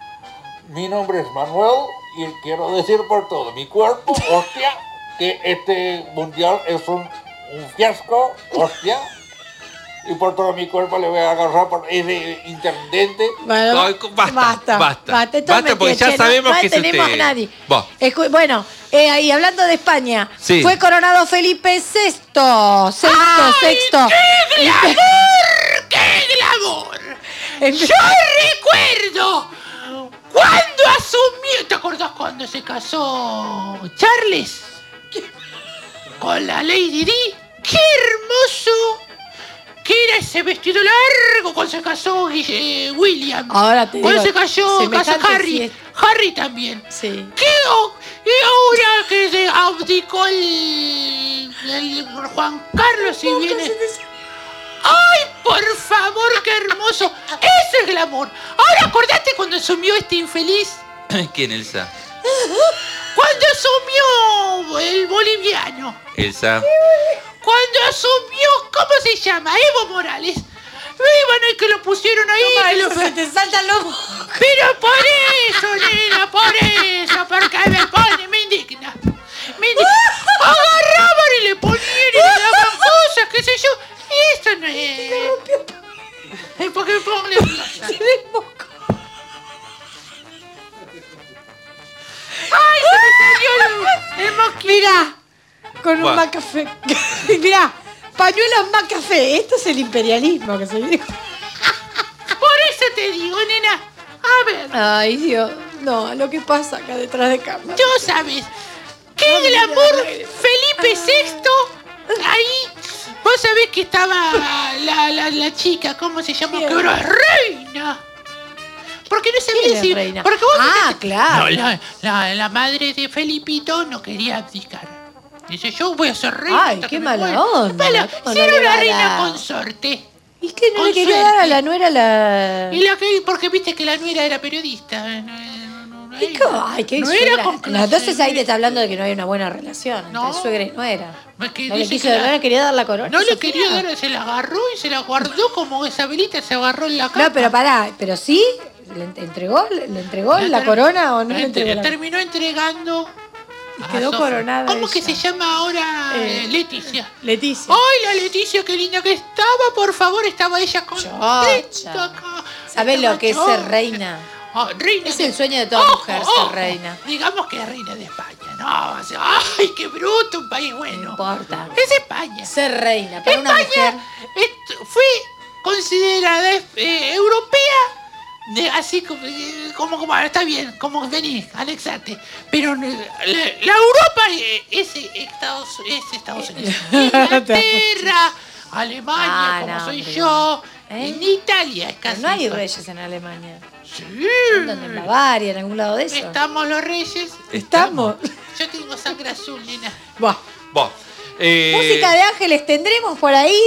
mi nombre es Manuel y quiero decir por todo mi cuerpo, hostia, que este mundial es un, un fiasco, hostia. Y por todo mi cuerpo le voy a agarrar por ese intendente. Bueno, Ay, basta, basta. Basta, esto Basta, me porque ya tiene, sabemos no, que no es tenemos usted. a nadie. Vos. Escu- bueno, eh, ahí hablando de España, Sí. fue coronado Felipe sexto. Sexto, ¡Ay, sexto. ¡Qué glamour! ¡Qué glamour! Empe- Yo recuerdo cuando asumió. ¿Te acordás cuando se casó Charles? Con la Lady Di. ¡Qué hermoso! ¿Qué era ese vestido largo cuando se casó eh, William? Ahora te Cuando digo, se casó semejante casó Harry. fiesta. Harry también. Sí. ¿Qué? o- Y ahora que se abdicó el, el Juan Carlos y viene. ¡Ay, por favor, qué hermoso! ¡Ese es glamour! Ahora acordate cuando asumió este infeliz. ¿Quién, Elsa? Cuando asumió el boliviano. Elsa. Cuando asumió, ¿cómo se llama? Evo Morales. Y bueno, y que lo pusieron ahí. Toma, que lo- eso se te saltan los mocos. Pero por eso, nena, por eso, porque me pone, me indigna. Me indigna. Agarraban y le ponían y le daban cosas, qué sé yo. Y esto no es. Es porque me pongo nerviosa. ¡Ay, se me salió el, el mosquito! Mirá, con un Bueno. macafé. Mirá, pañuelos macafé. Esto es el imperialismo que se dijo. Por eso te digo, nena. A ver. Ay, Dios. No, lo que pasa acá detrás de cámara. Tú sabes. ¡Qué glamour! Felipe sexto. Ahí. Vos sabés que estaba la, la, la chica, ¿cómo se llama? Que era reina. Porque no sabía ¿Quién es si. reina? Porque vos Ah, fíjate- claro. No, la, la, la madre de Felipito no quería abdicar. Dice, yo voy a ser reina. Ay, hasta qué que me mala muera. onda. Mala. ¿Cómo Si no era le una va a reina dar? consorte. ¿Y qué no Con le quería suerte. dar a la nuera la...? Y la que, porque viste que la nuera era periodista. eh, No, no, no, ¿Y cómo? Ay, qué no suegra. era con No, clase. entonces ahí te está hablando de que no hay una buena relación No. entre suegra y nuera. Es que No le dice quiso que no la- le quería dar la corona. No le Sofía. quería dar, se la agarró y se la guardó como Isabelita se agarró en la cama. No, pero pará, pero sí, ¿le ent- entregó, le entregó la, ter- corona o no la le entre- entregó la terminó entregando. Y a quedó Sofía. coronada ¿Cómo que ella. se llama ahora? Eh, Eh, Leticia. Leticia. ¡Ay, la Leticia, qué linda que estaba! Por favor, estaba ella contenta Chocha. acá. ¿Sabés Estaba lo que es chocha. ser reina? Ah, reina Es de- el sueño de toda Ojo, mujer ojo. ser reina. Digamos que es reina de España. No, o sea, ¡ay, qué bruto! Un país No bueno. importa. Es España. Ser reina para una mujer. España est- fue considerada eh, europea, de- así como, eh, como, como, está bien, como venís, anexate. Pero eh, la, la Europa eh, es Estados, es Estados Unidos. Inglaterra, Alemania, Ah, como no, soy hombre. yo. ¿Eh? En Italia es Pero casi. no hay igual. reyes en Alemania. Sí. ¿Dónde? ¿En Bavaria? ¿En algún lado de eso? Estamos los reyes. Estamos. Yo tengo sangre azul, nena. Buah. Bueno, eh, Música de ángeles tendremos por ahí.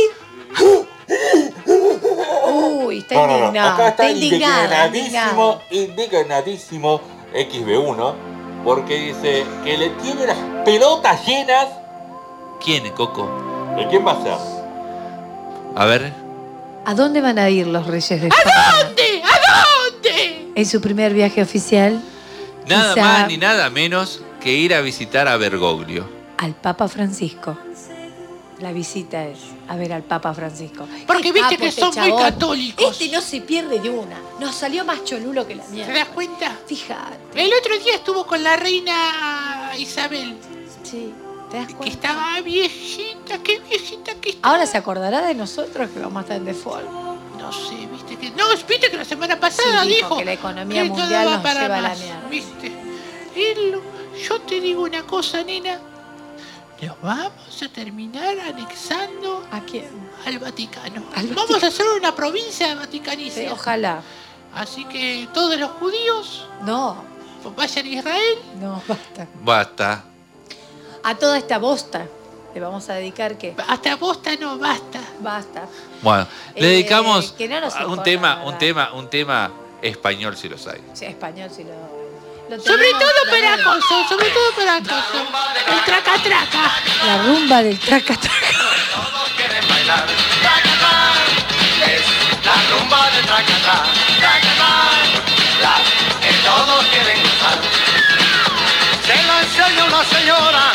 Uy, está No, no, no. indignado. Acá está indignada, indignadísimo, indignadísimo X B uno, porque dice que le tiene las pelotas llenas. ¿quién, Coco? ¿De quién va a ser? A ver. ¿A dónde van a ir los reyes de ¿A España? dónde? ¿A dónde? En su primer viaje oficial Nada Quizá- más ni nada menos que ir a visitar a Bergoglio. al Papa Francisco. La visita es a ver al Papa Francisco. Porque Qué viste capo que este son muy chabón. católicos. Este no se pierde de una. Nos salió más cholulo que la ¿Te mierda. das cuenta? Fíjate. El otro día estuvo con la reina Isabel, Sí, ¿te das que cuenta? estaba viejita, qué viejita que está. Ahora se acordará de nosotros que vamos a estar en default. No sé, viste que. No, viste que la semana pasada Sí, dijo dijo que la economía que todo mundial va nos para lleva a la más, mierda. ¿viste? Él, yo te digo una cosa, nena. Nos vamos a terminar anexando ¿A quién? al Vaticano. Al vamos Vaticano. a hacer una provincia vaticanicia. Sí, ojalá. Así que todos los judíos No, vayan a Israel. no, basta. Basta. A toda esta bosta le vamos a dedicar qué? Hasta bosta no basta. Basta. Bueno, le Eh, dedicamos que no nos a un importa, tema, la un verdad. tema, un tema español si los hay. Sí, español si lo. lo Sobre tenemos, todo la para verdad. acoso, sobre todo para acoso. El traca traca. La rumba del traca traca. Todos quieren bailar, tracatá, es la rumba de tracatá, tracatá, la que todos quieren gozar. Se la enseña una señora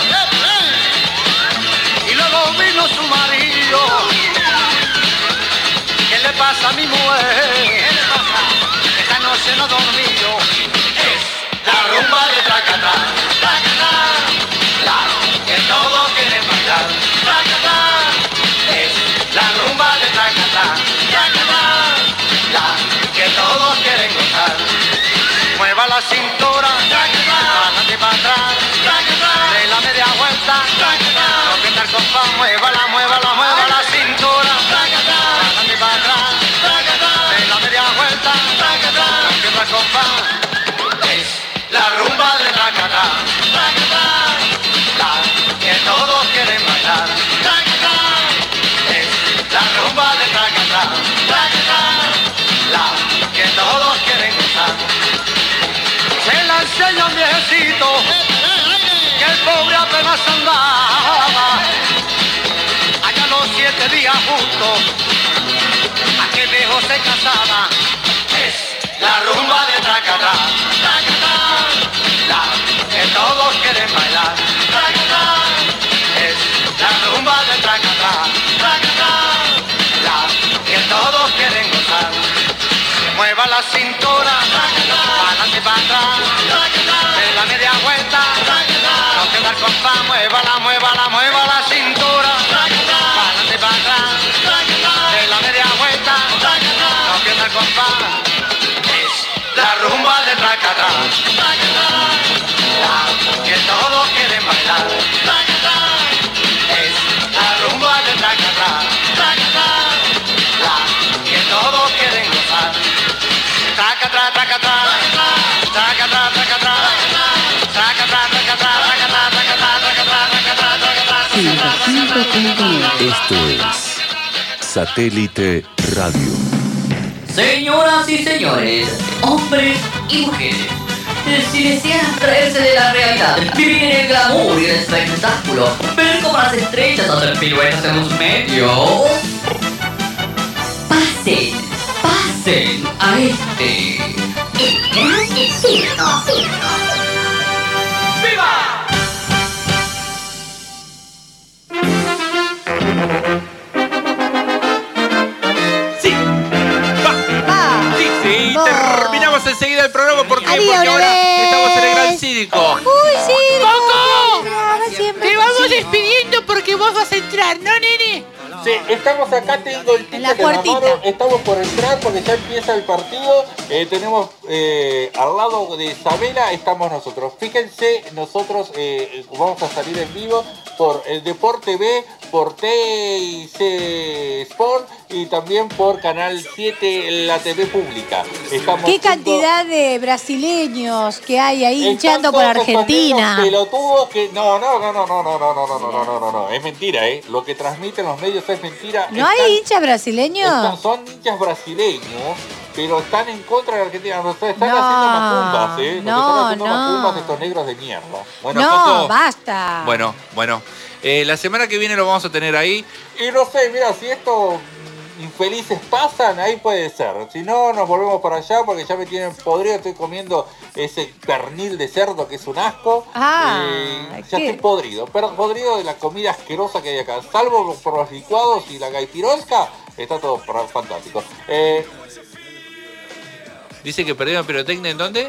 y luego vino su marido. ¿Qué le pasa a mi mujer? Esta noche no ha dormido. Es la rumba de tracatá, tracatá, la que todos quieren bailar, tracatá, es la rumba de tracatá, tracatá, la que todos quieren gozar. Mueva la cintura, para adelante y para atrás, de la media vuelta, no pierda el compás, muévala, muévala, mueva la cintura, para adelante y para atrás, de la media vuelta, no pierda el compás. Es la rumba de tracatá, tracatá, la que todos quieren bailar, tracatá, es la rumba de tracatá, tracatá, la que todos quieren gozar. Se la enseña un viejecito que el pobre apenas andaba. Allá los siete días juntos, aquel viejo se casaba. Es la rumba de Tracatá, Tracatá, la que todos quieren bailar, Tracatá, es la rumba de Tracatá, Tracatá, la que todos quieren gozar. Mueva la cintura, para adelante y para atrás, de la media vuelta, no queda el compás, muévala, muévala, mueva la cintura, para adelante y para atrás, de la media vuelta, no queda el compás, es la rumba de Tracatá, la que todos quieren bailar, es la rumba de Tracatá, la que todos quieren gozar. Tracatá, tracatá, tracatá, tracatá, tracatá, tracatá, tracatá, tracatá. Esto es Satélite Radio. Señoras y señores, hombres y mujeres, si desean abstraerse de la realidad, vivir en el glamour y el espectáculo, ver cómo las estrellas hacen piruetas en los medios, pasen, pasen a este El Gran Circo. ¡Viva! Sí, terminamos enseguida el programa. ¿Por qué? Adiós, Porque ahora bebé. estamos en el Gran Circo. Uy, sí. ¡Coco! Te vamos despidiendo porque vos vas a entrar, ¿no, nene? Sí, estamos acá, tengo el ticket En la en la puertita. mano, estamos por entrar porque ya empieza el partido. Eh, tenemos eh, al lado de Isabela, estamos nosotros. Fíjense, nosotros eh, vamos a salir en vivo por el Deporte B, por T I C Sport y también por Canal siete, la T V pública. Estamos Qué junto- cantidad de brasileños que hay ahí Están hinchando por todos Argentina. estos negros pelotudos que no, no, no, no, no, no, no, no, no, no, no, no, no, es mentira, ¿eh? Lo que transmiten los medios es mentira. ¿No hay Están- hinchas están- brasileños? son hinchas brasileños, pero están en contra de Argentina. Nos están No, haciendo macumbas, ¿eh? Nos no, están haciendo no. macumbas estos negros de mierda. Bueno, No, Coco, basta. Bueno, bueno. Eh, la semana que viene lo vamos a tener ahí. Y no sé, mira, si estos infelices pasan, ahí puede ser. Si no, nos volvemos para allá porque ya me tienen podrido. Estoy comiendo ese pernil de cerdo que es un asco. Ah, Eh, ya ¿qué? estoy podrido. Pero podrido de la comida asquerosa que hay acá. Salvo por los licuados y la gaipirosca, está todo pra- fantástico. Eh, Dice que perdieron pirotecnia en dónde.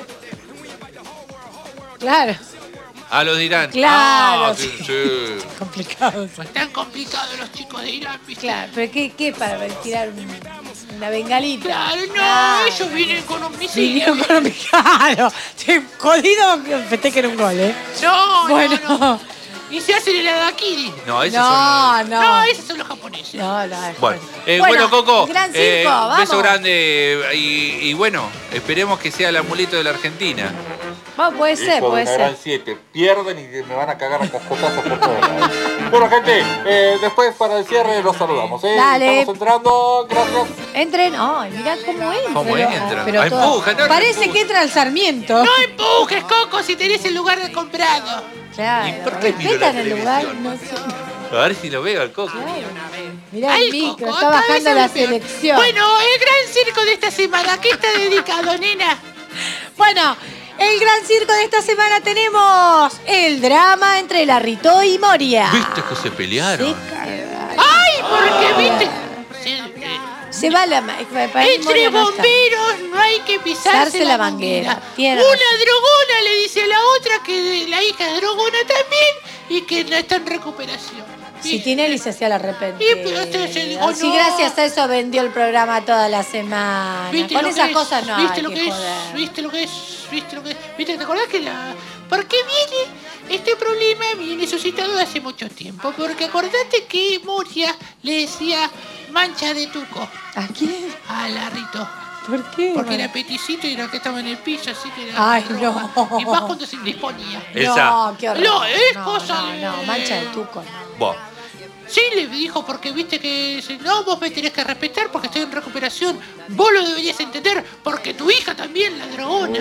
Claro, Ah, los dirán. Claro, Ah, sí, sí. complicado. Están complicados los chicos de Irán, ¿viste? Claro, pero ¿qué, qué para tirar un- una bengalita? Claro, no, Ah, ellos vienen con un misil. vinieron con un claro. Che, jodido que festejen un gol, ¿eh? No, Bueno. no, no. Y se hacen el adakiri. No, esos No, son. no. No, esos son los japoneses. No, no. es- Bueno, eh, Bueno, bueno, Coco, Gran Circo, eh, vamos. beso grande y, y bueno, esperemos que sea el amuleto de la Argentina. Bueno, puede ser, hijo de puede una ser. gran siete. Pierden y me van a cagar a cascotazos por todos lados. Bueno, gente, eh, después para el cierre los saludamos. ¿eh? Dale. Estamos entrando. Gracias. Entren. Ay, mirá cómo entra. ¿Cómo Pero- entra? pero Ah, todo- empuja, no, Parece empuja. que entra el Sarmiento. No empujes, Coco, si tenés el lugar de comprado. Claro, ¿Y por qué miro la respetan el lugar. televisión? No sé. A ver si lo veo al Coco. Mirá el Ay, micro, Coco, está cada vez bajando es la peor. selección. Bueno, el gran circo de esta semana, ¿a qué está dedicado, nena? Bueno, el gran circo de esta semana tenemos el drama entre Larrito y Moria. ¿Viste que se pelearon? ¡Ay, porque viste! Se- Se va la ma- para Entre Moria no está. bomberos no hay que pisarse Pisarse la la manguera. manguera. Tiene Una razón. drogona le dice a la otra que la hija es drogona también y que no está en recuperación. Si Tinelli se hacía la arrepentida. Y pero este se dijo, Si no. gracias a eso vendió el programa toda la semana. ¿Viste Con lo esas que cosas es? no ¿Viste hay lo que, que es? joder. ¿Viste lo que es? ¿Viste lo que es? ¿Viste? ¿Te acordás que la... ¿Por qué viene este problema? Viene suscitado hace mucho tiempo. Porque acordate que Moria le decía mancha de tuco. ¿A quién? A Larrito. ¿Por qué? Porque era peticito y era que estaba en el piso, así que era... Ay, no. Y más cuando se indisponía. Esa. No, qué horror. No, es no, cosa no, de- no, mancha de tuco, no. Vos. Sí, le dijo, porque viste que... se- No, vos me tenés que respetar porque estoy en recuperación. Vos lo deberías entender porque tu hija también, la dragona.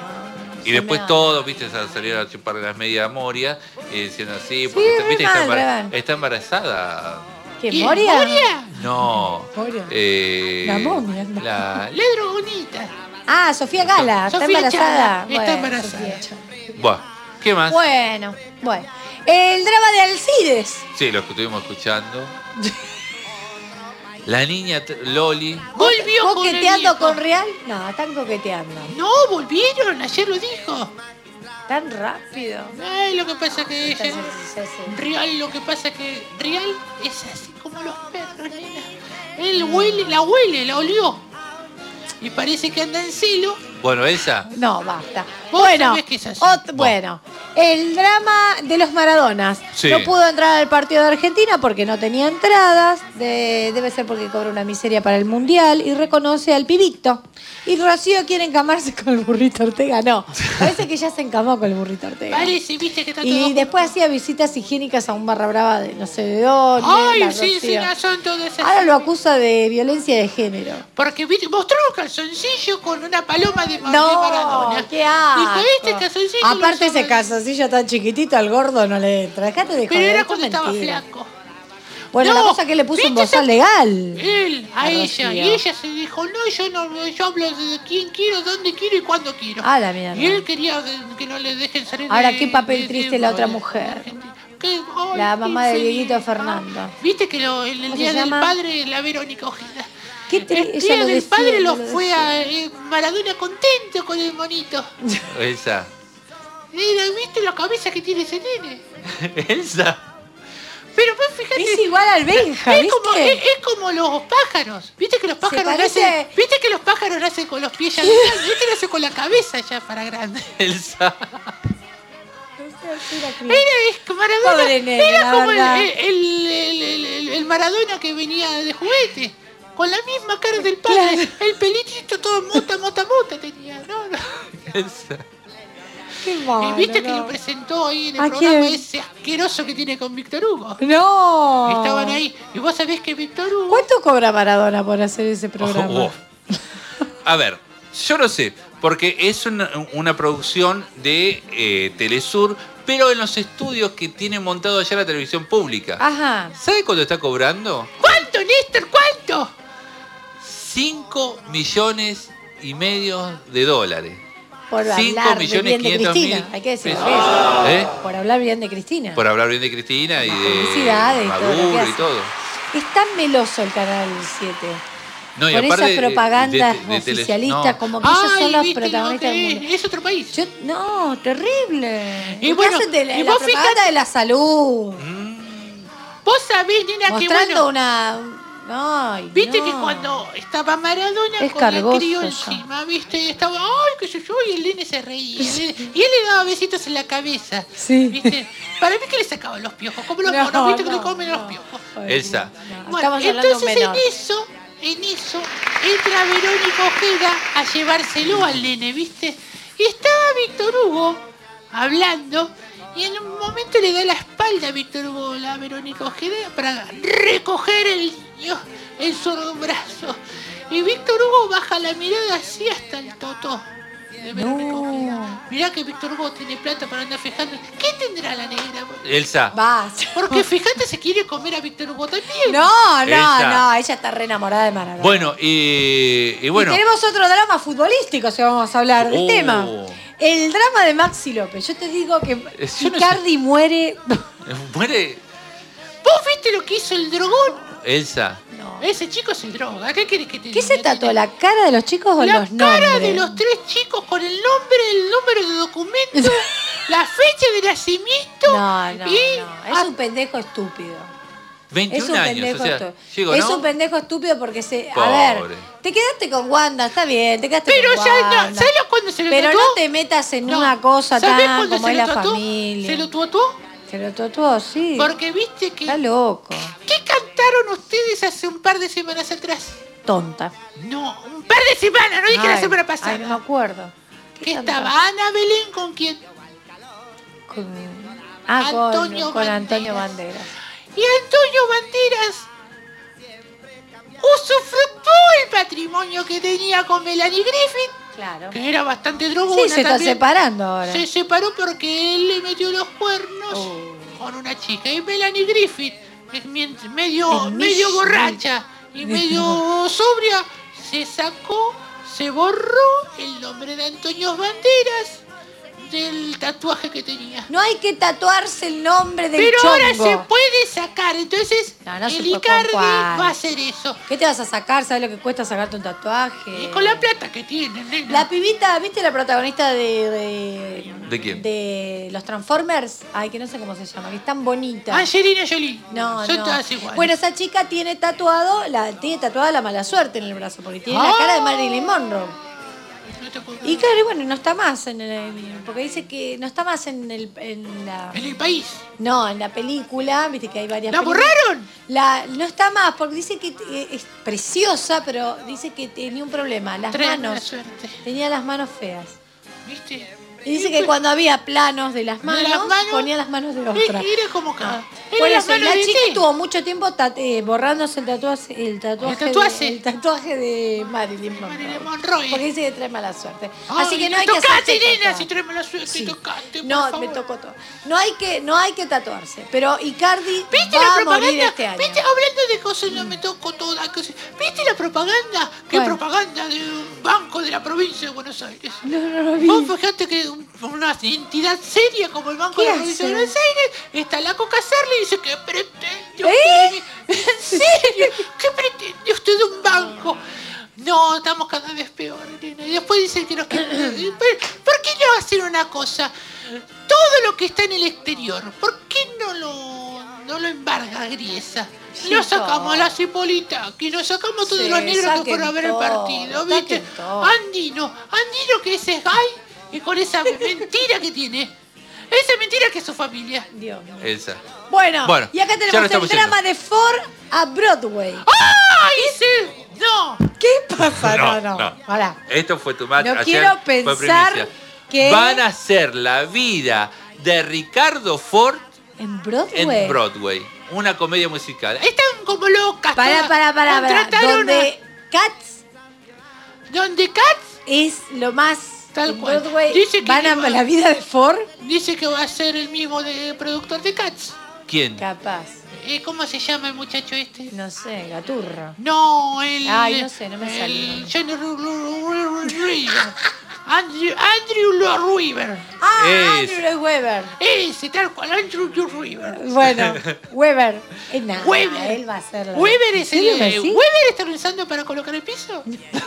Y después todos, viste, sal- salieron a chupar las medias Moria y diciendo así, Sí, porque re viste, está, mal, embara- re mal. está embarazada. ¿Qué, ¿Y Moria? Moria? No. Moria. Eh, La momia, no. La La, dragonita. Ah, Sofía Gala, está Sofía embarazada. Chala, Bueno, está embarazada. Sofía Chala. Buah, ¿qué más? Bueno, bueno. El drama de Alcides. Sí, lo que estuvimos escuchando. La niña t- Loli. Volvió con el ¿Coqueteando viejo. con Real? No, están coqueteando. No, volvieron, ayer lo dijo. Tan rápido. Ay, lo que pasa que ella, Sí, sí, sí. Real, lo que pasa que Real es así como los perros, nena. Él huele, la huele, la olió. Y parece que anda en celo. Bueno, Elsa. No, basta. Vos Bueno, sabés que es así. ot- bueno, el drama de los Maradonas. Sí. No pudo entrar al partido de Argentina porque no tenía entradas. De- debe ser porque cobra una miseria para el Mundial y reconoce al pibito. Y Rocío quiere encamarse con el burrito Ortega. No, parece que ya se encamó con el burrito Ortega. Parece, viste que está todo. Y después hacía visitas higiénicas a un barra brava de no sé de dónde. Ay, la sí, sí, Rocío. no, son todas esas. Ahora lo acusa de violencia de género. Porque viste, mostró un calzoncillo con una paloma de, Ma- de No, Maradona. qué asco. Dijo, este calzoncillo. Aparte lo ese usó- calzoncillo tan chiquitito al gordo no le entra. Dejate de Pero joder, era esto cuando es estaba mentira. flaco. Bueno, No, la cosa es que le puso un ¿viste bozal esa- legal. Él, a, A ella. Rocío. Y ella se dijo, no, yo no, yo hablo de quién quiero, dónde quiero y cuándo quiero. Ah, la mierda. Y él quería que, que no le dejen salir Ahora, de- qué papel de- triste de- la otra de- mujer. que- ay, La mamá de infeliz. Dieguito Fernando. Viste que lo, en el ¿Cómo día se del llama? padre, la Verónica Ojeda. ¿Qué tri- El ella día lo del decía, padre no lo lo fue decía. a eh, Maradona contento con el monito. Elsa. Mira, ¿viste la cabeza que tiene ese nene? Elsa. Pero vos fíjate. Es igual al Benja, es ¿viste? como, es, es como los pájaros. ¿Viste que los pájaros parece- nacen? ¿Viste que los pájaros nacen con los pies ya grandes? Este nace con la cabeza ya para grande. Elsa. Era es que Maradona. Pobre nene, era la como el, verdad. el, el- el- el- el Maradona que venía de juguete. Con la misma cara del padre. El pelitito todo mota, mota, mota tenía. No, no. Elsa. Qué Y malo, viste que no. lo presentó ahí en el ¿A programa quién? ese asqueroso que tiene con Víctor Hugo. No. Estaban ahí. Y vos sabés que Víctor Hugo. ¿Cuánto cobra Maradona por hacer ese programa? Oh, oh. A ver, yo no sé, porque es una, una producción de eh, Telesur, pero en los estudios que tiene montado allá la televisión pública. Ajá. ¿Sabe cuánto está cobrando? ¿Cuánto, Néstor? ¿Cuánto? cinco millones y medio de dólares. Por cinco hablar millones bien de quinientos mil Cristina. Hay que decirlo. pesos. ¿Eh? Por hablar bien de Cristina. Por hablar bien de Cristina y de Publicidades y todo lo que Maduro y hace. todo. Es tan meloso el Canal siete. No, y Con aparte, esas eh, propagandas de- de tele- oficialistas, no. como que ellos Ay, son los viste lo protagonistas que del mundo. es otro país. Yo- no, terrible. Y ¿Qué bueno, hacen de la, y la vos propaganda fijate- de la salud? Vos sabés, nena, que Mostrando bueno. una... Ay, Viste no. que cuando estaba Maradona Es con el cargoso crío ya. encima, viste, y estaba, ay, qué sé yo, y el nene se reía. Y él y él le daba besitos en la cabeza. Sí. ¿Viste? Para mí que le sacaban los piojos, como los No, monos, viste que no, le comen los piojos. Elsa. Bueno, Estamos hablando de un entonces menor. en eso, en eso, entra Verónica Ojeda a llevárselo al nene, ¿viste? Y estaba Víctor Hugo hablando, y en un momento le da la espalda a Víctor Hugo, la Verónica Ojeda, para recoger el niño en su brazo. Y Víctor Hugo baja la mirada así hasta el totó de Verónica Ojeda. Mirá que Víctor Hugo tiene plata para andar fijando. ¿Qué tendrá la negra? Elsa. Vas. Porque fíjate, se quiere comer a Víctor Hugo también. No, no, Elsa. no, ella está re enamorada de Maradona. Bueno, y, y bueno. Y tenemos otro drama futbolístico, si vamos a hablar del Oh. tema. El drama de Maxi López. Yo te digo que yo no Icardi muere. Muere ¿Vos viste lo que hizo el drogón? Elsa. Ese chico se droga. ¿Qué querés que te ¿Qué diga? se tatuó? ¿La cara de los chicos o La los nombres? cara de los tres chicos con el nombre, el número de documento, la fecha de nacimiento. No, no, y no. Es un pendejo estúpido. veintiún es un años, pendejo o sea, estúpido. llego, es ¿no? un pendejo estúpido porque se. Pobre. A ver, te quedaste con Wanda, está bien, te quedaste Pero con ya Wanda. no, ¿sabes cuándo se lo Pero tatuó? no te metas en No. una cosa ¿Sabés tan cuándo como se es lo la tatuó? familia. ¿Se lo tatuó? Se lo tatuó, sí. Porque viste que. Está loco. ¿Qué cantaron ustedes hace un par de semanas atrás? Tonta. No, un par de semanas, no dije la Ay, semana pasada. Ay, no me acuerdo. Que estaba Ana Belén con quién. Con... Ah, con- Antonio con, Antonio Banderas. Y Antonio Banderas usufructuó el patrimonio que tenía con Melanie Griffith, Claro. que era bastante drogona Sí, se está también. separando ahora. Se separó porque él le metió los cuernos Oh. con una chica. Y Melanie Griffith, es mien- medio, Es medio Miss- borracha y medio sobria, se sacó se borró el nombre de Antonio Banderas del tatuaje que tenía. No hay que tatuarse el nombre del Pero chongo. ahora se puede sacar, entonces No, no se el puede, Icardi ¿con cuál? va a hacer eso. ¿Qué te vas a sacar? ¿Sabes lo que cuesta sacarte un tatuaje? Y con la plata que tiene, nena. La pibita, ¿viste la protagonista de, de, ¿De quién? de los Transformers? Ay, que no sé cómo se llama, que es tan bonita. Angelina Jolie. No, Son no. todas iguales. Bueno, esa chica tiene tatuado, la, tiene tatuada la mala suerte en el brazo, porque tiene la Ah. cara de Marilyn Monroe. Y claro, bueno, no está más en el, porque dice que no está más en el en la en el país. No, en la película, viste que hay varias ¿La películas. borraron? La no está más porque dice que eh, es preciosa, pero dice que tenía un problema, las Trae mala manos. suerte. Tenía las manos feas. ¿Viste? Y dice que cuando había planos de las De manos, las manos, ponía las manos de Eh, otra. Era como que. Ah. Era Por las eso, y manos la de chica T. estuvo mucho tiempo tat- eh, borrándose el tatuaje, el tatuaje, ¿El tatuaje? De, el tatuaje de Marilyn Monroe. Marilyn Monroe. Porque dice que trae mala suerte. Ay, Así que no hay que tocate, hacerse nena, tatuar. si trae mala suerte, Sí. tocate, por No, favor. me tocó todo. No hay que, no hay que tatuarse. Pero Icardi ¿Viste va la a morir propaganda? este año. ¿Viste? Hablando de cosas, no me toco todas cosas. ¿Viste la propaganda? ¿Qué ¿Cuál? propaganda de un banco de la provincia de Buenos Aires? No, no lo vi. Vos fijate que un- una entidad seria como el Banco de la ¿Qué Provincia de hace? Buenos Aires está la Coca Serli y dice que pretende ¿Eh? usted. ¿En serio? ¿Qué pretende usted de un banco? No, estamos cada vez peor, nena. Y después dicen que nos quieren. ¿Por qué no hacer una cosa? Todo lo que está en el exterior, ¿por qué no lo, no lo embarga Griesa? Sí, Lo sacamos todo. a las Cipolita, que nos sacamos todos Sí, los negros que saquen fueron a ver el todo, partido, ¿viste? saquen todo. Andino, Andino que ese es gay y con esa mentira que tiene. Esa mentira que es su familia. Dios mío. Elsa. Bueno, Bueno, y acá ya lo tenemos el estamos drama de Ford a Broadway. ¡Ah! Hice. No. ¿Qué pasa? No, No, no. no. Pará. Esto fue tu match. No ayer quiero fue pensar primicia. que- Van a hacer la vida de Ricardo Ford ¿En Broadway? en Broadway. Una comedia musical. Están como locas. Pará, todas. pará, pará, pará. Contrataron Donde Cats a- Donde Cats es lo más. Tal en cual. Broadway Dice que van a va- la vida de Ford. dice que va a ser el mismo de productor de Cats. ¿Quién? Capaz. Eh, ¿Cómo se llama el muchacho este? No sé, Gaturro. No, el. Ay, no sé, no me el sale. Johnny Ru- Ru- Ru- Ru- River. Andrew, Andrew Lloyd Webber. Ah, Es. Andrew Lloyd Webber. Ese, tal cual, Andrew Lloyd Webber. Bueno, Weber. Es nada. Weber. Él va a ser la. Weber es ¿En el. serio me eh, decís? ¿Weber está pensando para colocar el piso?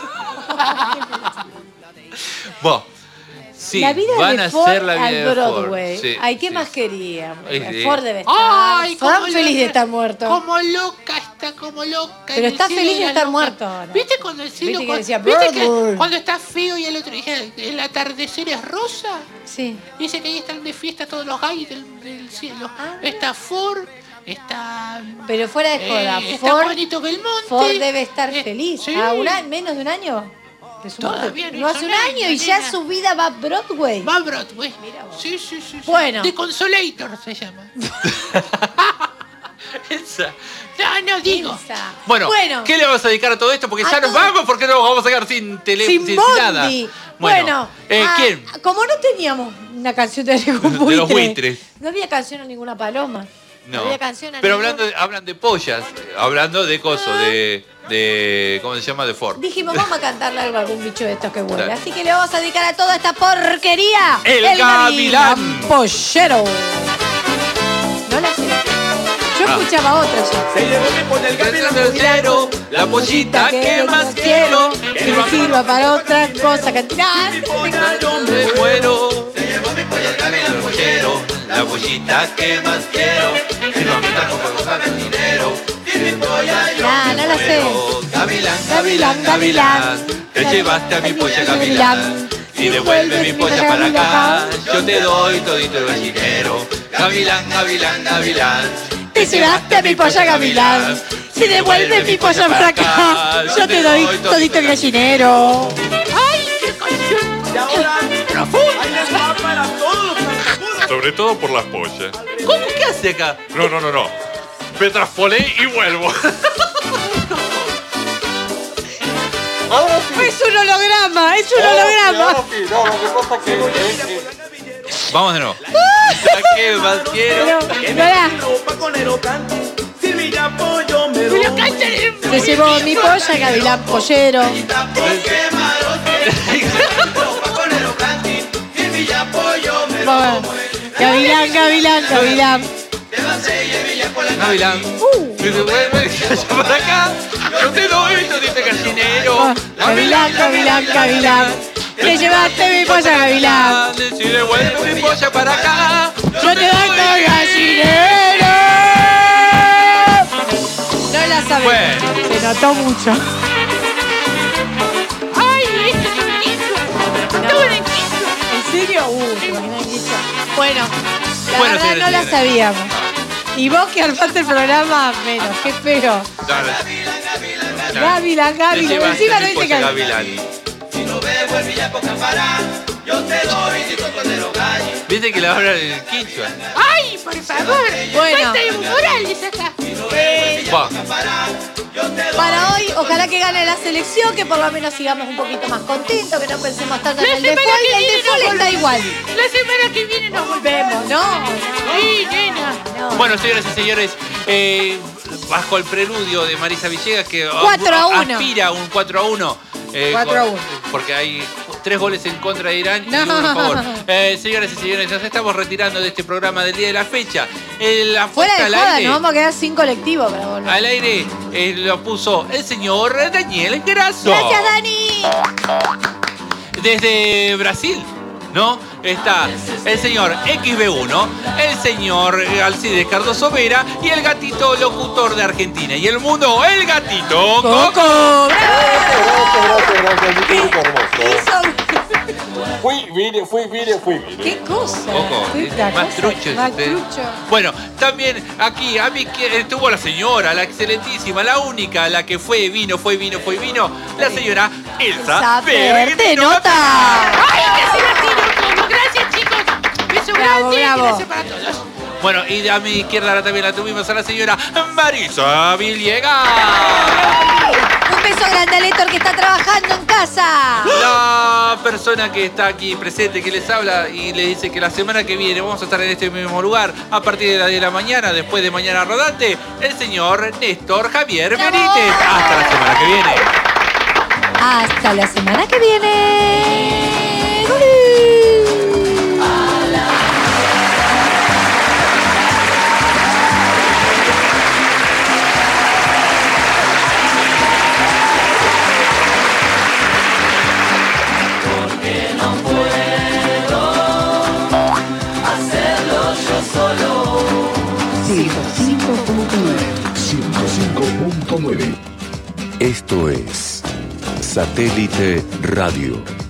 Vos. Sí, la vida van de a Ford hacer la vida al de Broadway. Ford. Sí, Ay, ¿qué sí. más quería? Ay, sí. Ford debe estar. Ay, Ford cómo feliz loca- de estar muerto. Como loca está, como loca. Pero en el está cielo feliz de la estar loca. muerto ahora. ¿Viste cuando el cielo Viste que cuando, decía, ¿viste que Broadway? cuando está feo y el otro dije el atardecer es rosa? Sí. Dice que ahí están de fiesta todos los gays del, del cielo. Está Ford, está. Pero fuera de joda, eh, está Ford, Juanito Belmonte. Ford debe estar Eh, feliz. sí. ¿A un año, menos de un año? De su Todavía muerte. no No hizo hace un nada, año y ya nena. su vida va a Broadway. Va a Broadway. Mira vos. Sí, sí, sí, sí. Bueno. The Consolator se llama. Elsa. No, no digo. Esa. Bueno, Bueno. ¿qué le vamos a dedicar a todo esto? Porque A ya nos todo- vamos, porque no nos vamos a quedar sin tele, Sin sin Bondi. nada. Bueno, eh, ah, ¿quién? como no teníamos una canción de ningún De buitre, los buitres. no había canción a ninguna paloma. No. había canción a Pero ningún- hablando de, hablan de pollas, hablando de coso, de, de. ¿Cómo se llama? De Ford. Dijimos, vamos a cantarle algo a algún bicho de estos que vuela. Dale. Así que le vamos a dedicar a toda esta porquería. El gavilán. Pollero. No la sé. Yo Ah. escuchaba otra ya. Se llevó mi pollo el gavilán, la pollita que más quiero. Que me sirva para otra cosa que Yo me muero. Se llevó mi pollo el gavilán pollero, la pollita que más quiero. Si no me trajo por buscar el dinero, y mi polla yo Nah, me no la sé. muero. Gavilán, Gavilán, gavilán, gavilán, te llevaste a mi polla gavilán. Y devuelve mi polla para acá, yo te doy todito el gallinero. Gavilán, gavilán, gavilán, Te llevaste a mi polla gavilán. Si devuelves mi polla para acá, yo te doy todito el gallinero. ¡Ay, qué canción! Y ahora, profunda. Ahí les va para todos los transamuros. Sobre todo por las pollas. ¿Cómo que hace acá? No, no, no, no. Me traspolé y vuelvo. Ahora sí. Es un holograma, es un Ahora sí, holograma. ahora sí. No, lo que pasa es que, es que Vamos de nuevo. La que más quiero. Pero, pará. ropa con el cante. Silvilla pollo me Pero canta en Se llevó mi polla, Gavilán Pollero. Bueno, Gavilán, Gavilán, Gavilán. Gavilán. Uh. Para acá. Yo te doy esto, dice gallinero. Gavilán, Gavilán, Gavilán. Te llevaste mi polla, Gavilán. Si devuelvo mi polla para acá. Yo te doy todo el gallinero. No la sabes. Bueno. Se notó mucho. ¡Ay, esto es un quicho! No. ¡Todo en quicho! ¿En serio? Uh, te imaginas en quicho. Bueno, la Bueno, verdad señores, no la señores. sabíamos. Y vos que armaste el programa, menos. Qué feo. Dale. Gavilán, Te Gavilán. llevaste Encima no mi dice polla, Gavilán. Gavilán. Viste que la hablan en quichua. ¡Ay, por favor! Bueno. Falta de Morales acá. Buah. Para hoy, ojalá que gane la selección, que por lo menos sigamos un poquito más contentos, que no pensemos tanto en La el semana default. que El viene default nos está volvemos. igual. La semana que viene nos volvemos. No, Sí, nena. no. Bueno, señoras y señores, eh, bajo el preludio de Marisa Villegas, que cuatro a uno. aspira a un cuatro a uno. eh, cuatro a uno. Porque hay tres goles en contra de Irán y No. uno a favor. Eh, señoras y señores, nos estamos retirando de este programa del día de la fecha. Eh, la Fuera puesta de al joda, aire, nos vamos a quedar sin colectivo para volver. al aire eh, lo puso el señor Daniel Grasso. Gracias, Dani. Desde Brasil, ¿no? Está el señor X B uno, el señor Alcides Cardoso Vera y el gatito locutor de Argentina. Y el mundo, el gatito Coco. Gracias, gracias, gracias. Qué hermoso. Hizo- Fui, vine, fui, vine, fui, vine. ¿Qué cosa? Coco, Puta más cosa, trucho es más usted. trucho. Bueno, también aquí a mí que estuvo la señora, la excelentísima, la única, la que fue, vino, fue, vino, fue, vino, la señora Elsa Saber te Bertinota. nota. ¡Ay, qué divertido todo! Gracias, chicos. Beso Bravo, grande. bravo. Gracias para todos. Bueno, y a mi izquierda ahora también la tuvimos a la señora Marisa Villegas. Un beso grande al Héctor que está trabajando en casa. La persona que está aquí presente, que les habla y les dice que la semana que viene vamos a estar en este mismo lugar a partir de las diez de la mañana, después de Mañana Rodante, el señor Néstor Javier ¡Bravo! Benítez. Hasta la semana que viene. Hasta la semana que viene. ciento cinco punto nueve. ciento cinco punto nueve. Esto es Satélite Radio.